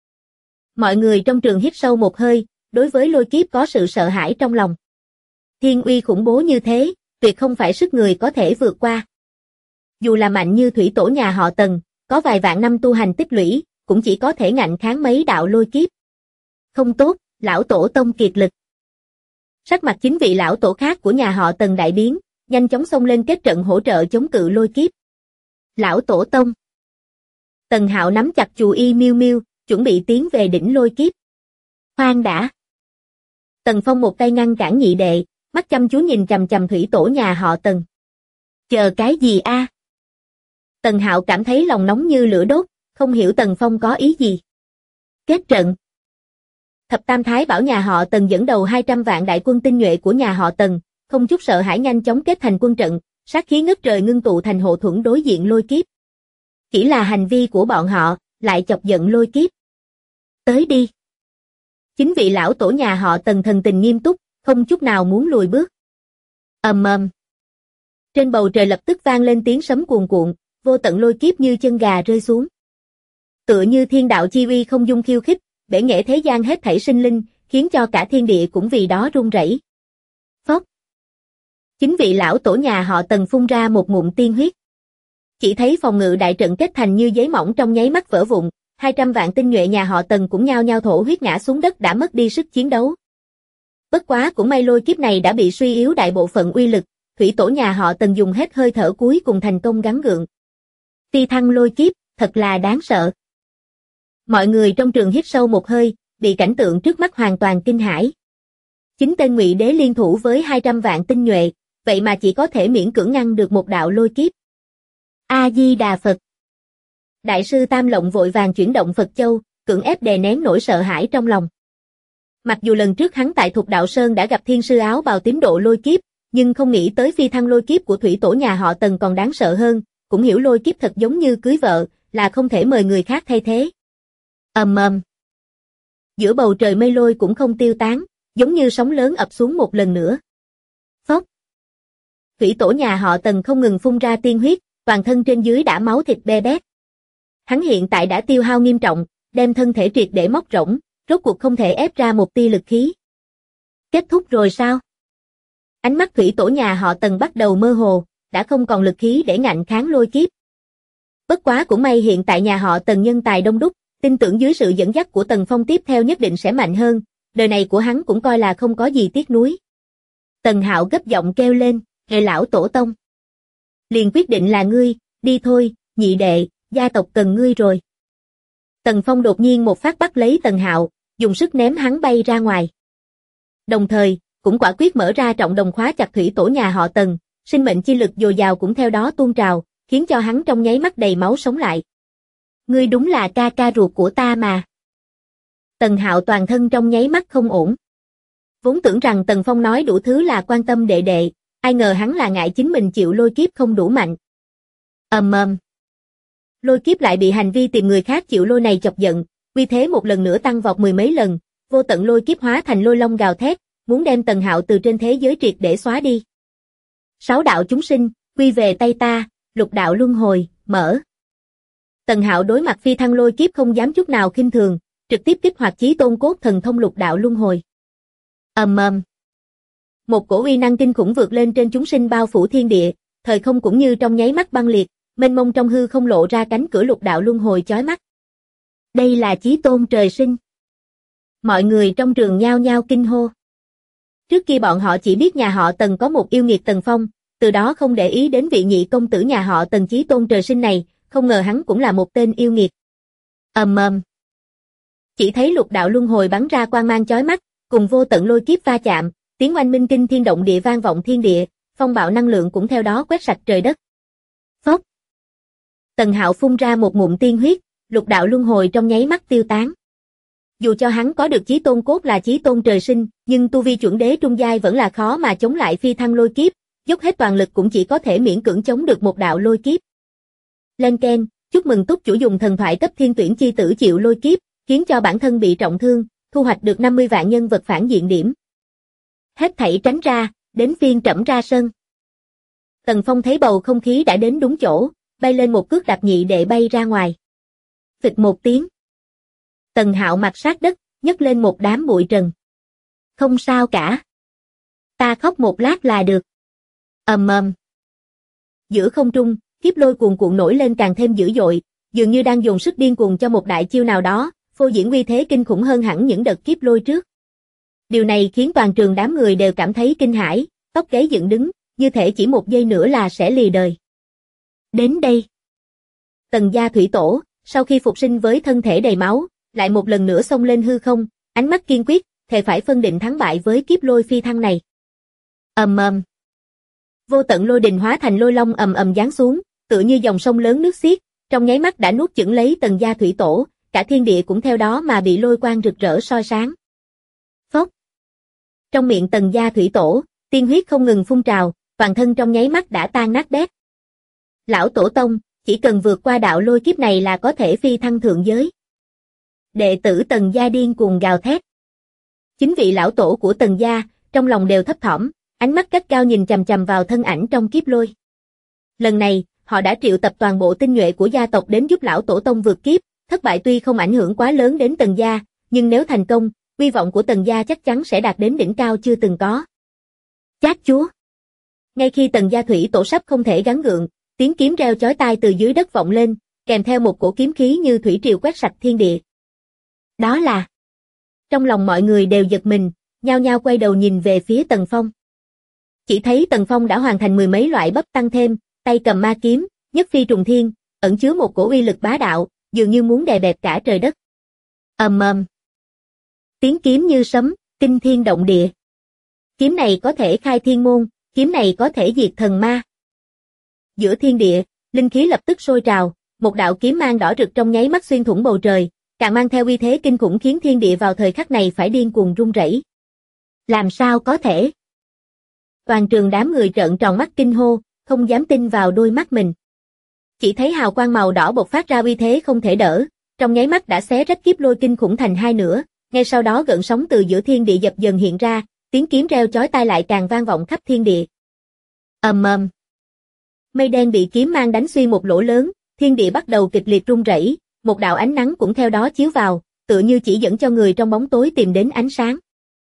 Mọi người trong trường hít sâu một hơi, đối với lôi kiếp có sự sợ hãi trong lòng. Thiên uy khủng bố như thế, tuyệt không phải sức người có thể vượt qua. Dù là mạnh như thủy tổ nhà họ Tần, có vài vạn năm tu hành tích lũy, cũng chỉ có thể ngạnh kháng mấy đạo lôi kiếp. Không tốt, lão tổ tông kiệt lực. Sắc mặt chính vị lão tổ khác của nhà họ Tần đại biến, nhanh chóng xông lên kết trận hỗ trợ chống cự lôi kiếp. Lão tổ tông. Tần Hạo nắm chặt chù y miêu miêu, chuẩn bị tiến về đỉnh lôi kiếp. Khoan đã. Tần Phong một tay ngăn cản nhị đệ, mắt chăm chú nhìn chằm chằm thủy tổ nhà họ Tần. Chờ cái gì a? Tần Hạo cảm thấy lòng nóng như lửa đốt, không hiểu Tần Phong có ý gì. Kết trận. Thập Tam Thái bảo nhà họ Tần dẫn đầu 200 vạn đại quân tinh nhuệ của nhà họ Tần, không chút sợ hãi nhanh chóng kết thành quân trận, sát khí ngất trời ngưng tụ thành hộ thuẫn đối diện lôi kiếp. Chỉ là hành vi của bọn họ, lại chọc giận lôi kiếp. Tới đi. Chính vị lão tổ nhà họ Tần thần tình nghiêm túc, không chút nào muốn lùi bước. Ầm ầm. Trên bầu trời lập tức vang lên tiếng sấm cuồn cuộn, vô tận lôi kiếp như chân gà rơi xuống. Tựa như thiên đạo chi uy không dung khiêu khích, bể nghệ thế gian hết thảy sinh linh, khiến cho cả thiên địa cũng vì đó rung rẩy. Phốc. Chính vị lão tổ nhà họ Tần phun ra một ngụm tiên huyết. Chỉ thấy phòng ngự đại trận kết thành như giấy mỏng trong nháy mắt vỡ vụn, 200 vạn tinh nhuệ nhà họ Tần cũng nhao nhao thổ huyết ngã xuống đất đã mất đi sức chiến đấu. Bất quá cũng may lôi kiếp này đã bị suy yếu đại bộ phận uy lực, thủy tổ nhà họ Tần dùng hết hơi thở cuối cùng thành công gắng gượng. Phi thăng lôi kiếp, thật là đáng sợ. Mọi người trong trường hít sâu một hơi, bị cảnh tượng trước mắt hoàn toàn kinh hãi. Chính tên Ngụy Đế liên thủ với 200 vạn tinh nhuệ, vậy mà chỉ có thể miễn cưỡng ngăn được một đạo lôi kiếp. A Di Đà Phật. Đại sư Tam Lộng vội vàng chuyển động Phật Châu, cưỡng ép đè nén nỗi sợ hãi trong lòng. Mặc dù lần trước hắn tại Thục Đạo Sơn đã gặp thiên sư áo bào tím độ lôi kiếp, nhưng không nghĩ tới phi thăng lôi kiếp của thủy tổ nhà họ Tần còn đáng sợ hơn, cũng hiểu lôi kiếp thật giống như cưới vợ, là không thể mời người khác thay thế. Ầm ầm. Giữa bầu trời mây lôi cũng không tiêu tán, giống như sóng lớn ập xuống một lần nữa. Phốc. Thủy tổ nhà họ Tần không ngừng phun ra tiên huyết, toàn thân trên dưới đã máu thịt be bét. Hắn hiện tại đã tiêu hao nghiêm trọng, đem thân thể triệt để móc rỗng, rốt cuộc không thể ép ra một tia lực khí. Kết thúc rồi sao? Ánh mắt thủy tổ nhà họ Tần bắt đầu mơ hồ, đã không còn lực khí để ngạnh kháng lôi kiếp. Bất quá cũng may hiện tại nhà họ Tần nhân tài đông đúc, tin tưởng dưới sự dẫn dắt của Tần Phong tiếp theo nhất định sẽ mạnh hơn, đời này của hắn cũng coi là không có gì tiếc nuối. Tần Hạo gấp giọng kêu lên, "Hệ lão tổ tông. Liền quyết định là ngươi, đi thôi, nhị đệ, gia tộc cần ngươi rồi." Tần Phong đột nhiên một phát bắt lấy Tần Hạo, dùng sức ném hắn bay ra ngoài. Đồng thời, cũng quả quyết mở ra trọng đồng khóa chặt thủy tổ nhà họ Tần, sinh mệnh chi lực dồi dào cũng theo đó tuôn trào, khiến cho hắn trong nháy mắt đầy máu sống lại. Ngươi đúng là ca ca ruột của ta mà. Tần Hạo toàn thân trong nháy mắt không ổn. Vốn tưởng rằng Tần Phong nói đủ thứ là quan tâm đệ đệ, ai ngờ hắn là ngại chính mình chịu lôi kiếp không đủ mạnh. Ầm ầm. Lôi kiếp lại bị hành vi tìm người khác chịu lôi này chọc giận, uy thế một lần nữa tăng vọt mười mấy lần, vô tận lôi kiếp hóa thành lôi long gào thét, muốn đem Tần Hạo từ trên thế giới triệt để xóa đi. 6 đạo chúng sinh, quy về tay ta, lục đạo luân hồi, mở. Tần Hạo đối mặt phi thăng lôi kiếp không dám chút nào khinh thường, trực tiếp kích hoạt chí tôn cốt thần thông lục đạo luân hồi. Ầm ầm. Một cổ uy năng kinh khủng vượt lên trên chúng sinh bao phủ thiên địa, thời không cũng như trong nháy mắt băng liệt, mênh mông trong hư không lộ ra cánh cửa lục đạo luân hồi chói mắt. Đây là chí tôn trời sinh. Mọi người trong trường nhao nhao kinh hô. Trước kia bọn họ chỉ biết nhà họ Tần có một yêu nghiệt Tần Phong, từ đó không để ý đến vị nhị công tử nhà họ Tần chí tôn trời sinh này, không ngờ hắn cũng là một tên yêu nghiệt. Ầm ầm. Chỉ thấy lục đạo luân hồi bắn ra quang mang chói mắt, cùng vô tận lôi kiếp va chạm, tiếng oanh minh kinh thiên động địa vang vọng thiên địa, phong bạo năng lượng cũng theo đó quét sạch trời đất. Phốc. Tần Hạo phun ra một ngụm tiên huyết, lục đạo luân hồi trong nháy mắt tiêu tán. Dù cho hắn có được chí tôn cốt là chí tôn trời sinh, nhưng tu vi chuẩn đế trung giai vẫn là khó mà chống lại phi thăng lôi kiếp, dốc hết toàn lực cũng chỉ có thể miễn cưỡng chống được một đạo lôi kiếp. Lên keng, chúc mừng túc chủ dùng thần thoại cấp thiên tuyển chi tử chịu lôi kiếp, khiến cho bản thân bị trọng thương, thu hoạch được 50 vạn nhân vật phản diện điểm. Hết thảy tránh ra, đến phiên trẫm ra sân. Tần Phong thấy bầu không khí đã đến đúng chỗ, bay lên một cước đạp nhị đệ bay ra ngoài. Phịch một tiếng. Tần Hạo mặt sát đất, nhấc lên một đám bụi trần. Không sao cả. Ta khóc một lát là được. Ầm ầm. Giữa không trung, kiếp lôi cuồn cuộn nổi lên càng thêm dữ dội, dường như đang dồn sức điên cuồng cho một đại chiêu nào đó, phô diễn uy thế kinh khủng hơn hẳn những đợt kiếp lôi trước. Điều này khiến toàn trường đám người đều cảm thấy kinh hãi, tóc gáy dựng đứng, như thể chỉ một giây nữa là sẽ lìa đời. Đến đây. Tần gia thủy tổ, sau khi phục sinh với thân thể đầy máu, lại một lần nữa xông lên hư không, ánh mắt kiên quyết, thề phải phân định thắng bại với kiếp lôi phi thăng này. Ầm ầm. Vô tận lôi đình hóa thành lôi long ầm ầm giáng xuống, tựa như dòng sông lớn nước xiết, trong nháy mắt đã nuốt chửng lấy Tần gia thủy tổ, cả thiên địa cũng theo đó mà bị lôi quang rực rỡ soi sáng. Phốc. Trong miệng Tần gia thủy tổ, tiên huyết không ngừng phun trào, toàn thân trong nháy mắt đã tan nát bét. Lão tổ tông, chỉ cần vượt qua đạo lôi kiếp này là có thể phi thăng thượng giới. Đệ tử Tần gia điên cuồng gào thét. Chính vị lão tổ của Tần gia, trong lòng đều thấp thỏm, ánh mắt gắt gao nhìn chằm chằm vào thân ảnh trong kiếp lôi. Lần này, họ đã triệu tập toàn bộ tinh nhuệ của gia tộc đến giúp lão tổ tông vượt kiếp, thất bại tuy không ảnh hưởng quá lớn đến Tần gia, nhưng nếu thành công, uy vọng của Tần gia chắc chắn sẽ đạt đến đỉnh cao chưa từng có. Chát chúa. Ngay khi Tần gia thủy tổ sắp không thể gắng gượng, tiếng kiếm reo chói tai từ dưới đất vọng lên, kèm theo một cổ kiếm khí như thủy triều quét sạch thiên địa. Đó là... Trong lòng mọi người đều giật mình, nhao nhao quay đầu nhìn về phía Tần Phong. Chỉ thấy Tần Phong đã hoàn thành mười mấy loại bắp tăng thêm, tay cầm ma kiếm, nhất phi trùng thiên, ẩn chứa một cổ uy lực bá đạo, dường như muốn đè bẹp cả trời đất. Ầm ầm. Tiếng kiếm như sấm, kinh thiên động địa. Kiếm này có thể khai thiên môn, kiếm này có thể diệt thần ma. Giữa thiên địa, linh khí lập tức sôi trào, một đạo kiếm mang đỏ rực trong nháy mắt xuyên thủng bầu trời, càng mang theo uy thế kinh khủng khiến thiên địa vào thời khắc này phải điên cuồng rung rẩy. Làm sao có thể? Toàn trường đám người trợn tròn mắt kinh hô, không dám tin vào đôi mắt mình. Chỉ thấy hào quang màu đỏ bộc phát ra uy thế không thể đỡ, trong nháy mắt đã xé rách kiếp lôi kinh khủng thành hai nửa, ngay sau đó gợn sóng từ giữa thiên địa dập dần hiện ra, tiếng kiếm reo chói tai lại càng vang vọng khắp thiên địa. Ầm ầm. Mây đen bị kiếm mang đánh xuyên một lỗ lớn, thiên địa bắt đầu kịch liệt rung rẩy, một đạo ánh nắng cũng theo đó chiếu vào, tựa như chỉ dẫn cho người trong bóng tối tìm đến ánh sáng.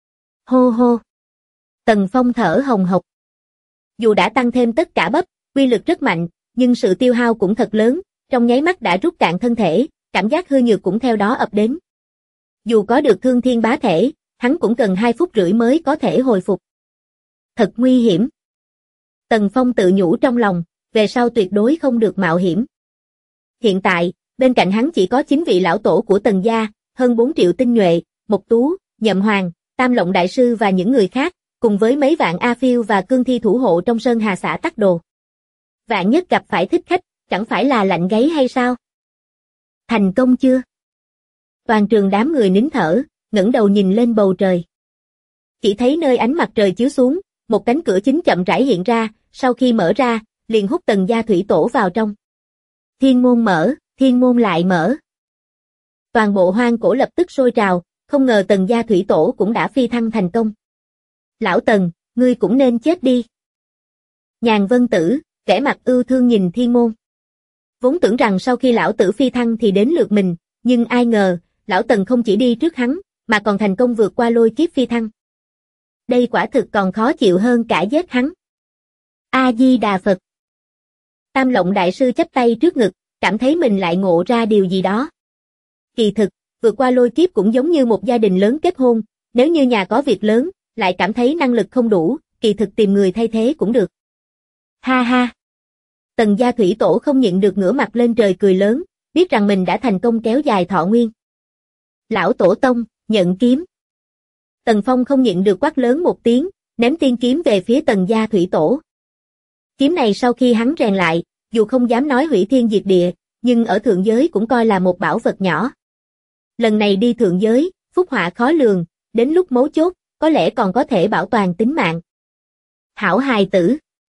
Hô hô. Tần Phong thở hồng hộc. Dù đã tăng thêm tất cả bắp, uy lực rất mạnh, nhưng sự tiêu hao cũng thật lớn, trong nháy mắt đã rút cạn thân thể, cảm giác hư nhược cũng theo đó ập đến. Dù có được thương thiên bá thể, hắn cũng cần 2 phút rưỡi mới có thể hồi phục. Thật nguy hiểm. Tần Phong tự nhủ trong lòng, về sau tuyệt đối không được mạo hiểm. Hiện tại, bên cạnh hắn chỉ có 9 vị lão tổ của Tần gia, hơn 4 triệu tinh nhuệ, Mộc Tú, Nhậm Hoàng, Tam Lộng đại sư và những người khác, cùng với mấy vạn A Phiêu và cương thi thủ hộ trong Sơn Hà xã Tắc Đồ. Vạn nhất gặp phải thích khách, chẳng phải là lạnh gáy hay sao? Thành công chưa? Toàn trường đám người nín thở, ngẩng đầu nhìn lên bầu trời. Chỉ thấy nơi ánh mặt trời chiếu xuống, một cánh cửa chính chậm rãi hiện ra, sau khi mở ra, liền hút Tần gia thủy tổ vào trong. Thiên môn mở, thiên môn lại mở. Toàn bộ hoang cổ lập tức sôi trào, không ngờ Tần gia thủy tổ cũng đã phi thăng thành công. Lão Tần, ngươi cũng nên chết đi. Nhàn Vân Tử, vẻ mặt ưu thương nhìn thiên môn. Vốn tưởng rằng sau khi lão tử phi thăng thì đến lượt mình, nhưng ai ngờ, lão Tần không chỉ đi trước hắn, mà còn thành công vượt qua lôi kiếp phi thăng. Đây quả thực còn khó chịu hơn cả giết hắn. A-di-đà Phật. Tam Lộng đại sư chắp tay trước ngực, cảm thấy mình lại ngộ ra điều gì đó. Kỳ thực, vượt qua lôi kiếp cũng giống như một gia đình lớn kết hôn, nếu như nhà có việc lớn, lại cảm thấy năng lực không đủ, kỳ thực tìm người thay thế cũng được. Ha ha. Tần gia thủy tổ không nhịn được ngửa mặt lên trời cười lớn, biết rằng mình đã thành công kéo dài thọ nguyên. Lão tổ tông, nhận kiếm. Tần Phong không nhịn được quát lớn một tiếng, ném tiên kiếm về phía Tần gia thủy tổ. Kiếm này sau khi hắn rèn lại, dù không dám nói hủy thiên diệt địa, nhưng ở thượng giới cũng coi là một bảo vật nhỏ. Lần này đi thượng giới, phúc họa khó lường, đến lúc mấu chốt, có lẽ còn có thể bảo toàn tính mạng. Hảo hài tử.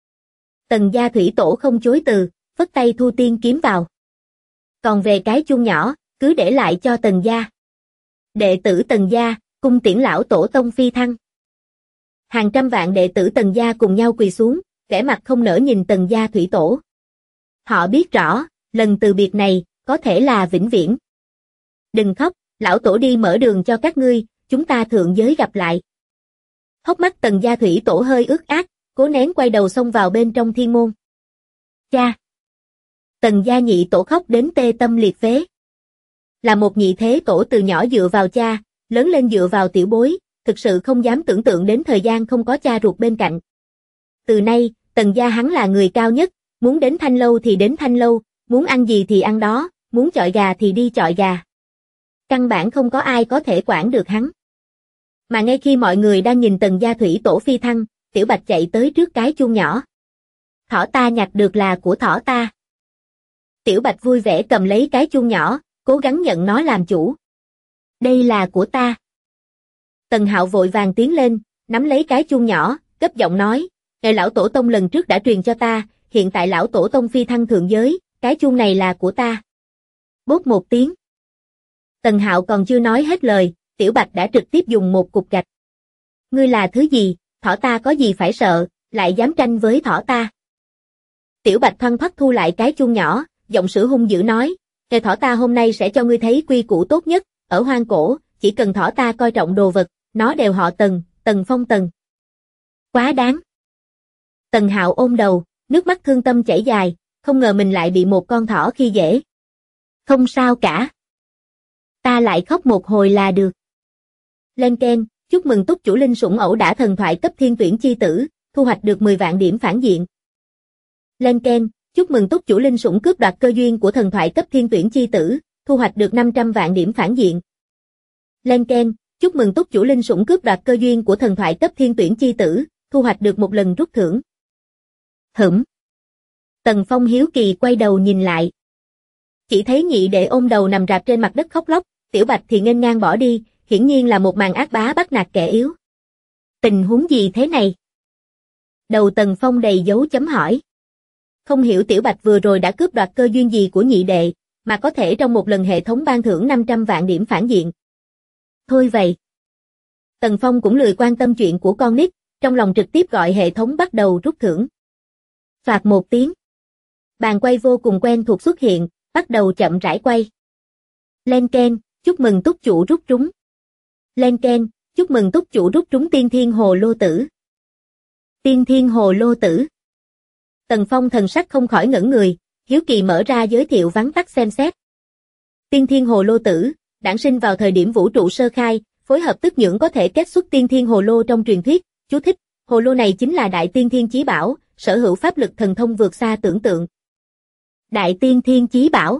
Tần gia thủy tổ không chối từ, phất tay thu tiên kiếm vào. Còn về cái chuông nhỏ, cứ để lại cho Tần gia. Đệ tử Tần gia, cung tiễn lão tổ tông phi thăng. Hàng trăm vạn đệ tử Tần gia cùng nhau quỳ xuống, vẻ mặt không nỡ nhìn Tần gia thủy tổ. Họ biết rõ, lần từ biệt này, có thể là vĩnh viễn. Đừng khóc, lão tổ đi mở đường cho các ngươi, chúng ta thượng giới gặp lại. Hốc mắt Tần gia thủy tổ hơi ướt át, cố nén quay đầu xông vào bên trong thiên môn. Cha! Tần gia nhị tổ khóc đến tê tâm liệt phế. Là một nhị thế tổ từ nhỏ dựa vào cha, lớn lên dựa vào tiểu bối, thực sự không dám tưởng tượng đến thời gian không có cha ruột bên cạnh. Từ nay, Tần gia hắn là người cao nhất, muốn đến Thanh Lâu thì đến Thanh Lâu, muốn ăn gì thì ăn đó, muốn chọi gà thì đi chọi gà. Căn bản không có ai có thể quản được hắn. Mà ngay khi mọi người đang nhìn Tần gia thủy tổ phi thăng, Tiểu Bạch chạy tới trước cái chuông nhỏ. Thỏ ta nhặt được là của thỏ ta. Tiểu Bạch vui vẻ cầm lấy cái chuông nhỏ, cố gắng nhận nó làm chủ. Đây là của ta. Tần Hạo vội vàng tiến lên, nắm lấy cái chuông nhỏ, gấp giọng nói, ngài lão tổ tông lần trước đã truyền cho ta, hiện tại lão tổ tông phi thăng thượng giới, cái chuông này là của ta. Bốp một tiếng. Tần Hạo còn chưa nói hết lời, Tiểu Bạch đã trực tiếp dùng một cục gạch. Ngươi là thứ gì, thỏ ta có gì phải sợ, lại dám tranh với thỏ ta. Tiểu Bạch thoăn thoắt thu lại cái chuông nhỏ, giọng sữa hung dữ nói, "Kẻ thỏ ta hôm nay sẽ cho ngươi thấy quy củ tốt nhất, ở hoang cổ, chỉ cần thỏ ta coi trọng đồ vật, nó đều họ Tần, Tần Phong Tần." Quá đáng. Tần Hạo ôm đầu, nước mắt thương tâm chảy dài, không ngờ mình lại bị một con thỏ khi dễ. Không sao cả. Ta lại khóc một hồi là được. Lên keng, chúc mừng túc chủ linh sủng ẩu đả thần thoại cấp thiên tuyển chi tử, thu hoạch được 10 vạn điểm phản diện. Lên keng, chúc mừng túc chủ linh sủng cướp đoạt cơ duyên của thần thoại cấp thiên tuyển chi tử, thu hoạch được 500 vạn điểm phản diện. Lên keng, chúc mừng túc chủ linh sủng cướp đoạt cơ duyên của thần thoại cấp thiên tuyển chi tử, thu hoạch được một lần rút thưởng. Tần Phong hiếu kỳ quay đầu nhìn lại. Chỉ thấy nhị đệ ôm đầu nằm rạp trên mặt đất khóc lóc, Tiểu Bạch thì nghênh ngang bỏ đi, hiển nhiên là một màn ác bá bắt nạt kẻ yếu. Tình huống gì thế này? Đầu Tần Phong đầy dấu chấm hỏi. Không hiểu Tiểu Bạch vừa rồi đã cướp đoạt cơ duyên gì của nhị đệ, mà có thể trong một lần hệ thống ban thưởng 500 vạn điểm phản diện. Thôi vậy. Tần Phong cũng lười quan tâm chuyện của con nít, trong lòng trực tiếp gọi hệ thống bắt đầu rút thưởng. Phạt một tiếng. Bàn quay vô cùng quen thuộc xuất hiện, bắt đầu chậm rãi quay. Lên keng, chúc mừng túc chủ rút trúng. Lên keng, chúc mừng túc chủ rút trúng tiên thiên hồ lô tử. Tiên thiên hồ lô tử. Tần Phong thần sắc không khỏi ngẩn người, hiếu kỳ mở ra giới thiệu vắn tắt xem xét. Tiên thiên hồ lô tử, đản sinh vào thời điểm vũ trụ sơ khai, phối hợp tức nhưỡng có thể kết xuất tiên thiên hồ lô trong truyền thuyết. Chú thích, hồ lô này chính là đại tiên thiên chí bảo, sở hữu pháp lực thần thông vượt xa tưởng tượng. Đại tiên thiên chí bảo.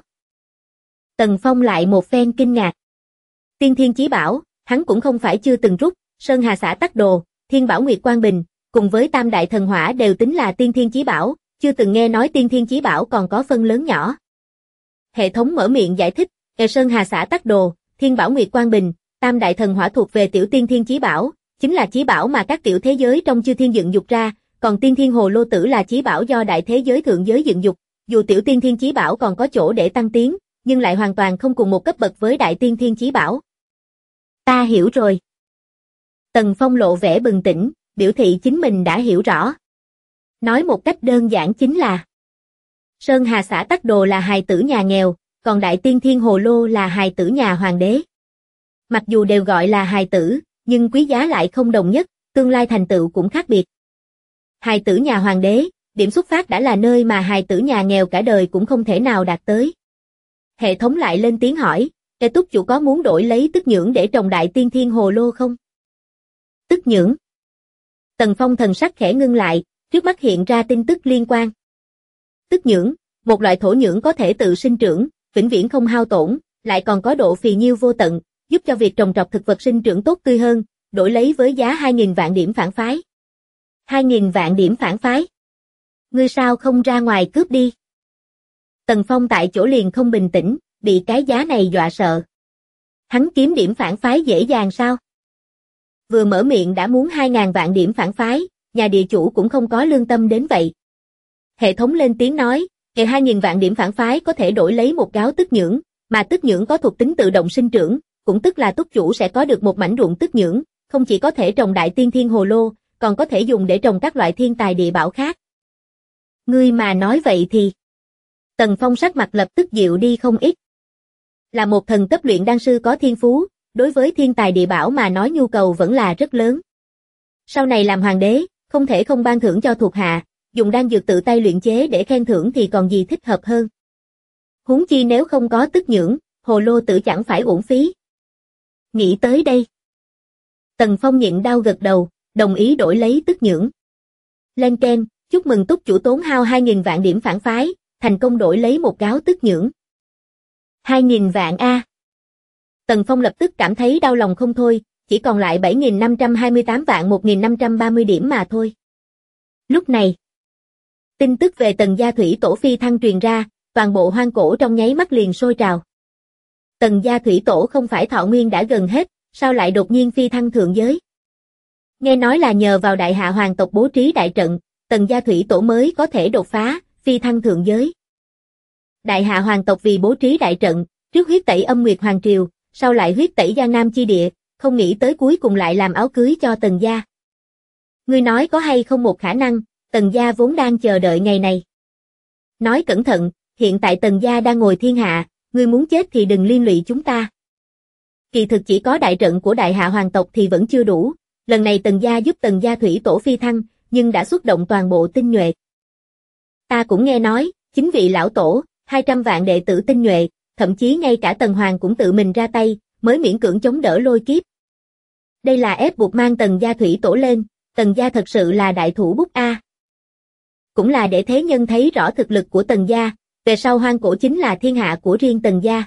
Tần Phong lại một phen kinh ngạc. Tiên thiên chí bảo, hắn cũng không phải chưa từng rút, Sơn Hà xã Tắc Đồ, Thiên Bảo Nguyệt Quang Bình, cùng với Tam Đại Thần Hỏa đều tính là tiên thiên chí bảo, chưa từng nghe nói tiên thiên chí bảo còn có phân lớn nhỏ. Hệ thống mở miệng giải thích, Sơn Hà xã Tắc Đồ, Thiên Bảo Nguyệt Quang Bình, Tam Đại Thần Hỏa thuộc về tiểu tiên thiên chí bảo, chính là chí bảo mà các tiểu thế giới trong chư thiên dựng dục ra, còn tiên thiên hồ lô tử là chí bảo do đại thế giới thượng giới dựng dục, dù tiểu tiên thiên chí bảo còn có chỗ để tăng tiến, nhưng lại hoàn toàn không cùng một cấp bậc với đại tiên thiên chí bảo. Ta hiểu rồi. Tần Phong lộ vẻ bừng tỉnh, biểu thị chính mình đã hiểu rõ. Nói một cách đơn giản chính là Sơn Hà xã Tắc Đồ là hài tử nhà nghèo, còn đại tiên thiên hồ lô là hài tử nhà hoàng đế. Mặc dù đều gọi là hài tử, nhưng quý giá lại không đồng nhất, tương lai thành tựu cũng khác biệt. Hài tử nhà hoàng đế, điểm xuất phát đã là nơi mà hài tử nhà nghèo cả đời cũng không thể nào đạt tới. Hệ thống lại lên tiếng hỏi, Tê Túc chủ có muốn đổi lấy tức nhưỡng để trồng đại tiên thiên hồ lô không? Tức nhưỡng. Tần Phong thần sắc khẽ ngưng lại, trước mắt hiện ra tin tức liên quan. Tức nhưỡng, một loại thổ nhưỡng có thể tự sinh trưởng, vĩnh viễn không hao tổn, lại còn có độ phì nhiêu vô tận, giúp cho việc trồng trọt thực vật sinh trưởng tốt tươi hơn, đổi lấy với giá 2.000 vạn điểm phản phái. 2.000 vạn điểm phản phái. Ngươi sao không ra ngoài cướp đi? Tần Phong tại chỗ liền không bình tĩnh, bị cái giá này dọa sợ. Hắn kiếm điểm phản phái dễ dàng sao? Vừa mở miệng đã muốn 2.000 vạn điểm phản phái, nhà địa chủ cũng không có lương tâm đến vậy. Hệ thống lên tiếng nói, 2.000 vạn điểm phản phái có thể đổi lấy một gáo tức nhưỡng, mà tức nhưỡng có thuộc tính tự động sinh trưởng, cũng tức là túc chủ sẽ có được một mảnh ruộng tức nhưỡng, không chỉ có thể trồng đại tiên thiên hồ lô, còn có thể dùng để trồng các loại thiên tài địa bảo khác. Ngươi mà nói vậy thì... Tần Phong sắc mặt lập tức dịu đi không ít. Là một thần cấp luyện đan sư có thiên phú, đối với thiên tài địa bảo mà nói nhu cầu vẫn là rất lớn. Sau này làm hoàng đế, không thể không ban thưởng cho thuộc hạ, dùng đan dược tự tay luyện chế để khen thưởng thì còn gì thích hợp hơn. Huống chi nếu không có tức nhưỡng, hồ lô tử chẳng phải uổng phí. Nghĩ tới đây. Tần Phong nhịn đau gật đầu, đồng ý đổi lấy tức nhưỡng. Lên keng, chúc mừng túc chủ tốn hao 2.000 vạn điểm phản phái, thành công đổi lấy một gáo tức nhưỡng. 2.000 vạn A. Tần Phong lập tức cảm thấy đau lòng không thôi, chỉ còn lại 7.528 vạn 1.530 điểm mà thôi. Lúc này, tin tức về Tần gia thủy tổ phi thăng truyền ra, toàn bộ hoang cổ trong nháy mắt liền sôi trào. Tần gia thủy tổ không phải thọ nguyên đã gần hết, sao lại đột nhiên phi thăng thượng giới? Nghe nói là nhờ vào đại hạ hoàng tộc bố trí đại trận, Tần gia thủy tổ mới có thể đột phá, phi thăng thượng giới. Đại hạ hoàng tộc vì bố trí đại trận, trước huyết tẩy âm nguyệt hoàng triều, sau lại huyết tẩy Giang Nam chi địa, không nghĩ tới cuối cùng lại làm áo cưới cho Tần gia. Ngươi nói có hay không một khả năng, Tần gia vốn đang chờ đợi ngày này. Nói cẩn thận, hiện tại Tần gia đang ngồi thiên hạ, ngươi muốn chết thì đừng liên lụy chúng ta. Kỳ thực chỉ có đại trận của đại hạ hoàng tộc thì vẫn chưa đủ, lần này Tần gia giúp Tần gia thủy tổ phi thăng, nhưng đã xuất động toàn bộ tinh nhuệ. Ta cũng nghe nói, 9 vị lão tổ, 200 vạn đệ tử tinh nhuệ, thậm chí ngay cả Tần Hoàng cũng tự mình ra tay, mới miễn cưỡng chống đỡ lôi kiếp. Đây là ép buộc mang Tần gia thủy tổ lên, Tần gia thật sự là đại thủ bút A. Cũng là để thế nhân thấy rõ thực lực của Tần gia, về sau hoang cổ chính là thiên hạ của riêng Tần gia.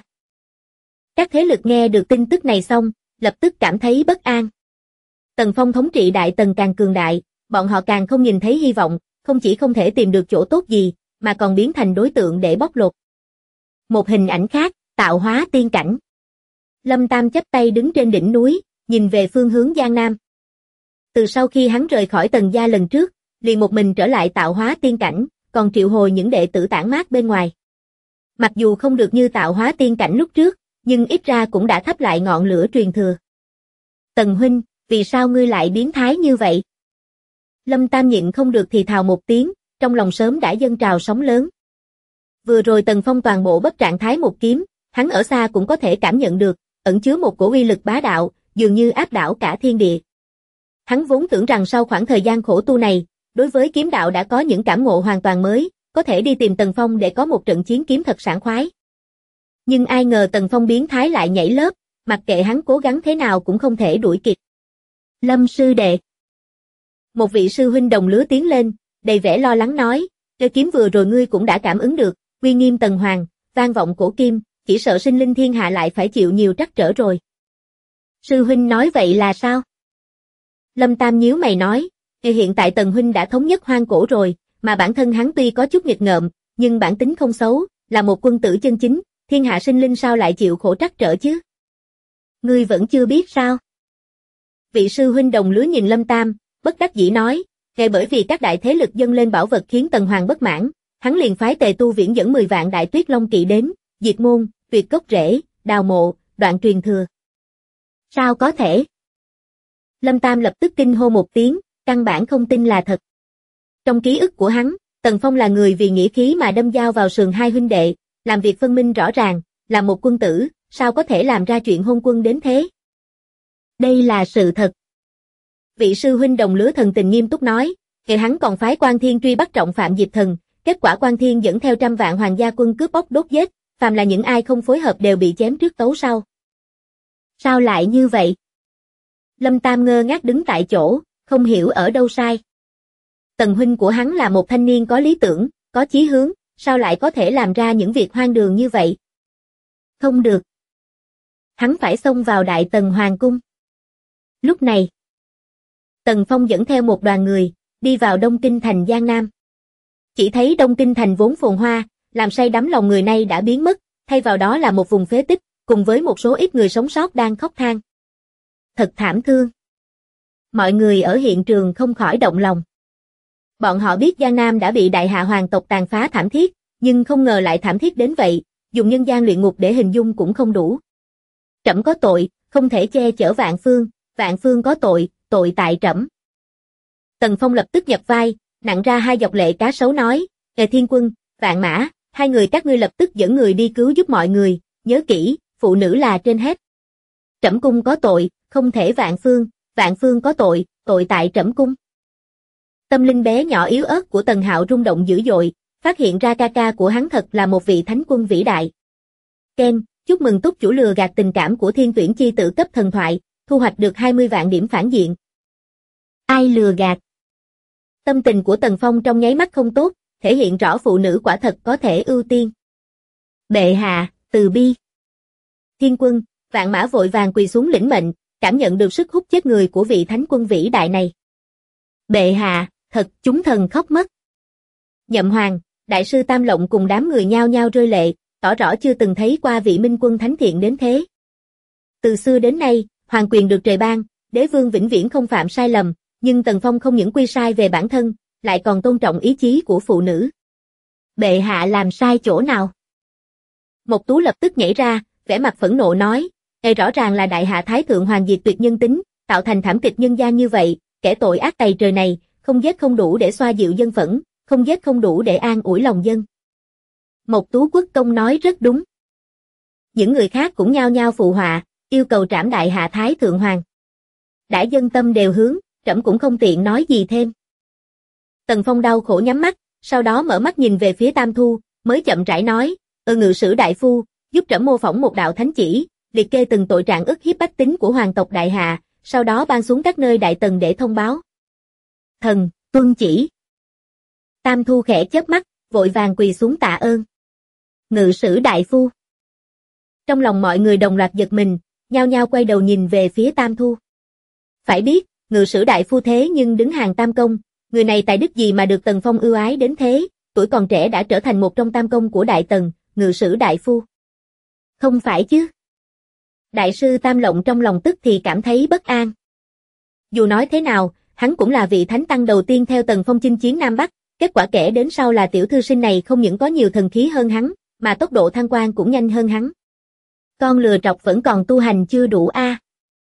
Các thế lực nghe được tin tức này xong, lập tức cảm thấy bất an. Tần Phong thống trị Đại Tần càng cường đại, bọn họ càng không nhìn thấy hy vọng, không chỉ không thể tìm được chỗ tốt gì, mà còn biến thành đối tượng để bóc lột. Một hình ảnh khác, tạo hóa tiên cảnh. Lâm Tam chắp tay đứng trên đỉnh núi, nhìn về phương hướng Giang Nam. Từ sau khi hắn rời khỏi Tần gia lần trước, liền một mình trở lại tạo hóa tiên cảnh, còn triệu hồi những đệ tử tản mát bên ngoài. Mặc dù không được như tạo hóa tiên cảnh lúc trước, nhưng ít ra cũng đã thắp lại ngọn lửa truyền thừa. Tần huynh, vì sao ngươi lại biến thái như vậy? Lâm Tam nhịn không được thì thào một tiếng, trong lòng sớm đã dâng trào sóng lớn. Vừa rồi Tần Phong toàn bộ bất trạng thái một kiếm, hắn ở xa cũng có thể cảm nhận được, ẩn chứa một cổ uy lực bá đạo, dường như áp đảo cả thiên địa. Hắn vốn tưởng rằng sau khoảng thời gian khổ tu này, đối với kiếm đạo đã có những cảm ngộ hoàn toàn mới, có thể đi tìm Tần Phong để có một trận chiến kiếm thật sảng khoái. Nhưng ai ngờ Tần Phong biến thái lại nhảy lớp, mặc kệ hắn cố gắng thế nào cũng không thể đuổi kịp. Lâm sư đệ. Một vị sư huynh đồng lứa tiến lên, đầy vẻ lo lắng nói, "Cơ kiếm vừa rồi ngươi cũng đã cảm ứng được, uy nghiêm Tần Hoàng, vang vọng cổ kim, chỉ sợ sinh linh thiên hạ lại phải chịu nhiều trắc trở rồi." Sư huynh nói vậy là sao? Lâm Tam nhíu mày nói, hiện tại Tần huynh đã thống nhất hoang cổ rồi, mà bản thân hắn tuy có chút nghịch ngợm, nhưng bản tính không xấu, là một quân tử chân chính, thiên hạ sinh linh sao lại chịu khổ trắc trở chứ? Ngươi vẫn chưa biết sao? Vị sư huynh đồng lứa nhìn Lâm Tam, bất đắc dĩ nói, bởi vì các đại thế lực dâng lên bảo vật khiến Tần Hoàng bất mãn, hắn liền phái Tề Tu Viễn dẫn 10 vạn đại tuyết long kỵ đến, diệt môn, tuyệt gốc rễ, đào mộ, đoạn truyền thừa. Sao có thể? Lâm Tam lập tức kinh hô một tiếng, căn bản không tin là thật. Trong ký ức của hắn, Tần Phong là người vì nghĩa khí mà đâm dao vào sườn hai huynh đệ, làm việc phân minh rõ ràng, là một quân tử, sao có thể làm ra chuyện hôn quân đến thế? Đây là sự thật. Vị sư huynh đồng lứa thần tình nghiêm túc nói, hắn còn phái Quan Thiên truy bắt trọng phạm Diệp Thần, kết quả Quan Thiên dẫn theo 100 vạn hoàng gia quân cướp bóc đốt giết, phàm là những ai không phối hợp đều bị chém trước tấu sau. Sao lại như vậy? Lâm Tam ngơ ngác đứng tại chỗ, không hiểu ở đâu sai. Tần huynh của hắn là một thanh niên có lý tưởng, có chí hướng, sao lại có thể làm ra những việc hoang đường như vậy? Không được. Hắn phải xông vào Đại Tần Hoàng cung. Lúc này, Tần Phong dẫn theo một đoàn người, đi vào Đông Kinh thành Giang Nam. Chỉ thấy Đông Kinh thành vốn phồn hoa, làm say đắm lòng người nay đã biến mất, thay vào đó là một vùng phế tích, cùng với một số ít người sống sót đang khóc than. Thật thảm thương. Mọi người ở hiện trường không khỏi động lòng. Bọn họ biết Giang Nam đã bị đại hạ hoàng tộc tàn phá thảm thiết, nhưng không ngờ lại thảm thiết đến vậy, dùng nhân gian luyện ngục để hình dung cũng không đủ. Trẫm có tội, không thể che chở vạn phương có tội, tội tại trẫm. Tần Phong lập tức nhập vai, nặn ra hai dọc lệ cá sấu nói, Thiên Quân, Vạn Mã, hai người các ngươi lập tức dẫn người đi cứu giúp mọi người, nhớ kỹ, phụ nữ là trên hết. Trẫm cung có tội, không thể vạn phương có tội, tội tại trẫm cung. Tâm linh bé nhỏ yếu ớt của Tần Hạo rung động dữ dội, phát hiện ra ca ca của hắn thật là một vị thánh quân vĩ đại. Ken, chúc mừng túc chủ lừa gạt tình cảm của thiên tuyển chi tử cấp thần thoại, thu hoạch được 20 vạn điểm phản diện. Ai lừa gạt? Tâm tình của Tần Phong trong nháy mắt không tốt, thể hiện rõ phụ nữ quả thật có thể ưu tiên. Bệ hạ, từ bi. Thiên Quân, Vạn Mã vội vàng quỳ xuống lĩnh mệnh, cảm nhận được sức hút chết người của vị thánh quân vĩ đại này. Bệ hạ, thật, chúng thần khóc mất. Nhậm Hoàng, Đại sư Tam Lộng cùng đám người nhao nhao rơi lệ, tỏ rõ chưa từng thấy qua vị minh quân thánh thiện đến thế. Từ xưa đến nay, hoàng quyền được trời ban, đế vương vĩnh viễn không phạm sai lầm, nhưng Tần Phong không những quy sai về bản thân, lại còn tôn trọng ý chí của phụ nữ. Bệ hạ làm sai chỗ nào? Mộc Tú lập tức nhảy ra, vẻ mặt phẫn nộ nói, Đây rõ ràng là đại hạ Thái Thượng Hoàng diệt tuyệt nhân tính, tạo thành thảm kịch nhân gian như vậy, kẻ tội ác tày trời này, không giết không đủ để xoa dịu dân phẫn, không giết không đủ để an ủi lòng dân. Mộc Tú Quốc công nói rất đúng. Những người khác cũng nhao nhao phụ họa, yêu cầu trảm đại hạ Thái Thượng Hoàng. Đã dân tâm đều hướng, trẫm cũng không tiện nói gì thêm. Tần Phong đau khổ nhắm mắt, sau đó mở mắt nhìn về phía Tam Thu, mới chậm rãi nói, ngự sử đại phu, giúp trẫm mô phỏng một đạo thánh chỉ, liệt kê từng tội trạng ức hiếp bách tính của hoàng tộc đại hạ, sau đó ban xuống các nơi đại tần để thông báo. Thần, tuân chỉ. Tam Thu khẽ chớp mắt, vội vàng quỳ xuống tạ ơn. Ngự sử đại phu. Trong lòng mọi người đồng loạt giật mình, nhao nhao quay đầu nhìn về phía Tam Thu. Phải biết, ngự sử đại phu thế nhưng đứng hàng tam công, người này tài đức gì mà được Tần Phong ưu ái đến thế, tuổi còn trẻ đã trở thành một trong tam công của đại tần, ngự sử đại phu. Không phải chứ? Đại sư Tam Lộng trong lòng tức thì cảm thấy bất an. Dù nói thế nào, hắn cũng là vị thánh tăng đầu tiên theo Tần Phong chinh chiến Nam Bắc, kết quả kể đến sau là tiểu thư sinh này không những có nhiều thần khí hơn hắn, mà tốc độ thăng quan cũng nhanh hơn hắn. Con lừa trọc vẫn còn tu hành chưa đủ a.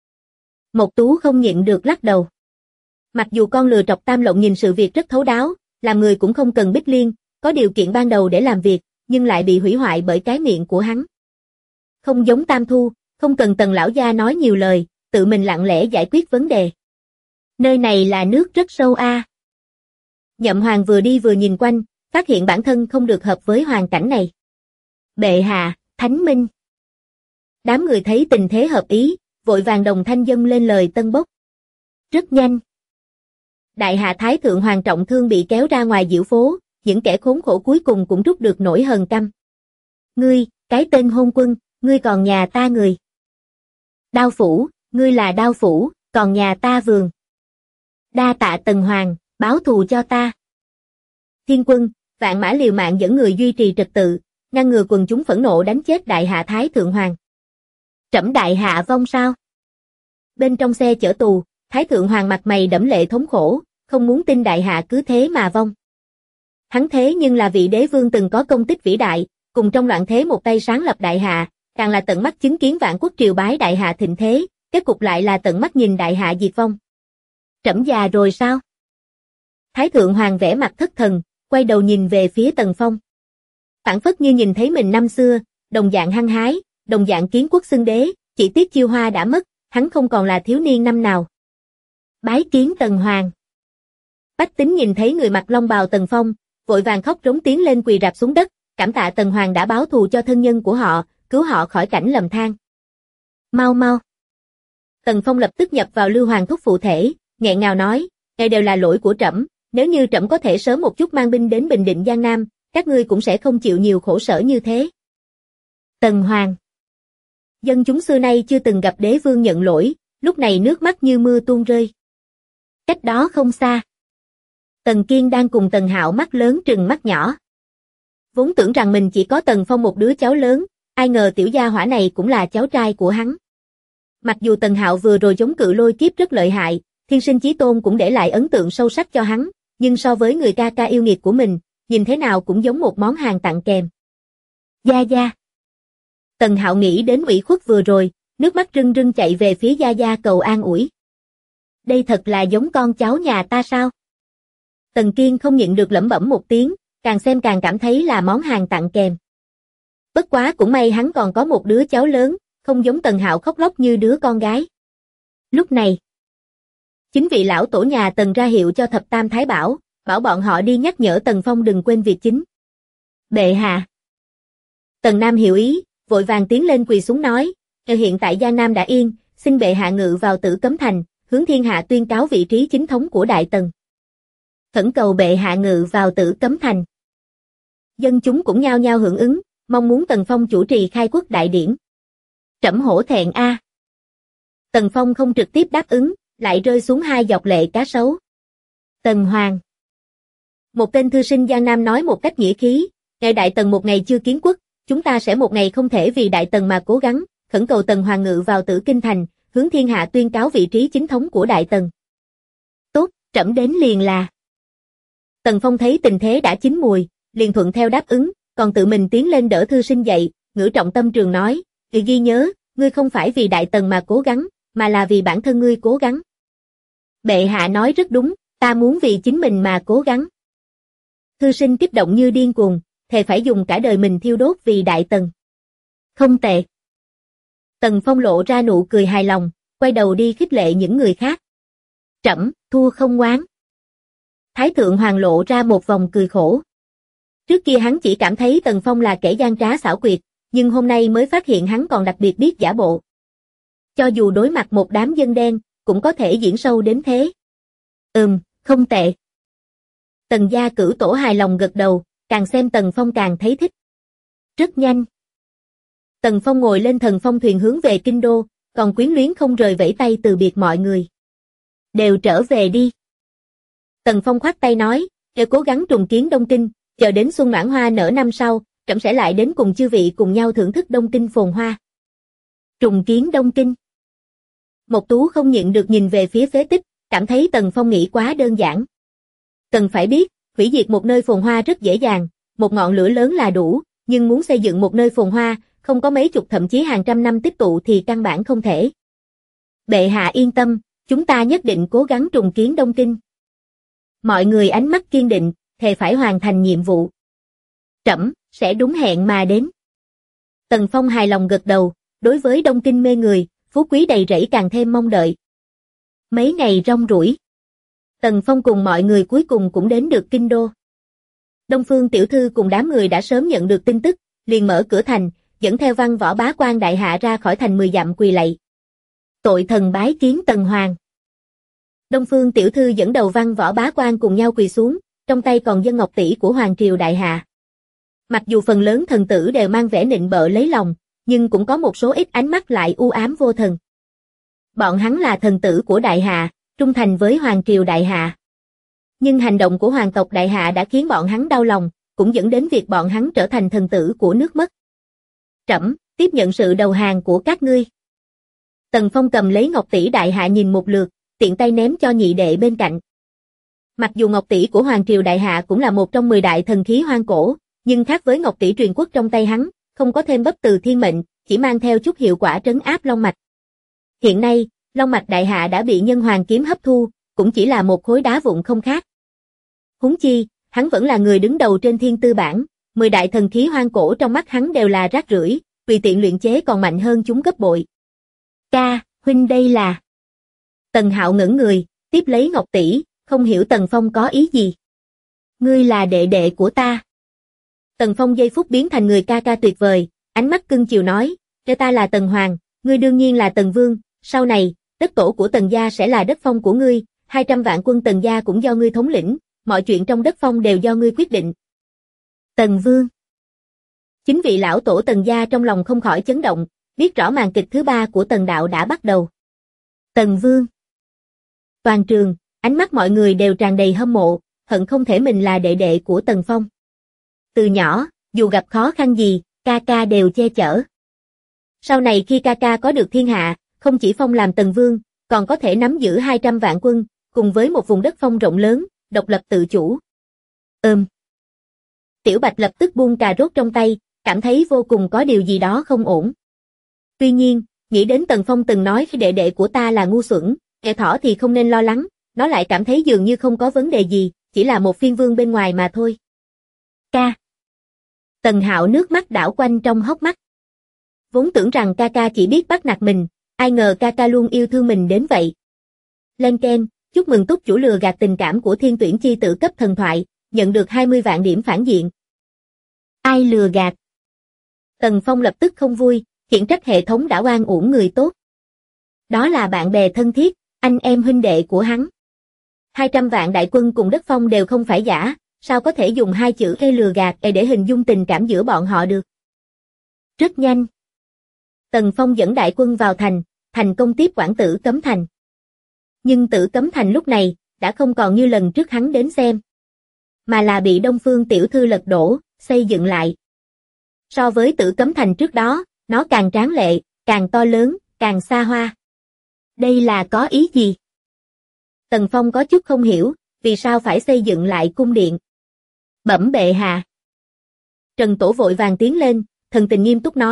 Mộc Tú không nhịn được lắc đầu. Mặc dù con lừa trọc Tam Lộng nhìn sự việc rất thấu đáo, làm người cũng không cần bích liên, có điều kiện ban đầu để làm việc, nhưng lại bị hủy hoại bởi cái miệng của hắn. Không giống Tam Thu, không cần Tần lão gia nói nhiều lời, tự mình lặng lẽ giải quyết vấn đề. Nơi này là nước rất sâu a. Nhậm Hoàng vừa đi vừa nhìn quanh, phát hiện bản thân không được hợp với hoàn cảnh này. Bệ hạ, Thánh Minh. Đám người thấy tình thế hợp ý, vội vàng đồng thanh dâng lên lời tân bốc. Rất nhanh. Đại hạ Thái Thượng Hoàng trọng thương bị kéo ra ngoài diễu phố, những kẻ khốn khổ cuối cùng cũng rút được nỗi hờn căm. Ngươi, cái tên hôn quân, ngươi còn nhà ta người. Đao phủ, ngươi là đao phủ, còn nhà ta vườn. Đa tạ Tần Hoàng, báo thù cho ta. Thiên quân, vạn mã liều mạng dẫn người duy trì trật tự, ngăn ngừa quần chúng phẫn nộ đánh chết đại hạ Thái Thượng Hoàng. Trẫm đại hạ vong sao? Bên trong xe chở tù, Thái Thượng Hoàng mặt mày đẫm lệ thống khổ, không muốn tin đại hạ cứ thế mà vong. Hắn thế nhưng là vị đế vương từng có công tích vĩ đại, cùng trong loạn thế một tay sáng lập đại hạ, càng là tận mắt chứng kiến vạn quốc triều bái đại hạ thịnh thế, kết cục lại là tận mắt nhìn đại hạ diệt vong. Trẫm già rồi sao? Thái Thượng Hoàng vẻ mặt thất thần, quay đầu nhìn về phía Tần Phong. Phảng phất như nhìn thấy mình năm xưa, đồng dạng hăng hái, đồng dạng kiến quốc xưng đế, chỉ tiếc chiêu hoa đã mất, hắn không còn là thiếu niên năm nào. Bái kiến Tần Hoàng. Bách tính nhìn thấy người mặc long bào Tần Phong, vội vàng khóc rống tiến lên quỳ rạp xuống đất, cảm tạ Tần Hoàng đã báo thù cho thân nhân của họ, cứu họ khỏi cảnh lầm than. Mau mau. Tần Phong lập tức nhập vào Lưu Hoàng thúc phụ thể, nghẹn ngào nói, đây đều là lỗi của trẫm, nếu như trẫm có thể sớm một chút mang binh đến bình định Giang Nam, các ngươi cũng sẽ không chịu nhiều khổ sở như thế. Tần Hoàng. Dân chúng xưa nay chưa từng gặp đế vương nhận lỗi, lúc này nước mắt như mưa tuôn rơi. Cách đó không xa. Tần Kiên đang cùng Tần Hạo mắt lớn trừng mắt nhỏ. Vốn tưởng rằng mình chỉ có Tần Phong một đứa cháu lớn, ai ngờ tiểu gia hỏa này cũng là cháu trai của hắn. Mặc dù Tần Hạo vừa rồi chống cự lôi kiếp rất lợi hại, thiên sinh chí tôn cũng để lại ấn tượng sâu sắc cho hắn, nhưng so với người ca ca yêu nghiệt của mình, nhìn thế nào cũng giống một món hàng tặng kèm. Gia Gia. Tần Hạo nghĩ đến ủy khuất vừa rồi, nước mắt rưng rưng chạy về phía Gia Gia cầu an ủi. Đây thật là giống con cháu nhà ta sao? Tần Kiên không nhịn được lẩm bẩm một tiếng, càng xem càng cảm thấy là món hàng tặng kèm. Bất quá cũng may hắn còn có một đứa cháu lớn, không giống Tần Hạo khóc lóc như đứa con gái. Lúc này, chính vị lão tổ nhà Tần ra hiệu cho Thập Tam Thái Bảo, bảo bọn họ đi nhắc nhở Tần Phong đừng quên việc chính. Bệ hạ. Tần Nam hiểu ý, vội vàng tiến lên quỳ xuống nói, hiện tại Giang Nam đã yên, xin bệ hạ ngự vào Tử Cấm Thành, hướng thiên hạ tuyên cáo vị trí chính thống của Đại Tần. Khẩn cầu bệ hạ ngự vào Tử Cấm Thành. Dân chúng cũng nhao nhao hưởng ứng, mong muốn Tần Phong chủ trì khai quốc đại điển. Trẫm hổ thẹn a. Tần Phong không trực tiếp đáp ứng, lại rơi xuống hai giọt lệ cá sấu. Tần Hoàng. Một tên thư sinh Giang Nam nói một cách nghĩa khí, ngày Đại Tần một ngày chưa kiến quốc, chúng ta sẽ một ngày không thể vì Đại Tần mà cố gắng, khẩn cầu Tần Hoàng ngự vào Tử Kinh Thành, hướng thiên hạ tuyên cáo vị trí chính thống của Đại Tần. Tốt, trẫm đến liền là. Tần Phong thấy tình thế đã chín mùi, liền thuận theo đáp ứng, còn tự mình tiến lên đỡ thư sinh dậy, ngữ trọng tâm trường nói, ghi nhớ, ngươi không phải vì Đại Tần mà cố gắng, mà là vì bản thân ngươi cố gắng. Bệ hạ nói rất đúng, ta muốn vì chính mình mà cố gắng. Thư sinh kích động như điên cuồng, thề phải dùng cả đời mình thiêu đốt vì Đại Tần. Không tệ. Tần Phong lộ ra nụ cười hài lòng, quay đầu đi khích lệ những người khác. Trẫm, thua không ngoán. Thái thượng hoàng lộ ra một vòng cười khổ. Trước kia hắn chỉ cảm thấy Tần Phong là kẻ gian trá xảo quyệt, nhưng hôm nay mới phát hiện hắn còn đặc biệt biết giả bộ. Cho dù đối mặt một đám dân đen, cũng có thể diễn sâu đến thế. Không tệ. Tần gia cửu tổ hài lòng gật đầu, càng xem Tần Phong càng thấy thích. Rất nhanh. Tần Phong ngồi lên thần phong thuyền hướng về kinh đô, còn quyến luyến không rời vẫy tay từ biệt mọi người. Đều trở về đi. Tần Phong khoát tay nói, để cố gắng trùng kiến Đông Kinh, chờ đến xuân mãn hoa nở năm sau, trẫm sẽ lại đến cùng chư vị cùng nhau thưởng thức Đông Kinh phồn hoa. Trùng kiến Đông Kinh. Mộc Tú không nhịn được nhìn về phía phế tích, cảm thấy Tần Phong nghĩ quá đơn giản. Cần phải biết, hủy diệt một nơi phồn hoa rất dễ dàng, một ngọn lửa lớn là đủ, nhưng muốn xây dựng một nơi phồn hoa, không có mấy chục thậm chí hàng trăm năm tích tụ thì căn bản không thể. Bệ hạ yên tâm, chúng ta nhất định cố gắng trùng kiến Đông Kinh. Mọi người ánh mắt kiên định, thề phải hoàn thành nhiệm vụ. Trẫm sẽ đúng hẹn mà đến. Tần Phong hài lòng gật đầu, đối với Đông Kinh mê người, phú quý đầy rẫy càng thêm mong đợi. Mấy ngày rong ruổi, Tần Phong cùng mọi người cuối cùng cũng đến được kinh đô. Đông Phương tiểu thư cùng đám người đã sớm nhận được tin tức, liền mở cửa thành, dẫn theo Văn Võ bá quan đại hạ ra khỏi thành 10 dặm quỳ lạy. Tội thần bái kiến Tần Hoàng. Đông Phương tiểu thư dẫn đầu Văn Võ bá quan cùng nhau quỳ xuống, trong tay còn dân ngọc tỷ của hoàng triều đại hạ. Mặc dù phần lớn thần tử đều mang vẻ nịnh bợ lấy lòng, nhưng cũng có một số ít ánh mắt lại u ám vô thần. Bọn hắn là thần tử của đại hạ, trung thành với hoàng triều đại hạ. Nhưng hành động của hoàng tộc đại hạ đã khiến bọn hắn đau lòng, cũng dẫn đến việc bọn hắn trở thành thần tử của nước mất. Trẫm tiếp nhận sự đầu hàng của các ngươi. Tần Phong cầm lấy ngọc tỷ đại hạ nhìn một lượt, tiện tay ném cho nhị đệ bên cạnh. Mặc dù ngọc tỷ của hoàng triều đại hạ cũng là một trong 10 đại thần khí hoang cổ, nhưng khác với ngọc tỷ truyền quốc trong tay hắn, không có thêm bất từ thiên mệnh, chỉ mang theo chút hiệu quả trấn áp long mạch. Hiện nay, long mạch đại hạ đã bị nhân hoàng kiếm hấp thu, cũng chỉ là một khối đá vụn không khác. Huống chi, hắn vẫn là người đứng đầu trên thiên tư bảng, 10 đại thần khí hoang cổ trong mắt hắn đều là rác rưởi, tùy tiện luyện chế còn mạnh hơn chúng gấp bội. Ca, huynh đây là... Tần Hạo ngẩn người, tiếp lấy ngọc tỷ, không hiểu Tần Phong có ý gì. Ngươi là đệ đệ của ta. Tần Phong giây phút biến thành người ca ca tuyệt vời, ánh mắt cưng chiều nói, để ta là Tần Hoàng, ngươi đương nhiên là Tần Vương, sau này, đất tổ của Tần gia sẽ là đất phong của ngươi, 200 vạn quân Tần gia cũng do ngươi thống lĩnh, mọi chuyện trong đất phong đều do ngươi quyết định. Tần Vương. Chính vị lão tổ Tần gia trong lòng không khỏi chấn động, biết rõ màn kịch thứ 3 của Tần đạo đã bắt đầu. Tần Vương. Toàn trường, ánh mắt mọi người đều tràn đầy hâm mộ, hận không thể mình là đệ đệ của Tần Phong. Từ nhỏ, dù gặp khó khăn gì, ca ca đều che chở. Sau này khi ca ca có được thiên hạ, không chỉ phong làm Tần Vương, còn có thể nắm giữ 200 vạn quân, cùng với một vùng đất phong rộng lớn, độc lập tự chủ. Tiểu Bạch lập tức buông cà rốt trong tay, cảm thấy vô cùng có điều gì đó không ổn. Tuy nhiên, nghĩ đến Tần Phong từng nói khi đệ đệ của ta là ngu xuẩn, kẻ thỏ thì không nên lo lắng, nó lại cảm thấy dường như không có vấn đề gì, chỉ là một phiên vương bên ngoài mà thôi. Ca. Tần Hạo nước mắt đảo quanh trong hốc mắt. Vốn tưởng rằng ca ca chỉ biết bắt nạt mình, ai ngờ ca ca luôn yêu thương mình đến vậy. Lên keng, chúc mừng túc chủ lừa gạt tình cảm của thiên tuyển chi tử cấp thần thoại, nhận được 20 vạn điểm phản diện. Ai lừa gạt? Tần Phong lập tức không vui, khiển trách hệ thống đã oan uổng người tốt. Đó là bạn bè thân thiết, anh em huynh đệ của hắn. 200 vạn đại quân cùng đất phong đều không phải giả, sao có thể dùng hai chữ lừa gạt để hình dung tình cảm giữa bọn họ được. Rất nhanh. Tần Phong dẫn đại quân vào thành, thành công tiếp quản Tử Cấm Thành. Nhưng Tử Cấm Thành lúc này, đã không còn như lần trước hắn đến xem. Mà là bị Đông Phương tiểu thư lật đổ, xây dựng lại. So với Tử Cấm Thành trước đó, nó càng tráng lệ, càng to lớn, càng xa hoa. Đây là có ý gì? Tần Phong có chút không hiểu, vì sao phải xây dựng lại cung điện. Bẩm bệ hạ. Trần Tổ vội vàng tiến lên, thần tình nghiêm túc nói,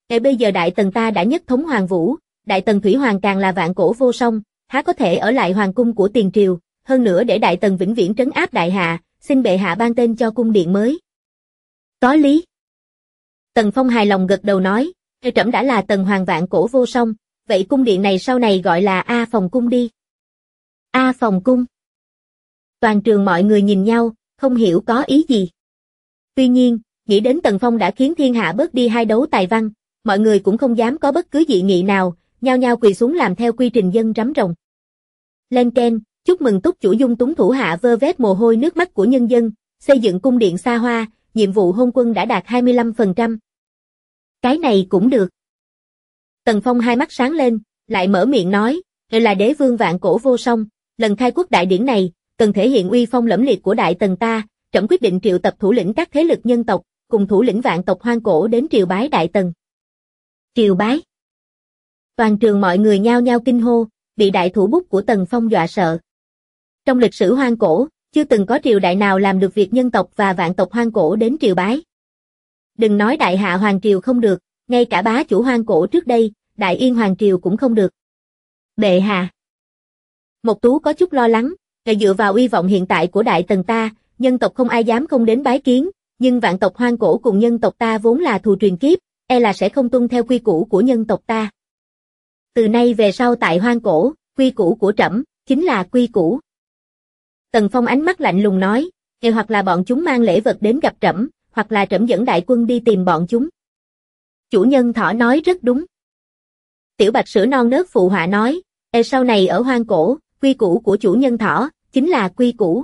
Bây giờ Đại Tần ta đã nhất thống Hoàng Vũ, Đại Tần Thủy Hoàng càng là vạn cổ vô song, há có thể ở lại hoàng cung của tiền triều, hơn nữa để Đại Tần vĩnh viễn trấn áp đại hạ, xin bệ hạ ban tên cho cung điện mới. Có lý. Tần Phong hài lòng gật đầu nói, trẫm đã là Tần Hoàng vạn cổ vô song, vậy cung điện này sau này gọi là A Phòng Cung đi. A Phòng Cung. Toàn trường mọi người nhìn nhau, không hiểu có ý gì. Tuy nhiên, nghĩ đến Tần Phong đã khiến thiên hạ bớt đi hai đấu tài văn, mọi người cũng không dám có bất cứ dị nghị nào, nhao nhao quỳ xuống làm theo quy trình dân rắm rồng. Lên keng, chúc mừng túc chủ dung túng thủ hạ vơ vét mồ hôi nước mắt của nhân dân, xây dựng cung điện xa hoa, nhiệm vụ hôn quân đã đạt 25%. Cái này cũng được. Tần Phong hai mắt sáng lên, lại mở miệng nói, là đế vương vạn cổ vô song, lần khai quốc đại điển này, cần thể hiện uy phong lẫm liệt của Đại Tần ta, trẫm quyết định triệu tập thủ lĩnh các thế lực nhân tộc, cùng thủ lĩnh vạn tộc hoang cổ đến triều bái Đại Tần. Triều bái. Toàn trường mọi người nhao nhao kinh hô, bị đại thủ bút của Tần Phong dọa sợ. Trong lịch sử hoang cổ, chưa từng có triều đại nào làm được việc nhân tộc và vạn tộc hoang cổ đến triều bái. Đừng nói đại hạ hoàng triều không được, ngay cả bá chủ hoang cổ trước đây, Đại Yên hoàng triều cũng không được. Bệ hạ. Mộc Tú có chút lo lắng, dựa vào uy vọng hiện tại của Đại Tần ta, nhân tộc không ai dám không đến bái kiến, nhưng vạn tộc hoang cổ cùng nhân tộc ta vốn là thù truyền kiếp, là sẽ không tuân theo quy củ của nhân tộc ta. Từ nay về sau tại hoang cổ, quy củ của trẫm chính là quy củ. Tần Phong ánh mắt lạnh lùng nói, hoặc là bọn chúng mang lễ vật đến gặp trẫm, hoặc là trẫm dẫn đại quân đi tìm bọn chúng. Chủ nhân thỏ nói rất đúng. Tiểu Bạch sữa non nớt phụ họa nói, sau này ở hoang cổ, quy củ của chủ nhân thỏ chính là quy củ.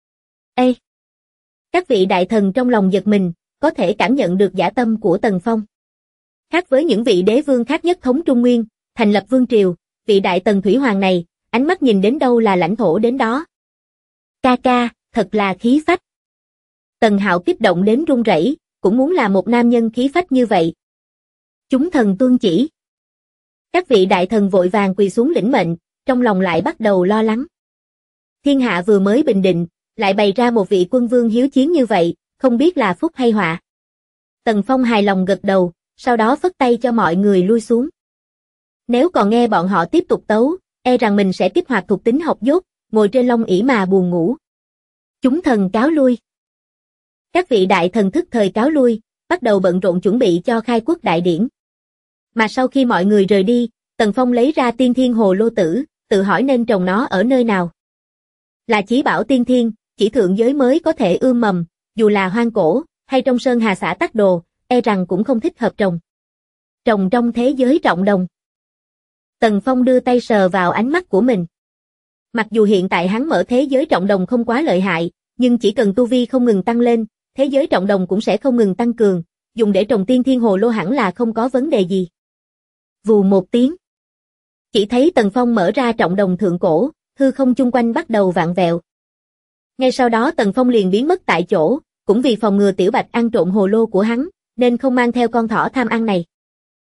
Các vị đại thần trong lòng giật mình, có thể cảm nhận được dã tâm của Tần Phong. Khác với những vị đế vương khác nhất thống Trung Nguyên, thành lập vương triều, vị Đại Tần Thủy Hoàng này, ánh mắt nhìn đến đâu là lãnh thổ đến đó. Ca ca, thật là khí phách. Tần Hạo kích động đến run rẩy, cũng muốn là một nam nhân khí phách như vậy. Chúng thần tuân chỉ. Các vị đại thần vội vàng quỳ xuống lĩnh mệnh, trong lòng lại bắt đầu lo lắng. Thiên hạ vừa mới bình định, lại bày ra một vị quân vương hiếu chiến như vậy, không biết là phúc hay họa. Tần Phong hài lòng gật đầu, sau đó phất tay cho mọi người lui xuống. Nếu còn nghe bọn họ tiếp tục tấu, rằng mình sẽ kích hoạt thuộc tính học dốt, ngồi trên long ỷ mà buồn ngủ. Chúng thần cáo lui. Các vị đại thần thức thời cáo lui, bắt đầu bận rộn chuẩn bị cho khai quốc đại điển. Mà sau khi mọi người rời đi, Tần Phong lấy ra tiên thiên hồ lô tử, tự hỏi nên trồng nó ở nơi nào. Là chí bảo tiên thiên, chỉ thượng giới mới có thể ươm mầm, dù là hoang cổ, hay trong sơn hà xã Tắc Đồ, rằng cũng không thích hợp trồng. Trồng trong thế giới trọng đồng. Tần Phong đưa tay sờ vào ánh mắt của mình. Mặc dù hiện tại hắn mở thế giới trọng đồng không quá lợi hại, nhưng chỉ cần tu vi không ngừng tăng lên, thế giới trọng đồng cũng sẽ không ngừng tăng cường, dùng để trồng tiên thiên hồ lô hẳn là không có vấn đề gì. Vù một tiếng. Chỉ thấy Tần Phong mở ra trọng đồng thượng cổ, hư không chung quanh bắt đầu vặn vẹo. Ngay sau đó Tần Phong liền biến mất tại chỗ, cũng vì phòng ngừa Tiểu Bạch ăn trộm hồ lô của hắn, nên không mang theo con thỏ tham ăn này.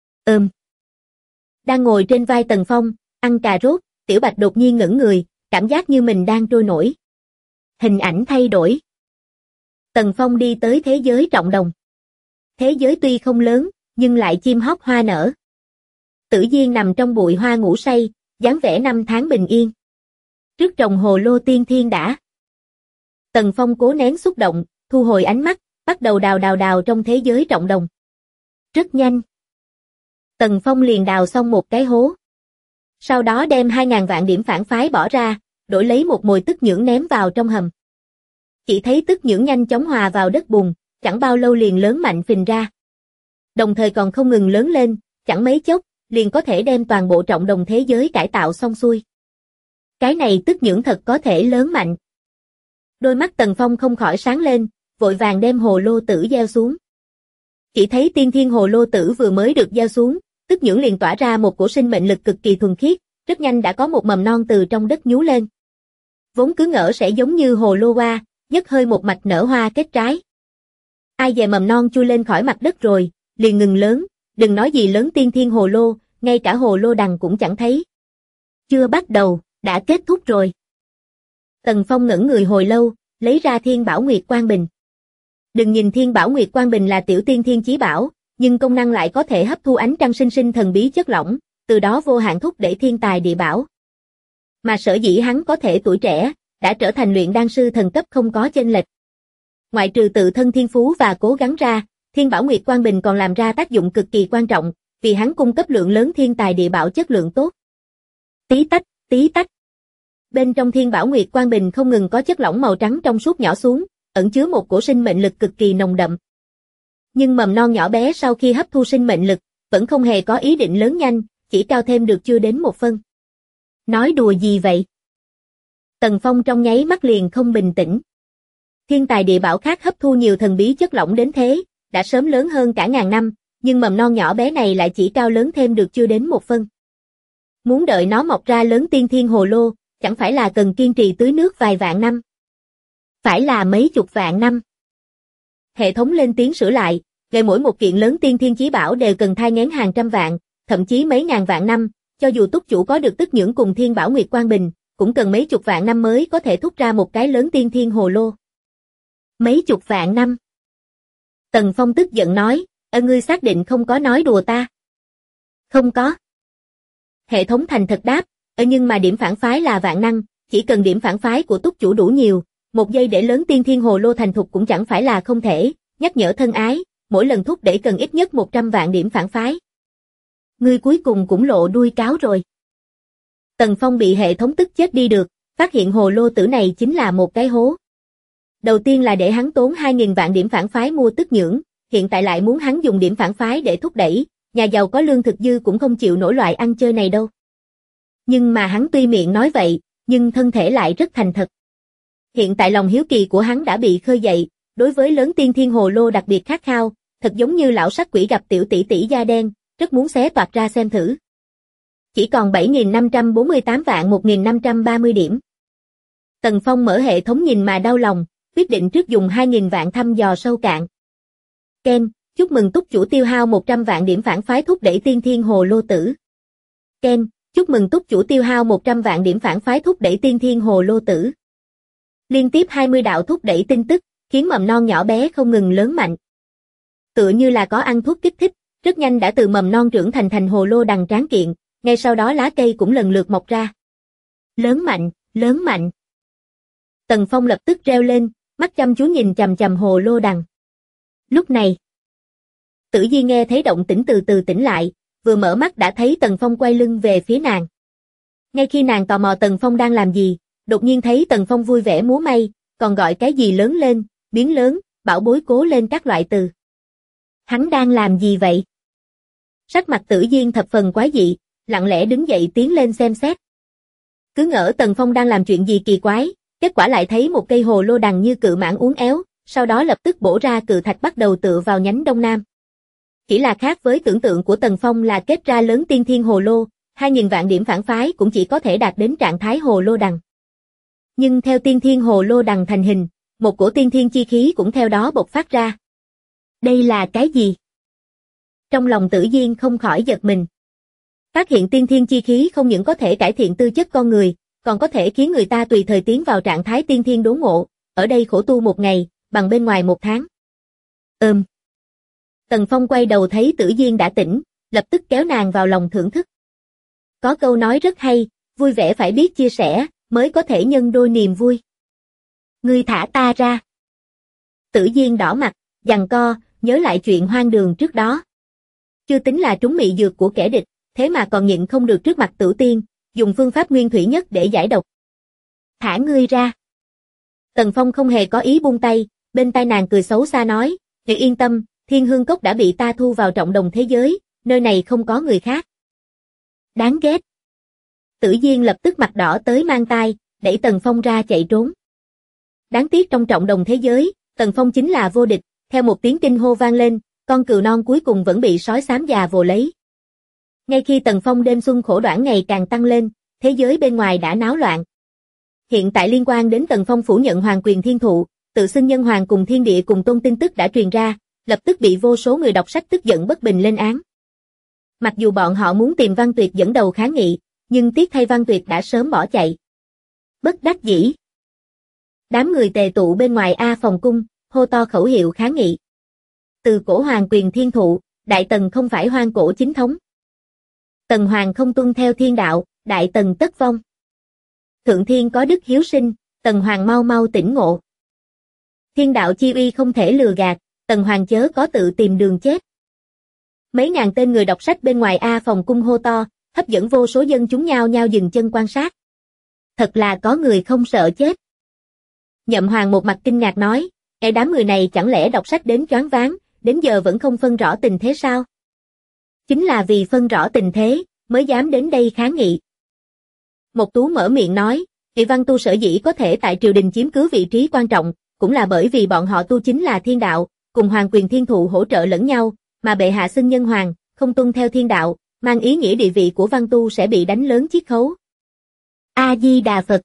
Đang ngồi trên vai Tần Phong, ăn cà rốt, Tiểu Bạch đột nhiên ngẩng người, cảm giác như mình đang trôi nổi. Hình ảnh thay đổi. Tần Phong đi tới thế giới trọng đồng. Thế giới tuy không lớn, nhưng lại chim hót hoa nở. Tử Diên nằm trong bụi hoa ngủ say, dáng vẻ năm tháng bình yên. Trước trồng hồ lô tiên thiên đã. Tần Phong cố nén xúc động, thu hồi ánh mắt, bắt đầu đào trong thế giới trọng đồng. Rất nhanh. Tần Phong liền đào xong một cái hố. Sau đó đem 2.000 vạn điểm phản phái bỏ ra, đổi lấy một mồi tức nhưỡng ném vào trong hầm. Chỉ thấy tức nhưỡng nhanh chóng hòa vào đất bùn, chẳng bao lâu liền lớn mạnh phình ra. Đồng thời còn không ngừng lớn lên, chẳng mấy chốc, liền có thể đem toàn bộ trọng đồng thế giới cải tạo xong xuôi. Cái này tức nhưỡng thật có thể lớn mạnh. Đôi mắt Tần Phong không khỏi sáng lên, vội vàng đem hồ lô tử gieo xuống. Chỉ thấy tiên thiên hồ lô tử vừa mới được gieo xuống, tức nhưỡng liền tỏa ra một cổ sinh mệnh lực cực kỳ thuần khiết, rất nhanh đã có một mầm non từ trong đất nhú lên. Vốn cứ ngỡ sẽ giống như hồ lô hoa, nhấc hơi một mạch nở hoa kết trái. Ai dè mầm non chui lên khỏi mặt đất rồi, liền ngừng lớn, đừng nói gì lớn tiên thiên hồ lô, ngay cả hồ lô đằng cũng chẳng thấy. Chưa bắt đầu, đã kết thúc rồi. Tần Phong ngẩn người hồi lâu, lấy ra Thiên Bảo Nguyệt Quang Bình. Đừng nhìn Thiên Bảo Nguyệt Quang Bình là tiểu tiên thiên chí bảo, nhưng công năng lại có thể hấp thu ánh trăng sinh sinh thần bí chất lỏng, từ đó vô hạn thúc đẩy thiên tài địa bảo. Mà sở dĩ hắn có thể tuổi trẻ, đã trở thành luyện đan sư thần cấp không có chênh lệch. Ngoại trừ tự thân thiên phú và cố gắng ra, Thiên Bảo Nguyệt Quang Bình còn làm ra tác dụng cực kỳ quan trọng, vì hắn cung cấp lượng lớn thiên tài địa bảo chất lượng tốt. Tí tách, tí tách. Bên trong Thiên Bảo Nguyệt Quang Bình không ngừng có chất lỏng màu trắng trong suốt nhỏ xuống, ẩn chứa một cổ sinh mệnh lực cực kỳ nồng đậm. Nhưng mầm non nhỏ bé sau khi hấp thu sinh mệnh lực, vẫn không hề có ý định lớn nhanh, chỉ cao thêm được chưa đến 1 phân. Nói đùa gì vậy? Tần Phong trong nháy mắt liền không bình tĩnh. Thiên tài địa bảo khác hấp thu nhiều thần bí chất lỏng đến thế, đã sớm lớn hơn cả ngàn năm, nhưng mầm non nhỏ bé này lại chỉ cao lớn thêm được chưa đến 1 phân. Muốn đợi nó mọc ra lớn tiên thiên hồ lô, chẳng phải là cần kiên trì tưới nước vài vạn năm. Phải là mấy chục vạn năm. Hệ thống lên tiếng sửa lại, về mỗi một kiện lớn tiên thiên chí bảo đều cần thai nghén hàng trăm vạn, thậm chí mấy ngàn vạn năm, cho dù túc chủ có được tức nhưỡng cùng Thiên Bảo Nguyệt Quang Bình, cũng cần mấy chục vạn năm mới có thể thúc ra một cái lớn tiên thiên hồ lô. Mấy chục vạn năm. Tần Phong tức giận nói, ngươi xác định không có nói đùa ta? Không có. Hệ thống thành thật đáp, nhưng mà điểm phản phái là vạn năng, chỉ cần điểm phản phái của túc chủ đủ nhiều, 1 giây để lớn tiên thiên hồ lô thành thục cũng chẳng phải là không thể, nhắc nhở thân ái, mỗi lần thúc đẩy cần ít nhất 100 vạn điểm phản phái. Ngươi cuối cùng cũng lộ đuôi cáo rồi. Tần Phong bị hệ thống tức chết đi được, phát hiện hồ lô tử này chính là một cái hố. Đầu tiên là để hắn tốn 2.000 vạn điểm phản phái mua tức nhưỡng, hiện tại lại muốn hắn dùng điểm phản phái để thúc đẩy, nhà giàu có lương thực dư cũng không chịu nổi loại ăn chơi này đâu. Nhưng mà hắn tuy miệng nói vậy, nhưng thân thể lại rất thành thật. Hiện tại lòng hiếu kỳ của hắn đã bị khơi dậy, đối với lớn tiên thiên hồ lô đặc biệt khát khao, thật giống như lão sát quỷ gặp tiểu tỷ tỷ da đen, rất muốn xé toạc ra xem thử. Chỉ còn 7.548 vạn 1.530 điểm. Tần Phong mở hệ thống nhìn mà đau lòng, quyết định trước dùng 2.000 vạn thăm dò sâu cạn. Ken, chúc mừng túc chủ tiêu hao 100 vạn điểm phản phái thúc đẩy tiên thiên hồ lô tử. Ken, chúc mừng túc chủ tiêu hao 100 vạn điểm phản phái thúc đẩy tiên thiên hồ lô tử. Liên tiếp 20 đạo thúc đẩy tin tức, khiến mầm non nhỏ bé không ngừng lớn mạnh. Tựa như là có ăn thuốc kích thích, rất nhanh đã từ mầm non trưởng thành hồ lô đằng tráng kiện, ngay sau đó lá cây cũng lần lượt mọc ra. Lớn mạnh, lớn mạnh. Tần Phong lập tức reo lên, mắt chăm chú nhìn chằm chằm hồ lô đằng. Lúc này, Tử Di nghe thấy động tĩnh từ từ tỉnh lại, vừa mở mắt đã thấy Tần Phong quay lưng về phía nàng. Ngay khi nàng tò mò Tần Phong đang làm gì, đột nhiên thấy Tần Phong vui vẻ múa may, còn gọi cái gì lớn lên, biến lớn, bảo bối cố lên các loại từ. Hắn đang làm gì vậy? Sắc mặt Tử Diên thập phần quái dị, lặng lẽ đứng dậy tiến lên xem xét. Cứ ngỡ Tần Phong đang làm chuyện gì kỳ quái, kết quả lại thấy một cây hồ lô đằng như cự mãng uốn éo, sau đó lập tức bổ ra cự thạch bắt đầu tựa vào nhánh đông nam. Chỉ là khác với tưởng tượng của Tần Phong là kết ra lớn tiên thiên hồ lô, 2.000 vạn điểm phản phái cũng chỉ có thể đạt đến trạng thái hồ lô đằng. Nhưng theo tiên thiên hồ lô đằng thành hình, một cổ tiên thiên chi khí cũng theo đó bộc phát ra. Đây là cái gì? Trong lòng Tử Diên không khỏi giật mình. Phát hiện tiên thiên chi khí không những có thể cải thiện tư chất con người, còn có thể khiến người ta tùy thời tiến vào trạng thái tiên thiên đốn ngộ, ở đây khổ tu 1 ngày, bằng bên ngoài 1 tháng. Tần Phong quay đầu thấy Tử Diên đã tỉnh, lập tức kéo nàng vào lòng thưởng thức. Có câu nói rất hay, vui vẻ phải biết chia sẻ, mới có thể nhân đôi niềm vui. Ngươi thả ta ra. Tử Diên đỏ mặt, giằng co, nhớ lại chuyện hoang đường trước đó. Chưa tính là trúng mị dược của kẻ địch, thế mà còn nhịn không được trước mặt Tử Tiên, dùng phương pháp nguyên thủy nhất để giải độc. Thả ngươi ra. Tần Phong không hề có ý buông tay, bên tai nàng cười xấu xa nói, "Ngươi yên tâm, Thiên Hương Cốc đã bị ta thu vào trọng đồng thế giới, nơi này không có người khác." Đáng ghét. Tử Diên lập tức mặt đỏ tới mang tai, đẩy Tần Phong ra chạy trốn. Đáng tiếc trong trọng đồng thế giới, Tần Phong chính là vô địch, theo một tiếng kinh hô vang lên, con cừu non cuối cùng vẫn bị sói xám già vồ lấy. Ngay khi Tần Phong đêm xuân khổ đoản ngày càng tăng lên, thế giới bên ngoài đã náo loạn. Hiện tại liên quan đến Tần Phong phủ nhận hoàng quyền thiên thụ, tự xưng nhân hoàng cùng thiên địa cùng tôn tin tức đã truyền ra, lập tức bị vô số người đọc sách tức giận bất bình lên án. Mặc dù bọn họ muốn tìm Văn Tuyệt dẫn đầu kháng nghị, nhưng tiếc thay Văn Tuyệt đã sớm bỏ chạy. Bất đắc dĩ. Đám người tề tụ bên ngoài A Phòng cung, hô to khẩu hiệu kháng nghị. Từ cổ hoàng quyền thiên thụ, Đại Tần không phải hoang cổ chính thống. Tần Hoàng không tuân theo thiên đạo, Đại Tần tất vong. Thượng thiên có đức hiếu sinh, Tần Hoàng mau mau tỉnh ngộ. Thiên đạo chi uy không thể lừa gạt, Tần Hoàng chớ có tự tìm đường chết. Mấy ngàn tên người đọc sách bên ngoài A Phòng cung hô to, hấp dẫn vô số dân chúng nhao nhao dừng chân quan sát. Thật là có người không sợ chết. Nhậm Hoàng một mặt kinh ngạc nói, đám người này chẳng lẽ đọc sách đến choáng váng, đến giờ vẫn không phân rõ tình thế sao? Chính là vì phân rõ tình thế, mới dám đến đây kháng nghị. Một Tú mở miệng nói, Văn tu sở dĩ có thể tại triều đình chiếm cứ vị trí quan trọng, cũng là bởi vì bọn họ tu chính là thiên đạo, cùng hoàng quyền thiên thụ hỗ trợ lẫn nhau, mà bệ hạ xưng nhân hoàng, không tuân theo thiên đạo, mang ý nghĩa địa vị của văn tu sẽ bị đánh lớn chiết khấu. A-di-đà Phật.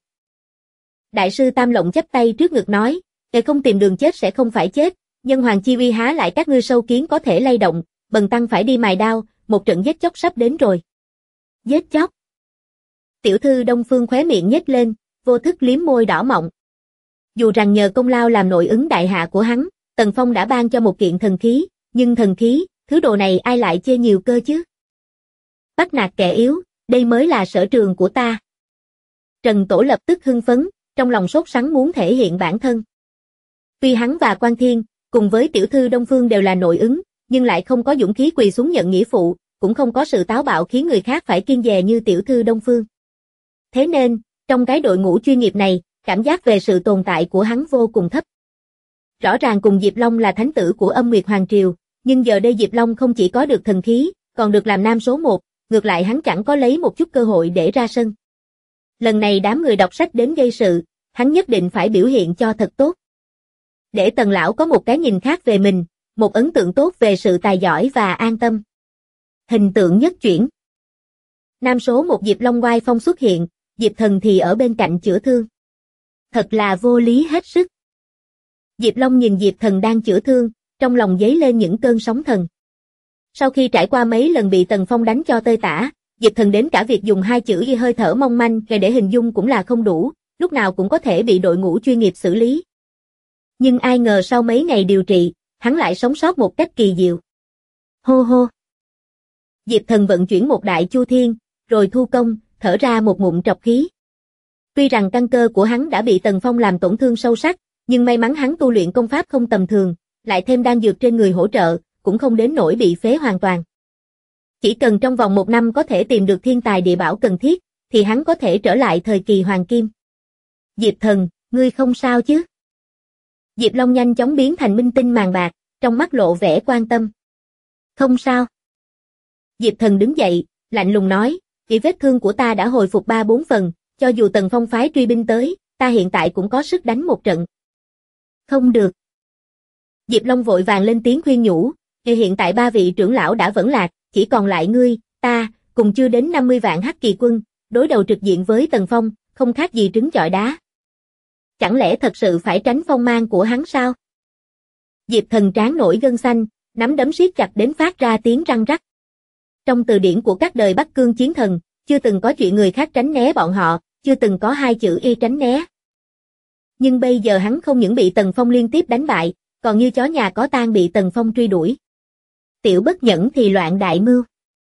Đại sư Tam Lộng chắp tay trước ngực nói, không tìm đường chết sẽ không phải chết, nhân hoàng chi uy há lại các ngươi sâu kiến có thể lay động, bần tăng phải đi mài đao, một trận giết chóc sắp đến rồi. Giết chóc. Tiểu thư Đông Phương khóe miệng nhếch lên, vô thức liếm môi đỏ mọng. Dù rằng nhờ công lao làm nội ứng đại hạ của hắn, Tần Phong đã ban cho một kiện thần khí, nhưng thần khí, thứ đồ này ai lại chê nhiều cơ chứ? Bắt nạt kẻ yếu, đây mới là sở trường của ta. Trần Tổ lập tức hưng phấn, trong lòng sốt sắng muốn thể hiện bản thân. Tuy hắn và Quan Thiên, cùng với tiểu thư Đông Phương đều là nội ứng, nhưng lại không có dũng khí quỳ xuống nhận nghĩa phụ, cũng không có sự táo bạo khiến người khác phải kiêng dè như tiểu thư Đông Phương. Thế nên, trong cái đội ngũ chuyên nghiệp này, cảm giác về sự tồn tại của hắn vô cùng thấp. Rõ ràng cùng Diệp Long là thánh tử của Âm Nguyệt Hoàng Triều, nhưng giờ đây Diệp Long không chỉ có được thần khí, còn được làm nam số 1, ngược lại hắn chẳng có lấy một chút cơ hội để ra sân. Lần này đám người đọc sách đến gây sự, hắn nhất định phải biểu hiện cho thật tốt. Để Tần lão có một cái nhìn khác về mình, một ấn tượng tốt về sự tài giỏi và an tâm. Hình tượng nhất chuyển. Nam số 1 Diệp Long oai phong xuất hiện, Diệp Thần thì ở bên cạnh chữa thương. Thật là vô lý hết sức. Diệp Long nhìn Diệp Thần đang chữa thương, trong lòng dấy lên những cơn sóng thần. Sau khi trải qua mấy lần bị Tần Phong đánh cho tơi tả, Diệp Thần đến cả việc dùng hai chữ hơi thở mong manh để hình dung cũng là không đủ, lúc nào cũng có thể bị đội ngũ chuyên nghiệp xử lý. Nhưng ai ngờ sau mấy ngày điều trị, hắn lại sống sót một cách kỳ diệu. Hô hô. Diệp Thần vận chuyển một đại chu thiên, rồi thu công, thở ra một ngụm trọc khí. Tuy rằng căn cơ của hắn đã bị Tần Phong làm tổn thương sâu sắc, nhưng may mắn hắn tu luyện công pháp không tầm thường, lại thêm đan dược trên người hỗ trợ, cũng không đến nỗi bị phế hoàn toàn. Chỉ cần trong vòng 1 năm có thể tìm được thiên tài địa bảo cần thiết, thì hắn có thể trở lại thời kỳ hoàng kim. Diệp Thần, ngươi không sao chứ? Diệp Long nhanh chóng biến thành minh tinh màng bạc, trong mắt lộ vẻ quan tâm. Không sao. Diệp Thần đứng dậy, lạnh lùng nói, vì vết thương của ta đã hồi phục 3-4 phần, cho dù Tần Phong phái truy binh tới, ta hiện tại cũng có sức đánh một trận. Không được. Diệp Long vội vàng lên tiếng khuyên nhủ, hiện tại 3 vị trưởng lão đã vẫn lạc, chỉ còn lại ngươi, ta, cùng chưa đến 50 vạn hắc kỳ quân, đối đầu trực diện với Tần Phong, không khác gì trứng chọi đá. Chẳng lẽ thật sự phải tránh phong mang của hắn sao? Diệp Thần trán nổi gân xanh, nắm đấm siết chặt đến phát ra tiếng răng rắc. Trong từ điển của các đời Bắc Cương chiến thần, chưa từng có chuyện người khác tránh né bọn họ, chưa từng có 2 chữ y tránh né. Nhưng bây giờ hắn không những bị Tần Phong liên tiếp đánh bại, còn như chó nhà có tang bị Tần Phong truy đuổi. Tiểu bất nhẫn thì loạn đại mưu.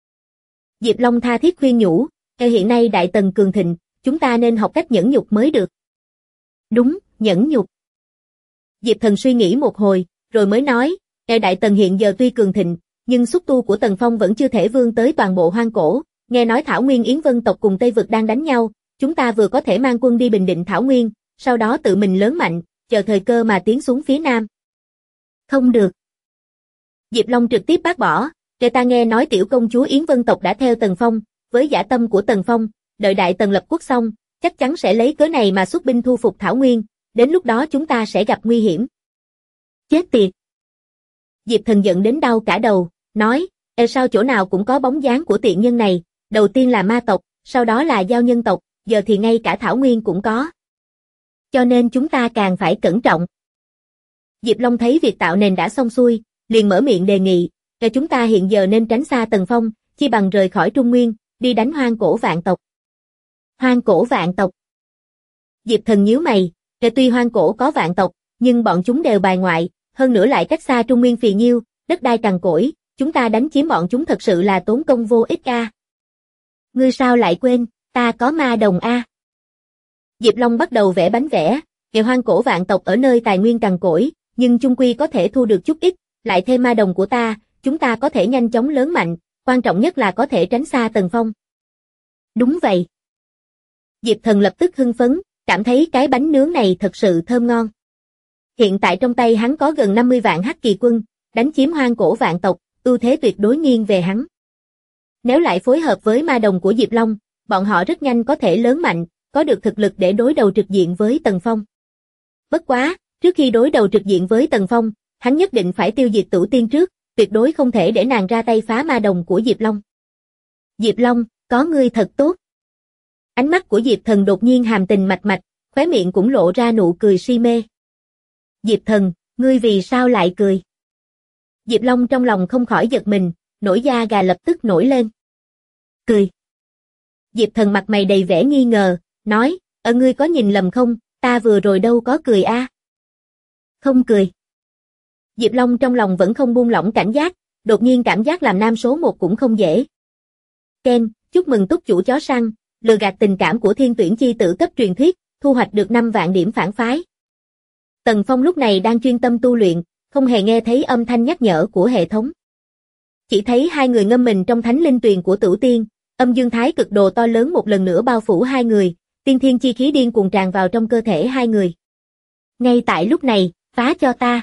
Diệp Long tha thiết khuyên nhủ, hiện nay Đại Tần cường thịnh, chúng ta nên học cách nhẫn nhục mới được. Đúng, nhẫn nhục. Diệp Thần suy nghĩ một hồi, rồi mới nói, Đại Tần hiện giờ tuy cường thịnh, nhưng xúc tu của Tần Phong vẫn chưa thể vươn tới toàn bộ hoang cổ, nghe nói Thảo Nguyên Yến Vân tộc cùng Tây Vực đang đánh nhau, chúng ta vừa có thể mang quân đi bình định Thảo Nguyên, sau đó tự mình lớn mạnh, chờ thời cơ mà tiến xuống phía Nam. Không được. Diệp Long trực tiếp bác bỏ, để ta nghe nói tiểu công chúa Yến Vân tộc đã theo Tần Phong, với dã tâm của Tần Phong, đợi Đại Tần lập quốc xong, chắc chắn sẽ lấy cớ này mà xuất binh thu phục Thảo Nguyên, đến lúc đó chúng ta sẽ gặp nguy hiểm. Chết tiệt. Diệp Thần giận đến đau cả đầu, nói, sao chỗ nào cũng có bóng dáng của tiện nhân này, đầu tiên là ma tộc, sau đó là giao nhân tộc, giờ thì ngay cả Thảo Nguyên cũng có. Cho nên chúng ta càng phải cẩn trọng. Diệp Long thấy việc tạo nền đã xong xuôi, liền mở miệng đề nghị, chúng ta hiện giờ nên tránh xa Tần Phong, chi bằng rời khỏi Trung Nguyên, đi đánh hoang cổ vạn tộc. Hoang cổ vạn tộc. Diệp Thần nhíu mày, tuy hoang cổ có vạn tộc, nhưng bọn chúng đều bài ngoại, hơn nữa lại cách xa Trung Nguyên phì nhiêu, đất đai cằn cỗi, chúng ta đánh chiếm bọn chúng thật sự là tốn công vô ích a. Ngươi sao lại quên, ta có ma đồng a. Diệp Long bắt đầu vẽ bánh vẽ, nghề hoang cổ vạn tộc ở nơi tài nguyên cằn cỗi, nhưng chung quy có thể thu được chút ít, lại thêm ma đồng của ta, chúng ta có thể nhanh chóng lớn mạnh, quan trọng nhất là có thể tránh xa Tần Phong. Đúng vậy. Diệp Thần lập tức hưng phấn, cảm thấy cái bánh nướng này thật sự thơm ngon. Hiện tại trong tay hắn có gần 50 vạn hắc kỳ quân, đánh chiếm hoang cổ vạn tộc, ưu thế tuyệt đối nghiêng về hắn. Nếu lại phối hợp với ma đồng của Diệp Long, bọn họ rất nhanh có thể lớn mạnh, có được thực lực để đối đầu trực diện với Tần Phong. Bất quá, trước khi đối đầu trực diện với Tần Phong, hắn nhất định phải tiêu diệt Tửu Tiên trước, tuyệt đối không thể để nàng ra tay phá ma đồng của Diệp Long. Diệp Long, có ngươi thật tốt. Ánh mắt của Diệp Thần đột nhiên hàm tình mạch mạch, khóe miệng cũng lộ ra nụ cười si mê. Diệp Thần, ngươi vì sao lại cười? Diệp Long trong lòng không khỏi giật mình, nổi da gà lập tức nổi lên. Cười. Diệp Thần mặt mày đầy vẻ nghi ngờ, nói, ngươi có nhìn lầm không, ta vừa rồi đâu có cười a. Không cười. Diệp Long trong lòng vẫn không buông lỏng cảnh giác, đột nhiên cảm giác làm nam số 1 cũng không dễ. Ken, chúc mừng túc chủ chó săn, lừa gạt tình cảm của thiên tuyển chi tử cấp truyền thuyết, thu hoạch được 5 vạn điểm phản phái. Tần Phong lúc này đang chuyên tâm tu luyện, không hề nghe thấy âm thanh nhắc nhở của hệ thống. Chỉ thấy hai người ngâm mình trong thánh linh tuyền của Tửu Tiên, âm dương thái cực đồ to lớn một lần nữa bao phủ hai người, tiên thiên chi khí điên cuồng tràn vào trong cơ thể hai người. Ngay tại lúc này, phá cho ta.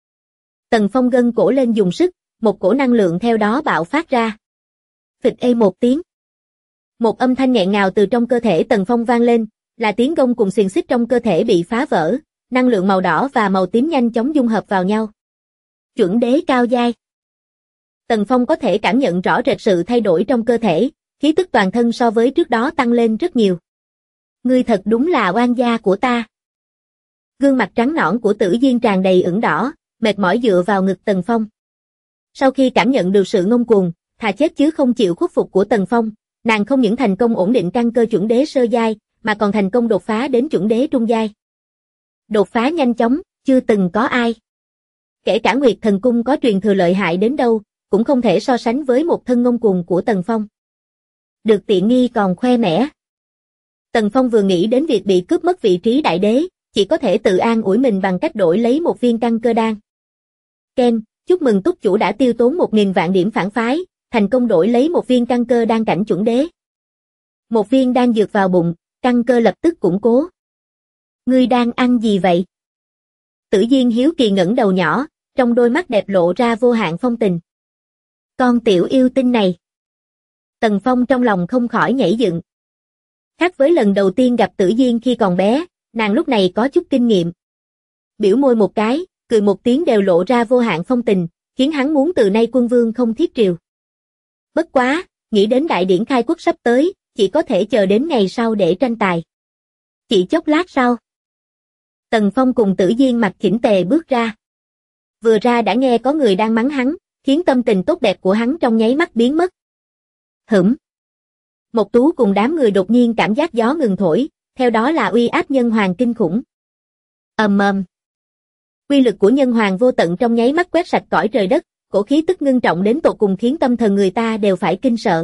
Tần Phong gân cổ lên dùng sức, một cổ năng lượng theo đó bạo phát ra. Phịch ê một tiếng. Một âm thanh nghẹn ngào từ trong cơ thể Tần Phong vang lên, là tiếng gông cùng xiềng xích trong cơ thể bị phá vỡ, năng lượng màu đỏ và màu tím nhanh chóng dung hợp vào nhau. Chuẩn đế cao giai. Tần Phong có thể cảm nhận rõ rệt sự thay đổi trong cơ thể, khí tức toàn thân so với trước đó tăng lên rất nhiều. Ngươi thật đúng là oan gia của ta. Gương mặt trắng nõn của Tử Diên tràn đầy ửng đỏ, mệt mỏi dựa vào ngực Tần Phong. Sau khi cảm nhận được sự ngông cuồng, thà chết chứ không chịu khuất phục của Tần Phong, nàng không những thành công ổn định căn cơ chuẩn đế sơ giai, mà còn thành công đột phá đến chuẩn đế trung giai. Đột phá nhanh chóng, chưa từng có ai. Kể cả Nguyệt Thần Cung có truyền thừa lợi hại đến đâu, cũng không thể so sánh với một thân ngông cuồng của Tần Phong. Được tiện nghi còn khoe mẽ. Tần Phong vừa nghĩ đến việc bị cướp mất vị trí đại đế, chỉ có thể tự an ủi mình bằng cách đổi lấy một viên căn cơ đan. Ken, chúc mừng túc chủ đã tiêu tốn 1000 vạn điểm phản phái, thành công đổi lấy một viên căn cơ đan cảnh chuẩn đế. Một viên đan dược vào bụng, căn cơ lập tức củng cố. Ngươi đang ăn gì vậy? Tử Diên hiếu kỳ ngẩng đầu nhỏ, trong đôi mắt đẹp lộ ra vô hạn phong tình. Con tiểu yêu tinh này. Tần Phong trong lòng không khỏi nhảy dựng. Khác với lần đầu tiên gặp Tử Diên khi còn bé, nàng lúc này có chút kinh nghiệm. Biểu môi một cái, cười một tiếng đều lộ ra vô hạn phong tình, khiến hắn muốn từ nay quân vương không thiết triều. Bất quá, nghĩ đến đại điển khai quốc sắp tới, chỉ có thể chờ đến ngày sau để tranh tài. Chỉ chốc lát sau, Tần Phong cùng Tử Diên mặc chỉnh tề bước ra. Vừa ra đã nghe có người đang mắng hắn, khiến tâm tình tốt đẹp của hắn trong nháy mắt biến mất. Hửm. Mộc Tú cùng đám người đột nhiên cảm giác gió ngừng thổi, theo đó là uy áp nhân hoàng kinh khủng. Ầm ầm. Uy lực của nhân hoàng vô tận trong nháy mắt quét sạch cõi trời đất, cổ khí tức ngưng trọng đến tột cùng khiến tâm thần người ta đều phải kinh sợ.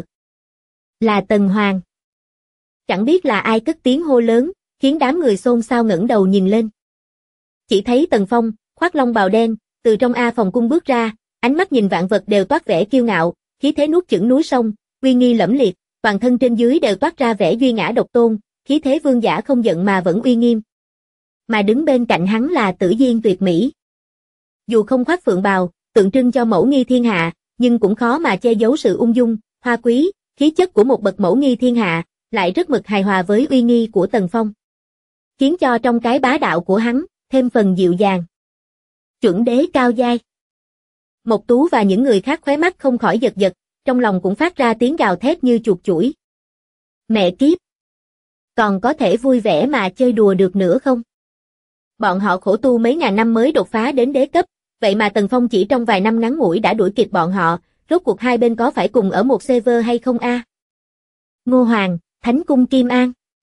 Là Tần Hoàng. Chẳng biết là ai cất tiếng hô lớn, khiến đám người xôn xao ngẩng đầu nhìn lên. Chỉ thấy Tần Phong, khoác long bào đen, từ trong A phòng cung bước ra, ánh mắt nhìn vạn vật đều toát vẻ kiêu ngạo, khí thế nuốt chửng núi sông, uy nghi lẫm liệt, toàn thân trên dưới đều toát ra vẻ duy ngã độc tôn, khí thế vương giả không giận mà vẫn uy nghiêm. Mà đứng bên cạnh hắn là Tử Diên tuyệt mỹ. Dù không khoác phượng bào, tượng trưng cho mẫu nghi thiên hạ, nhưng cũng khó mà che giấu sự ung dung, hoa quý, khí chất của một bậc mẫu nghi thiên hạ, lại rất mực hài hòa với uy nghi của Tần Phong. Khiến cho trong cái bá đạo của hắn, thêm phần dịu dàng. Chuẩn đế cao giai. Mộc Tú và những người khác khóe mắt không khỏi giật giật, trong lòng cũng phát ra tiếng gào thét như chuột chủi. Mẹ kiếp! Còn có thể vui vẻ mà chơi đùa được nữa không? Bọn họ khổ tu mấy ngàn năm mới đột phá đến đế cấp, vậy mà Tần Phong chỉ trong vài năm ngắn ngủi đã đuổi kịp bọn họ, rốt cuộc hai bên có phải cùng ở một server hay không a? Ngô Hoàng, Thánh cung Kim An.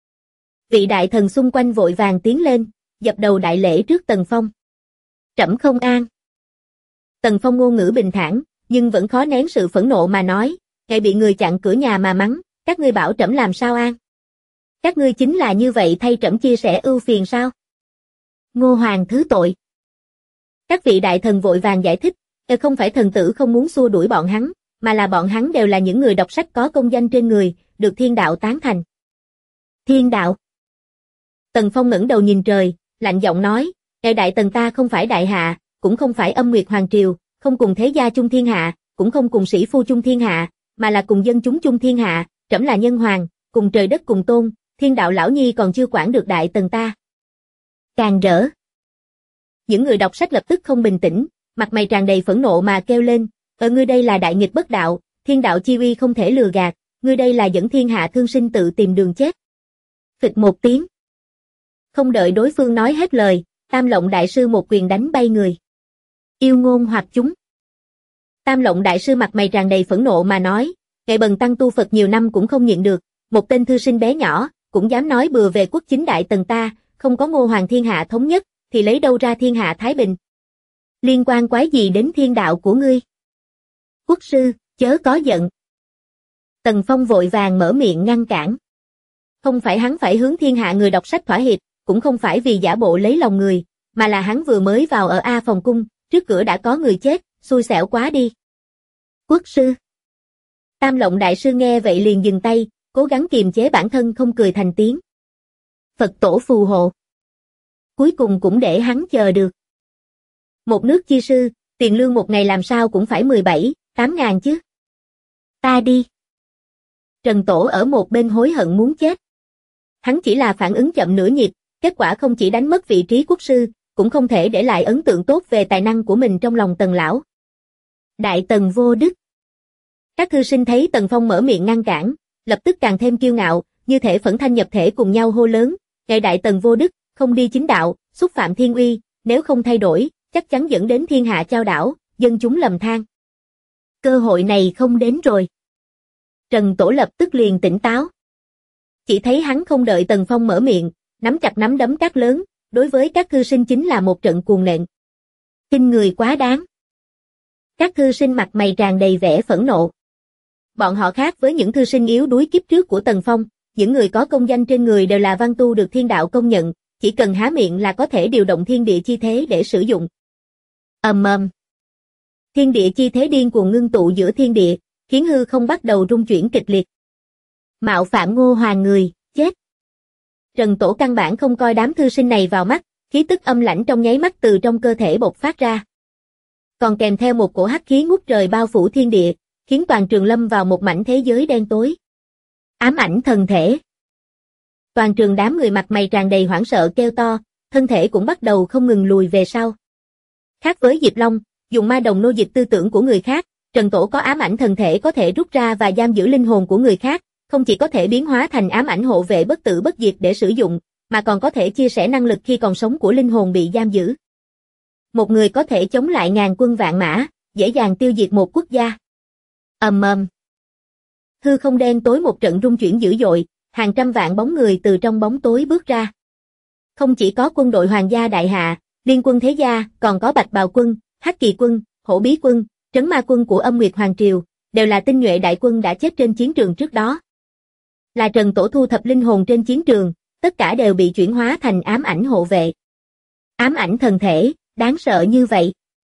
Vị đại thần xung quanh vội vàng tiến lên, dập đầu đại lễ trước Tần Phong. Trẫm không an. Tần Phong ngôn ngữ bình thản, nhưng vẫn khó nén sự phẫn nộ mà nói, ngài bị người chặn cửa nhà mà mắng, các ngươi bảo trẫm làm sao an? Các ngươi chính là như vậy thay trẫm chia sẻ ưu phiền sao? Ngô Hoàng thứ tội. Các vị đại thần vội vàng giải thích, không phải thần tử không muốn xua đuổi bọn hắn, mà là bọn hắn đều là những người đọc sách có công danh trên người, được thiên đạo tán thành. Thiên đạo. Tần Phong ngẩng đầu nhìn trời, lạnh giọng nói, đại tần ta không phải đại hạ, cũng không phải âm nguyệt hoàng triều, không cùng thế gia chung thiên hạ, cũng không cùng sĩ phu chung thiên hạ, mà là cùng dân chúng chung thiên hạ, trẫm là nhân hoàng, cùng trời đất cùng tôn, thiên đạo lão nhi còn chưa quản được đại tần ta. Càng rỡ. Những người đọc sách lập tức không bình tĩnh, mặt mày tràn đầy phẫn nộ mà kêu lên, ngươi đây là đại nghịch bất đạo, thiên đạo chi uy không thể lừa gạt, ngươi đây là dẫn thiên hạ thương sinh tự tìm đường chết. Phịch một tiếng. Không đợi đối phương nói hết lời, Tam Lộng đại sư một quyền đánh bay người. Yêu ngôn hoặc chúng. Tam Lộng đại sư mặt mày tràn đầy phẫn nộ mà nói, ngài bần tăng tu Phật nhiều năm cũng không nhịn được, một tên thư sinh bé nhỏ, cũng dám nói bừa về quốc chính đại tần ta, không có Ngô Hoàng thiên hạ thống nhất, thì lấy đâu ra thiên hạ thái bình. Liên quan quái gì đến thiên đạo của ngươi? Quốc sư, chớ có giận. Tần Phong vội vàng mở miệng ngăn cản. Không phải hắn phải hướng thiên hạ người đọc sách thỏa hiệp, cũng không phải vì giả bộ lấy lòng người, mà là hắn vừa mới vào ở A Phòng Cung, trước cửa đã có người chết, xui xẻo quá đi. Quốc sư. Tam Lộng đại sư nghe vậy liền dừng tay, cố gắng kiềm chế bản thân không cười thành tiếng. Phật tổ phù hộ. Cuối cùng cũng để hắn chờ được. Một nước chi sư, tiền lương một ngày làm sao cũng phải 17-8 ngàn chứ. Ta đi. Trần Tổ ở một bên hối hận muốn chết. Hắn chỉ là phản ứng chậm nửa nhịp, kết quả không chỉ đánh mất vị trí quốc sư, cũng không thể để lại ấn tượng tốt về tài năng của mình trong lòng Tần lão. Đại Tần vô đức. Các thư sinh thấy Tần Phong mở miệng ngăn cản, lập tức càng thêm kiêu ngạo, như thể phẫn thanh nhập thể cùng nhau hô lớn, ngài Đại Tần vô đức, không đi chính đạo, xúc phạm thiên uy, nếu không thay đổi, chắc chắn dẫn đến thiên hạ chao đảo, dân chúng lầm than. Cơ hội này không đến rồi. Trần Tổ lập tức liền tỉnh táo. Chỉ thấy hắn không đợi Tần Phong mở miệng, nắm chặt nắm đấm cát lớn, đối với các thư sinh chính là một trận cuồng nện. Kinh người quá đáng. Các thư sinh mặt mày tràn đầy vẻ phẫn nộ. Bọn họ khác với những thư sinh yếu đuối kiếp trước của Tần Phong, những người có công danh trên người đều là văn tu được thiên đạo công nhận, chỉ cần há miệng là có thể điều động thiên địa chi thế để sử dụng. Ầm ầm. Thiên địa chi thế điên cuồng ngưng tụ giữa thiên địa, khiến hư không bắt đầu rung chuyển kịch liệt. Mạo phạm Ngô Hoàng người, chết. Trần Tổ căn bản không coi đám thư sinh này vào mắt, khí tức âm lãnh trong nháy mắt từ trong cơ thể bộc phát ra. Còn kèm theo một cổ hắc khí ngút trời bao phủ thiên địa, khiến toàn trường lâm vào một mảnh thế giới đen tối. Ám ảnh thần thể. Toàn trường đám người mặt mày tràn đầy hoảng sợ kêu to, thân thể cũng bắt đầu không ngừng lùi về sau. Khác với Diệp Long, dùng ma đồng nô dịch tư tưởng của người khác, Trần Tổ có ám ảnh thần thể có thể rút ra và giam giữ linh hồn của người khác, không chỉ có thể biến hóa thành ám ảnh hộ vệ bất tử bất diệt để sử dụng, mà còn có thể chia sẻ năng lực khi còn sống của linh hồn bị giam giữ. Một người có thể chống lại ngàn quân vạn mã, dễ dàng tiêu diệt một quốc gia. Ầm ầm. Hư không đen tối một trận rung chuyển dữ dội, hàng trăm vạn bóng người từ trong bóng tối bước ra. Không chỉ có quân đội hoàng gia đại hạ, liên quân thế gia, còn có Bạch Bào quân, Hắc Kỳ quân, Hổ Bí quân, Trấn Ma quân của Âm Nguyệt Hoàng triều, đều là tinh nhuệ đại quân đã chết trên chiến trường trước đó. Là Trần Tổ thu thập linh hồn trên chiến trường, tất cả đều bị chuyển hóa thành ám ảnh hộ vệ. Ám ảnh thần thể, đáng sợ như vậy.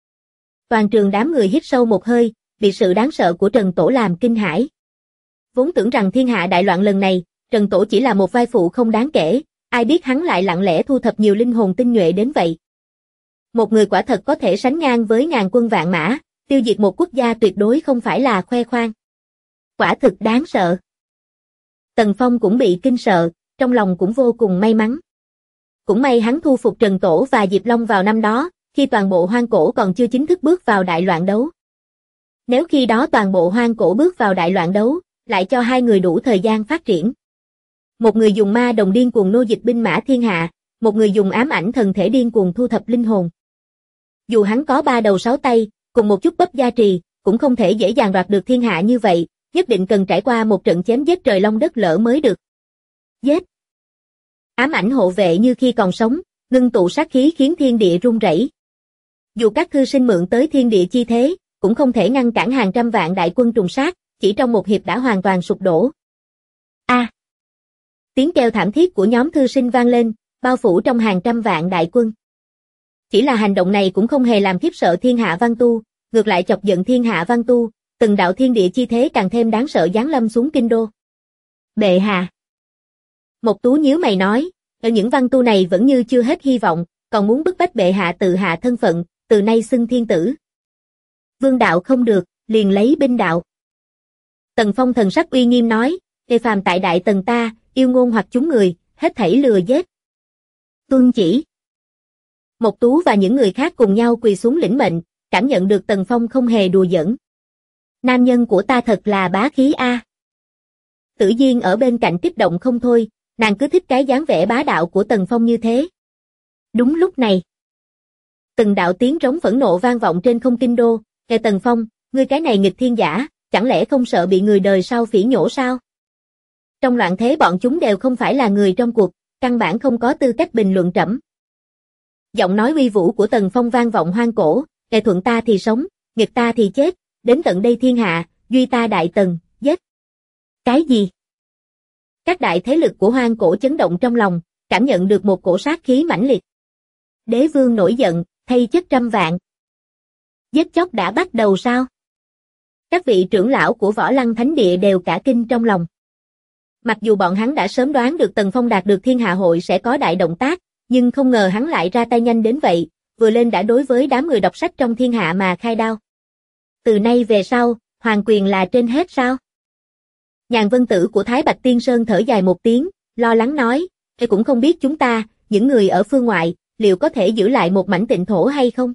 Toàn trường đám người hít sâu một hơi, bị sự đáng sợ của Trần Tổ làm kinh hãi. Vốn tưởng rằng thiên hạ đại loạn lần này, Trần Tổ chỉ là một vai phụ không đáng kể, ai biết hắn lại lặng lẽ thu thập nhiều linh hồn tinh nhuệ đến vậy. Một người quả thật có thể sánh ngang với ngàn quân vạn mã, tiêu diệt một quốc gia tuyệt đối không phải là khoe khoang. Quả thực đáng sợ. Tần Phong cũng bị kinh sợ, trong lòng cũng vô cùng may mắn. Cũng may hắn thu phục Trần Tổ và Diệp Long vào năm đó, khi toàn bộ hoang cổ còn chưa chính thức bước vào đại loạn đấu. Nếu khi đó toàn bộ hoang cổ bước vào đại loạn đấu, lại cho hai người đủ thời gian phát triển. Một người dùng ma đồng điên cuồng nô dịch binh mã thiên hạ, một người dùng ám ảnh thần thể điên cuồng thu thập linh hồn. Dù hắn có 3 đầu 6 tay, cùng một chút bắp gia trì, cũng không thể dễ dàng đoạt được thiên hạ như vậy, nhất định cần trải qua một trận chém giết trời long đất lở mới được. Giết! Ám ảnh hộ vệ như khi còn sống, ngưng tụ sát khí khiến thiên địa rung rẩy. Dù các thư sinh mượn tới thiên địa chi thế, cũng không thể ngăn cản hàng trăm vạn đại quân trùng sát, chỉ trong một hiệp đã hoàn toàn sụp đổ. Tiếng kêu thảm thiết của nhóm thư sinh vang lên, bao phủ trong hàng trăm vạn đại quân. Chỉ là hành động này cũng không hề làm khiếp sợ thiên hạ văn tu, ngược lại chọc giận thiên hạ văn tu, từng đạo thiên địa chi thế càng thêm đáng sợ giáng lâm xuống kinh đô. Bệ hạ. Mộc Tú nhíu mày nói, ở những văn tu này vẫn như chưa hết hy vọng, còn muốn bức bách bệ hạ tự hạ thân phận, từ nay xưng thiên tử. Vương đạo không được, liền lấy binh đạo. Tần Phong thần sắc uy nghiêm nói, đề phàm tại đại tần ta, yêu ngôn hoặc chúng người, hết thảy lừa giết. Tuân chỉ. Mộc Tú và những người khác cùng nhau quỳ xuống lĩnh mệnh, cảm nhận được Tần Phong không hề đùa giỡn. Nam nhân của ta thật là bá khí a. Tử Diên ở bên cạnh kích động không thôi, nàng cứ thích cái dáng vẻ bá đạo của Tần Phong như thế. Đúng lúc này, từng đạo tiếng trống phẫn nộ vang vọng trên không kinh đô, "Kẻ Tần Phong, ngươi cái này nghịch thiên giả, chẳng lẽ không sợ bị người đời sau phỉ nhổ sao?" Trong loạn thế bọn chúng đều không phải là người trong cuộc, căn bản không có tư cách bình luận trẫm. Giọng nói uy vũ của Tần Phong vang vọng hoang cổ, "Kẻ thuận ta thì sống, nghịch ta thì chết, đến tận đây thiên hạ, duy ta đại tần, giết." Cái gì? Các đại thế lực của hoang cổ chấn động trong lòng, cảm nhận được một cổ sát khí mãnh liệt. Đế vương nổi giận, thay chất trăm vạn. Giết chóc đã bắt đầu sao? Các vị trưởng lão của Võ Lăng Thánh Địa đều cả kinh trong lòng. Mặc dù bọn hắn đã sớm đoán được Tần Phong đạt được thiên hạ hội sẽ có đại động tác, nhưng không ngờ hắn lại ra tay nhanh đến vậy, vừa lên đã đối với đám người đọc sách trong thiên hạ mà khai đao. Từ nay về sau, hoàng quyền là trên hết sao? Nhàn Vân Tử của Thái Bạch Tiên Sơn thở dài một tiếng, lo lắng nói, "Tôi cũng không biết chúng ta, những người ở phương ngoại, liệu có thể giữ lại một mảnh tịnh thổ hay không?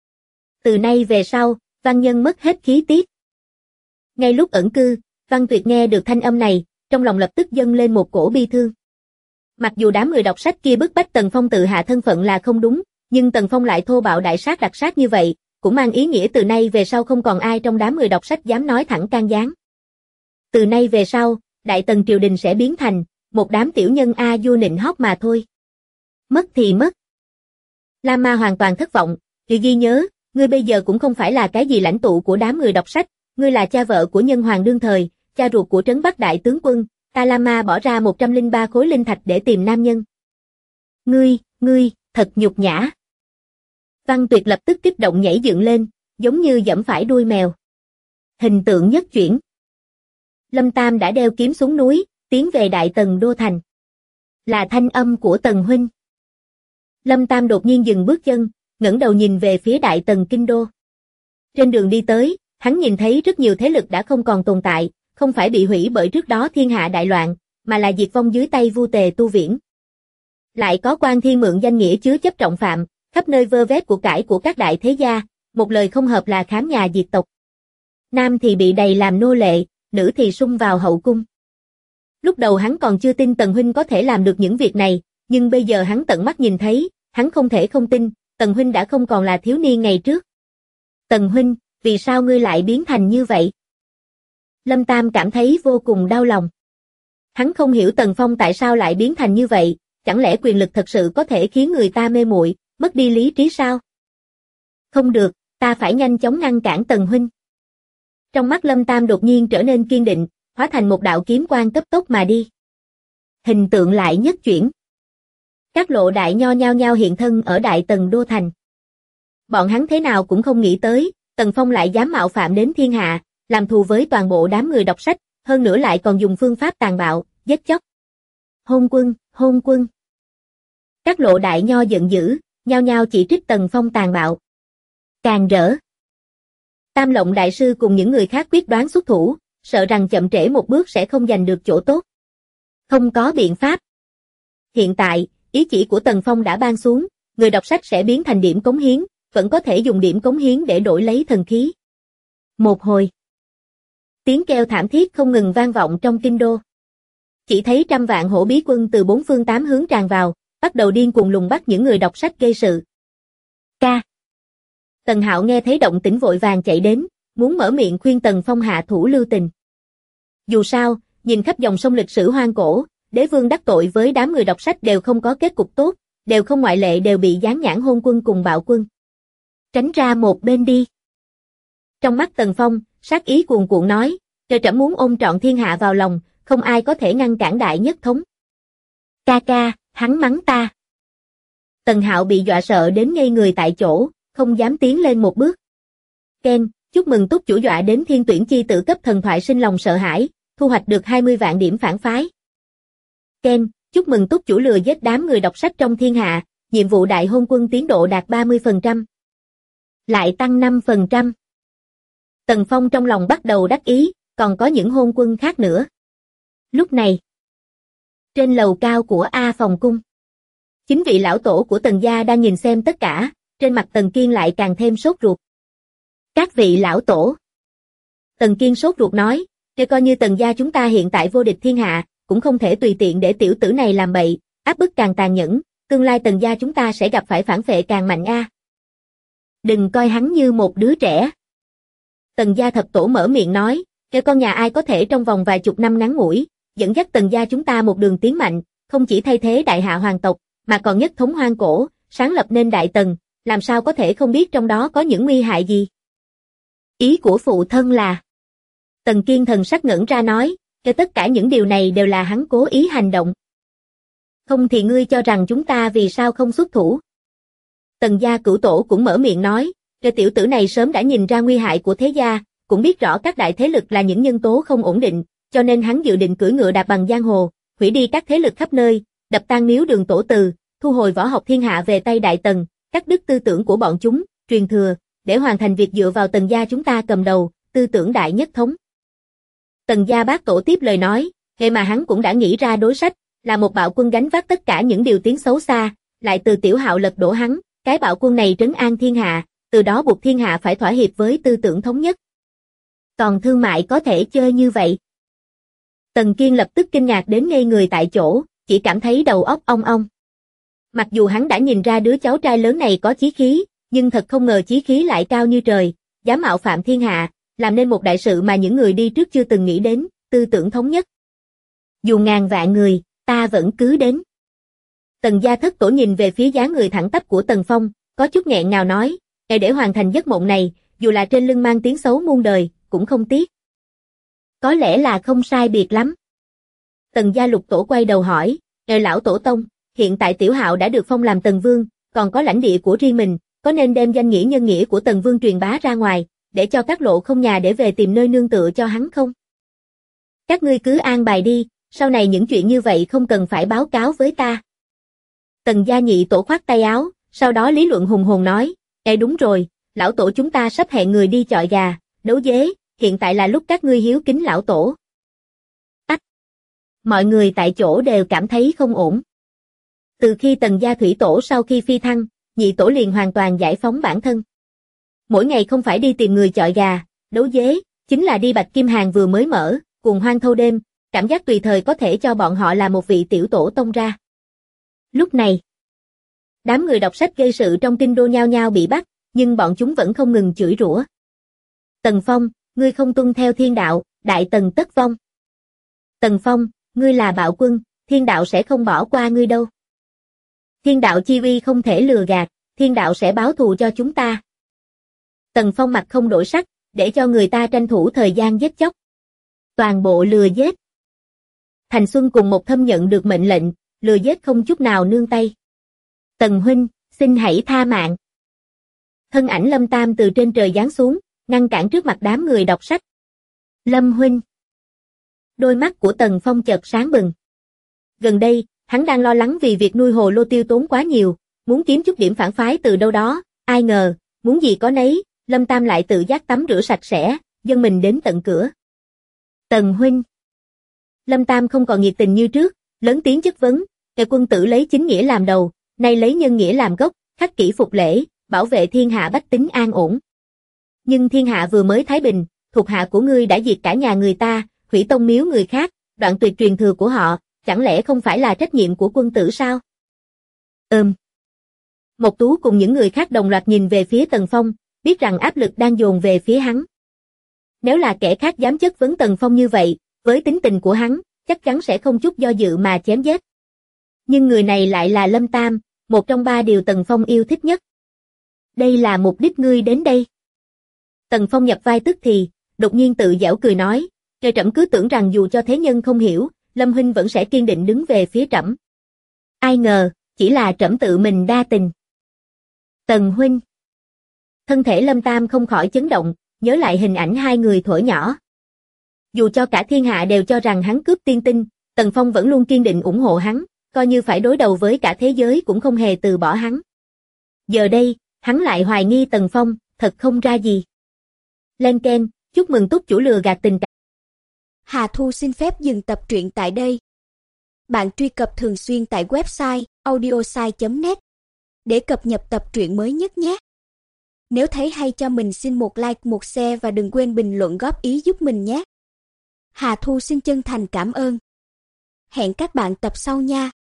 Từ nay về sau, văn nhân mất hết khí tiết." Ngay lúc ẩn cư, Văn Tuyệt nghe được thanh âm này, trong lòng lập tức dâng lên một cổ bi thương. Mặc dù đám người đọc sách kia bức bách Tần Phong tự hạ thân phận là không đúng, nhưng Tần Phong lại thô bạo đại sát đặc sát như vậy, cũng mang ý nghĩa từ nay về sau không còn ai trong đám người đọc sách dám nói thẳng can gián. Từ nay về sau, Đại Tần triều đình sẽ biến thành một đám tiểu nhân a vua nịnh hót mà thôi. Mất thì mất. Lam Ma hoàn toàn thất vọng, "Chị ghi nhớ, ngươi bây giờ cũng không phải là cái gì lãnh tụ của đám người đọc sách, ngươi là cha vợ của nhân hoàng đương thời, cha ruột của Trấn Bắc đại tướng quân, ta Lam Ma bỏ ra 103 khối linh thạch để tìm nam nhân. Ngươi, thật nhục nhã." Văn Tuyệt lập tức kích động nhảy dựng lên, giống như giẫm phải đuôi mèo. Hình tượng nhất chuyển. Lâm Tam đã đeo kiếm xuống núi, tiến về Đại Tần đô thành. Là thanh âm của Tần huynh. Lâm Tam đột nhiên dừng bước chân, ngẩng đầu nhìn về phía Đại Tần kinh đô. Trên đường đi tới, hắn nhìn thấy rất nhiều thế lực đã không còn tồn tại, không phải bị hủy bởi trước đó thiên hạ đại loạn, mà là diệt vong dưới tay Vu Tề Tu Viễn. Lại có Quan Thiên mượn danh nghĩa chứa chấp trọng phạm, khắp nơi vơ vét của cải của các đại thế gia, một lời không hợp là khám nhà diệt tộc. Nam thì bị đầy làm nô lệ, nữ thì sung vào hậu cung. Lúc đầu hắn còn chưa tin Tần huynh có thể làm được những việc này, nhưng bây giờ hắn tận mắt nhìn thấy, hắn không thể không tin, Tần huynh đã không còn là thiếu niên ngày trước. Tần huynh, vì sao ngươi lại biến thành như vậy? Lâm Tam cảm thấy vô cùng đau lòng. Hắn không hiểu Tần Phong tại sao lại biến thành như vậy, chẳng lẽ quyền lực thật sự có thể khiến người ta mê muội, mất đi lý trí sao? Không được, ta phải nhanh chóng ngăn cản Tần huynh. Trong mắt Lâm Tam đột nhiên trở nên kiên định, hóa thành một đạo kiếm quang cấp tốc mà đi. Hình tượng lại nhất chuyển. Các lộ đại nho nhao nhao hiện thân ở Đại Tần đô thành. Bọn hắn thế nào cũng không nghĩ tới, Tần Phong lại dám mạo phạm đến thiên hạ, làm thù với toàn bộ đám người đọc sách, hơn nữa lại còn dùng phương pháp tàn bạo, giết chóc. Hôn quân. Các lộ đại nho giận dữ, nhao nhao chỉ trích Tần Phong tàn bạo. Càng rỡ. Tam Lộng đại sư cùng những người khác quyết đoán xuất thủ, sợ rằng chậm trễ một bước sẽ không giành được chỗ tốt. Không có biện pháp. Hiện tại, ý chỉ của Tần Phong đã ban xuống, người đọc sách sẽ biến thành điểm cống hiến, vẫn có thể dùng điểm cống hiến để đổi lấy thần khí. Một hồi, tiếng kêu thảm thiết không ngừng vang vọng trong kinh đô. Chỉ thấy trăm vạn hổ bí quân từ bốn phương tám hướng tràn vào, bắt đầu điên cuồng lùng bắt những người đọc sách gây sự. Ca. Tần Hạo nghe thấy động tĩnh vội vàng chạy đến, muốn mở miệng khuyên Tần Phong hạ thủ lưu tình. Dù sao, nhìn khắp dòng sông lịch sử hoang cổ, đế vương đắc tội với đám người đọc sách đều không có kết cục tốt, đều không ngoại lệ đều bị giáng nhãn hôn quân cùng bạo quân. Tránh ra một bên đi. Trong mắt Tần Phong, sát ý cuồn cuộn nói, trời trẫm muốn ôm trọn thiên hạ vào lòng, không ai có thể ngăn cản đại nhất thống. Ca ca, hắn mắng ta. Tần Hạo bị dọa sợ đến ngây người tại chỗ, không dám tiến lên một bước. Ken, chúc mừng túc chủ dọa đến thiên tuyển chi tử cấp thần thoại sinh lòng sợ hãi, thu hoạch được 20 vạn điểm phản phái. Ken, chúc mừng túc chủ lừa giết đám người đọc sách trong thiên hạ, nhiệm vụ đại hôn quân tiến độ đạt 30%. Lại tăng 5%. Tần Phong trong lòng bắt đầu đắc ý, còn có những hôn quân khác nữa. Lúc này, trên lầu cao của A phòng cung, chính vị lão tổ của Tần gia đang nhìn xem tất cả, trên mặt Tần Kiên lại càng thêm sốt ruột. Các vị lão tổ. Tần Kiên sốt ruột nói, để coi như Tần gia chúng ta hiện tại vô địch thiên hạ, cũng không thể tùy tiện để tiểu tử này làm bậy, áp bức càng tàn nhẫn, tương lai Tần gia chúng ta sẽ gặp phải phản phệ càng mạnh a. Đừng coi hắn như một đứa trẻ. Tần gia thập tổ mở miệng nói, để con nhà ai có thể trong vòng vài chục năm ngắn ngủi, dẫn dắt Tần gia chúng ta một đường tiến mạnh, không chỉ thay thế đại hạ hoàng tộc, mà còn nhất thống hoang cổ, sáng lập nên đại Tần, làm sao có thể không biết trong đó có những nguy hại gì. Ý của phụ thân là... Tần Kiên thần sắc ngẩn ra nói, cho tất cả những điều này đều là hắn cố ý hành động. Không thì ngươi cho rằng chúng ta vì sao không xuất thủ. Tần gia cửu tổ cũng mở miệng nói, cho tiểu tử này sớm đã nhìn ra nguy hại của thế gia, cũng biết rõ các đại thế lực là những nhân tố không ổn định, cho nên hắn dự định cưỡi ngựa đạp bằng giang hồ, hủy đi các thế lực khắp nơi, đập tan miếu đường tổ từ, thu hồi võ học thiên hạ về tay đại Tần, cắt đứt tư tưởng của bọn chúng, truyền thừa, để hoàn thành việc dựa vào Tần gia chúng ta cầm đầu, tư tưởng đại nhất thống. Tần gia bác tổ tiếp lời nói, vậy mà hắn cũng đã nghĩ ra đối sách, là một bạo quân gánh vác tất cả những điều tiếng xấu xa, lại từ Tiểu Hạo lật đổ hắn, cái bạo quân này trấn an thiên hạ, từ đó buộc thiên hạ phải thỏa hiệp với tư tưởng thống nhất. Còn thương mại có thể chơi như vậy. Tần Kiên lập tức kinh ngạc đến ngây người tại chỗ, chỉ cảm thấy đầu óc ong ong. Mặc dù hắn đã nhìn ra đứa cháu trai lớn này có chí khí, nhưng thật không ngờ chí khí lại cao như trời, dám mạo phạm thiên hạ, làm nên một đại sự mà những người đi trước chưa từng nghĩ đến, tư tưởng thống nhất. Dù ngàn vạn người, ta vẫn cứ đến. Tần gia thất tổ nhìn về phía dáng người thẳng tắp của Tần Phong, có chút nghẹn ngào nói, để hoàn thành giấc mộng này, dù là trên lưng mang tiếng xấu muôn đời, cũng không tiếc. Có lẽ là không sai biệt lắm. Tần gia lục tổ quay đầu hỏi, lão tổ tông, hiện tại Tiểu Hạo đã được phong làm Tần Vương, còn có lãnh địa của riêng mình, có nên đem danh nghĩa nhân nghĩa của Tần Vương truyền bá ra ngoài, để cho các lộ không nhà để về tìm nơi nương tựa cho hắn không? Các ngươi cứ an bài đi, sau này những chuyện như vậy không cần phải báo cáo với ta. Tần gia nhị tổ khoát tay áo, sau đó lý luận hùng hồn nói, đúng rồi, lão tổ chúng ta sắp hẹn người đi chọi gà, đấu dế, hiện tại là lúc các ngươi hiếu kính lão tổ. Ách! Mọi người tại chỗ đều cảm thấy không ổn. Từ khi Tần gia thủy tổ sau khi phi thăng, nhị tổ liền hoàn toàn giải phóng bản thân. Mỗi ngày không phải đi tìm người chọi gà, đấu dế, chính là đi Bạch Kim Hàng vừa mới mở, cuồng hoang thâu đêm, cảm giác tùy thời có thể cho bọn họ là một vị tiểu tổ tông ra. Lúc này, đám người đọc sách gây sự trong kinh đô nhao nhao bị bắt, nhưng bọn chúng vẫn không ngừng chửi rủa. Tần Phong, ngươi không tuân theo thiên đạo, đại Tần tất vong. Tần Phong, ngươi là bạo quân, thiên đạo sẽ không bỏ qua ngươi đâu. Thiên đạo chi uy không thể lừa gạt, thiên đạo sẽ báo thù cho chúng ta. Tần Phong mặt không đổi sắc, để cho người ta tranh thủ thời gian giết chóc. Toàn bộ lừa giết. Thành Xuân cùng Một Thâm nhận được mệnh lệnh, lừa giết không chút nào nương tay. Tần huynh, xin hãy tha mạng. Thân ảnh Lâm Tam từ trên trời giáng xuống, ngăn cản trước mặt đám người đọc sách. Lâm huynh. Đôi mắt của Tần Phong chợt sáng bừng. Gần đây, hắn đang lo lắng vì việc nuôi hồ lô tiêu tốn quá nhiều, muốn kiếm chút điểm phản phái từ đâu đó, ai ngờ, muốn gì có nấy, Lâm Tam lại tự giác tắm rửa sạch sẽ, dâng mình đến tận cửa. Tần huynh. Lâm Tam không còn nhiệt tình như trước, lớn tiếng chất vấn, kẻ quân tử lấy chính nghĩa làm đầu, nay lấy nhân nghĩa làm gốc, khắc kỷ phục lễ, bảo vệ thiên hạ bách tính an ổn. Nhưng thiên hạ vừa mới thái bình, thuộc hạ của ngươi đã diệt cả nhà người ta, hủy tông miếu người khác, đoạn tuyệt truyền thừa của họ, chẳng lẽ không phải là trách nhiệm của quân tử sao? Mộc Tú cùng những người khác đồng loạt nhìn về phía Tần Phong, biết rằng áp lực đang dồn về phía hắn. Nếu là kẻ khác dám chất vấn Tần Phong như vậy, với tính tình của hắn, chắc chắn sẽ không chút do dự mà chém giết. Nhưng người này lại là Lâm Tam, một trong ba điều Tần Phong yêu thích nhất. Đây là mục đích ngươi đến đây. Tần Phong nhập vai tức thì, đột nhiên tự giễu cười nói, trời trẫm cứ tưởng rằng dù cho thế nhân không hiểu, Lâm huynh vẫn sẽ kiên định đứng về phía trẫm. Ai ngờ, chỉ là trẫm tự mình đa tình. Tần huynh. Thân thể Lâm Tam không khỏi chấn động, nhớ lại hình ảnh hai người thuở nhỏ. Dù cho cả thiên hạ đều cho rằng hắn cướp tiên tinh, Tần Phong vẫn luôn kiên định ủng hộ hắn, coi như phải đối đầu với cả thế giới cũng không hề từ bỏ hắn. Giờ đây, hắn lại hoài nghi Tần Phong, thật không ra gì. Len Ken, chúc mừng túc chủ lừa gạt tình cảm. Hà Thu xin phép dừng tập truyện tại đây. Bạn truy cập thường xuyên tại website audiosai.net để cập nhật tập truyện mới nhất nhé. Nếu thấy hay cho mình xin một like, một share và đừng quên bình luận góp ý giúp mình nhé. Hà Thu xin chân thành cảm ơn. Hẹn các bạn tập sau nha.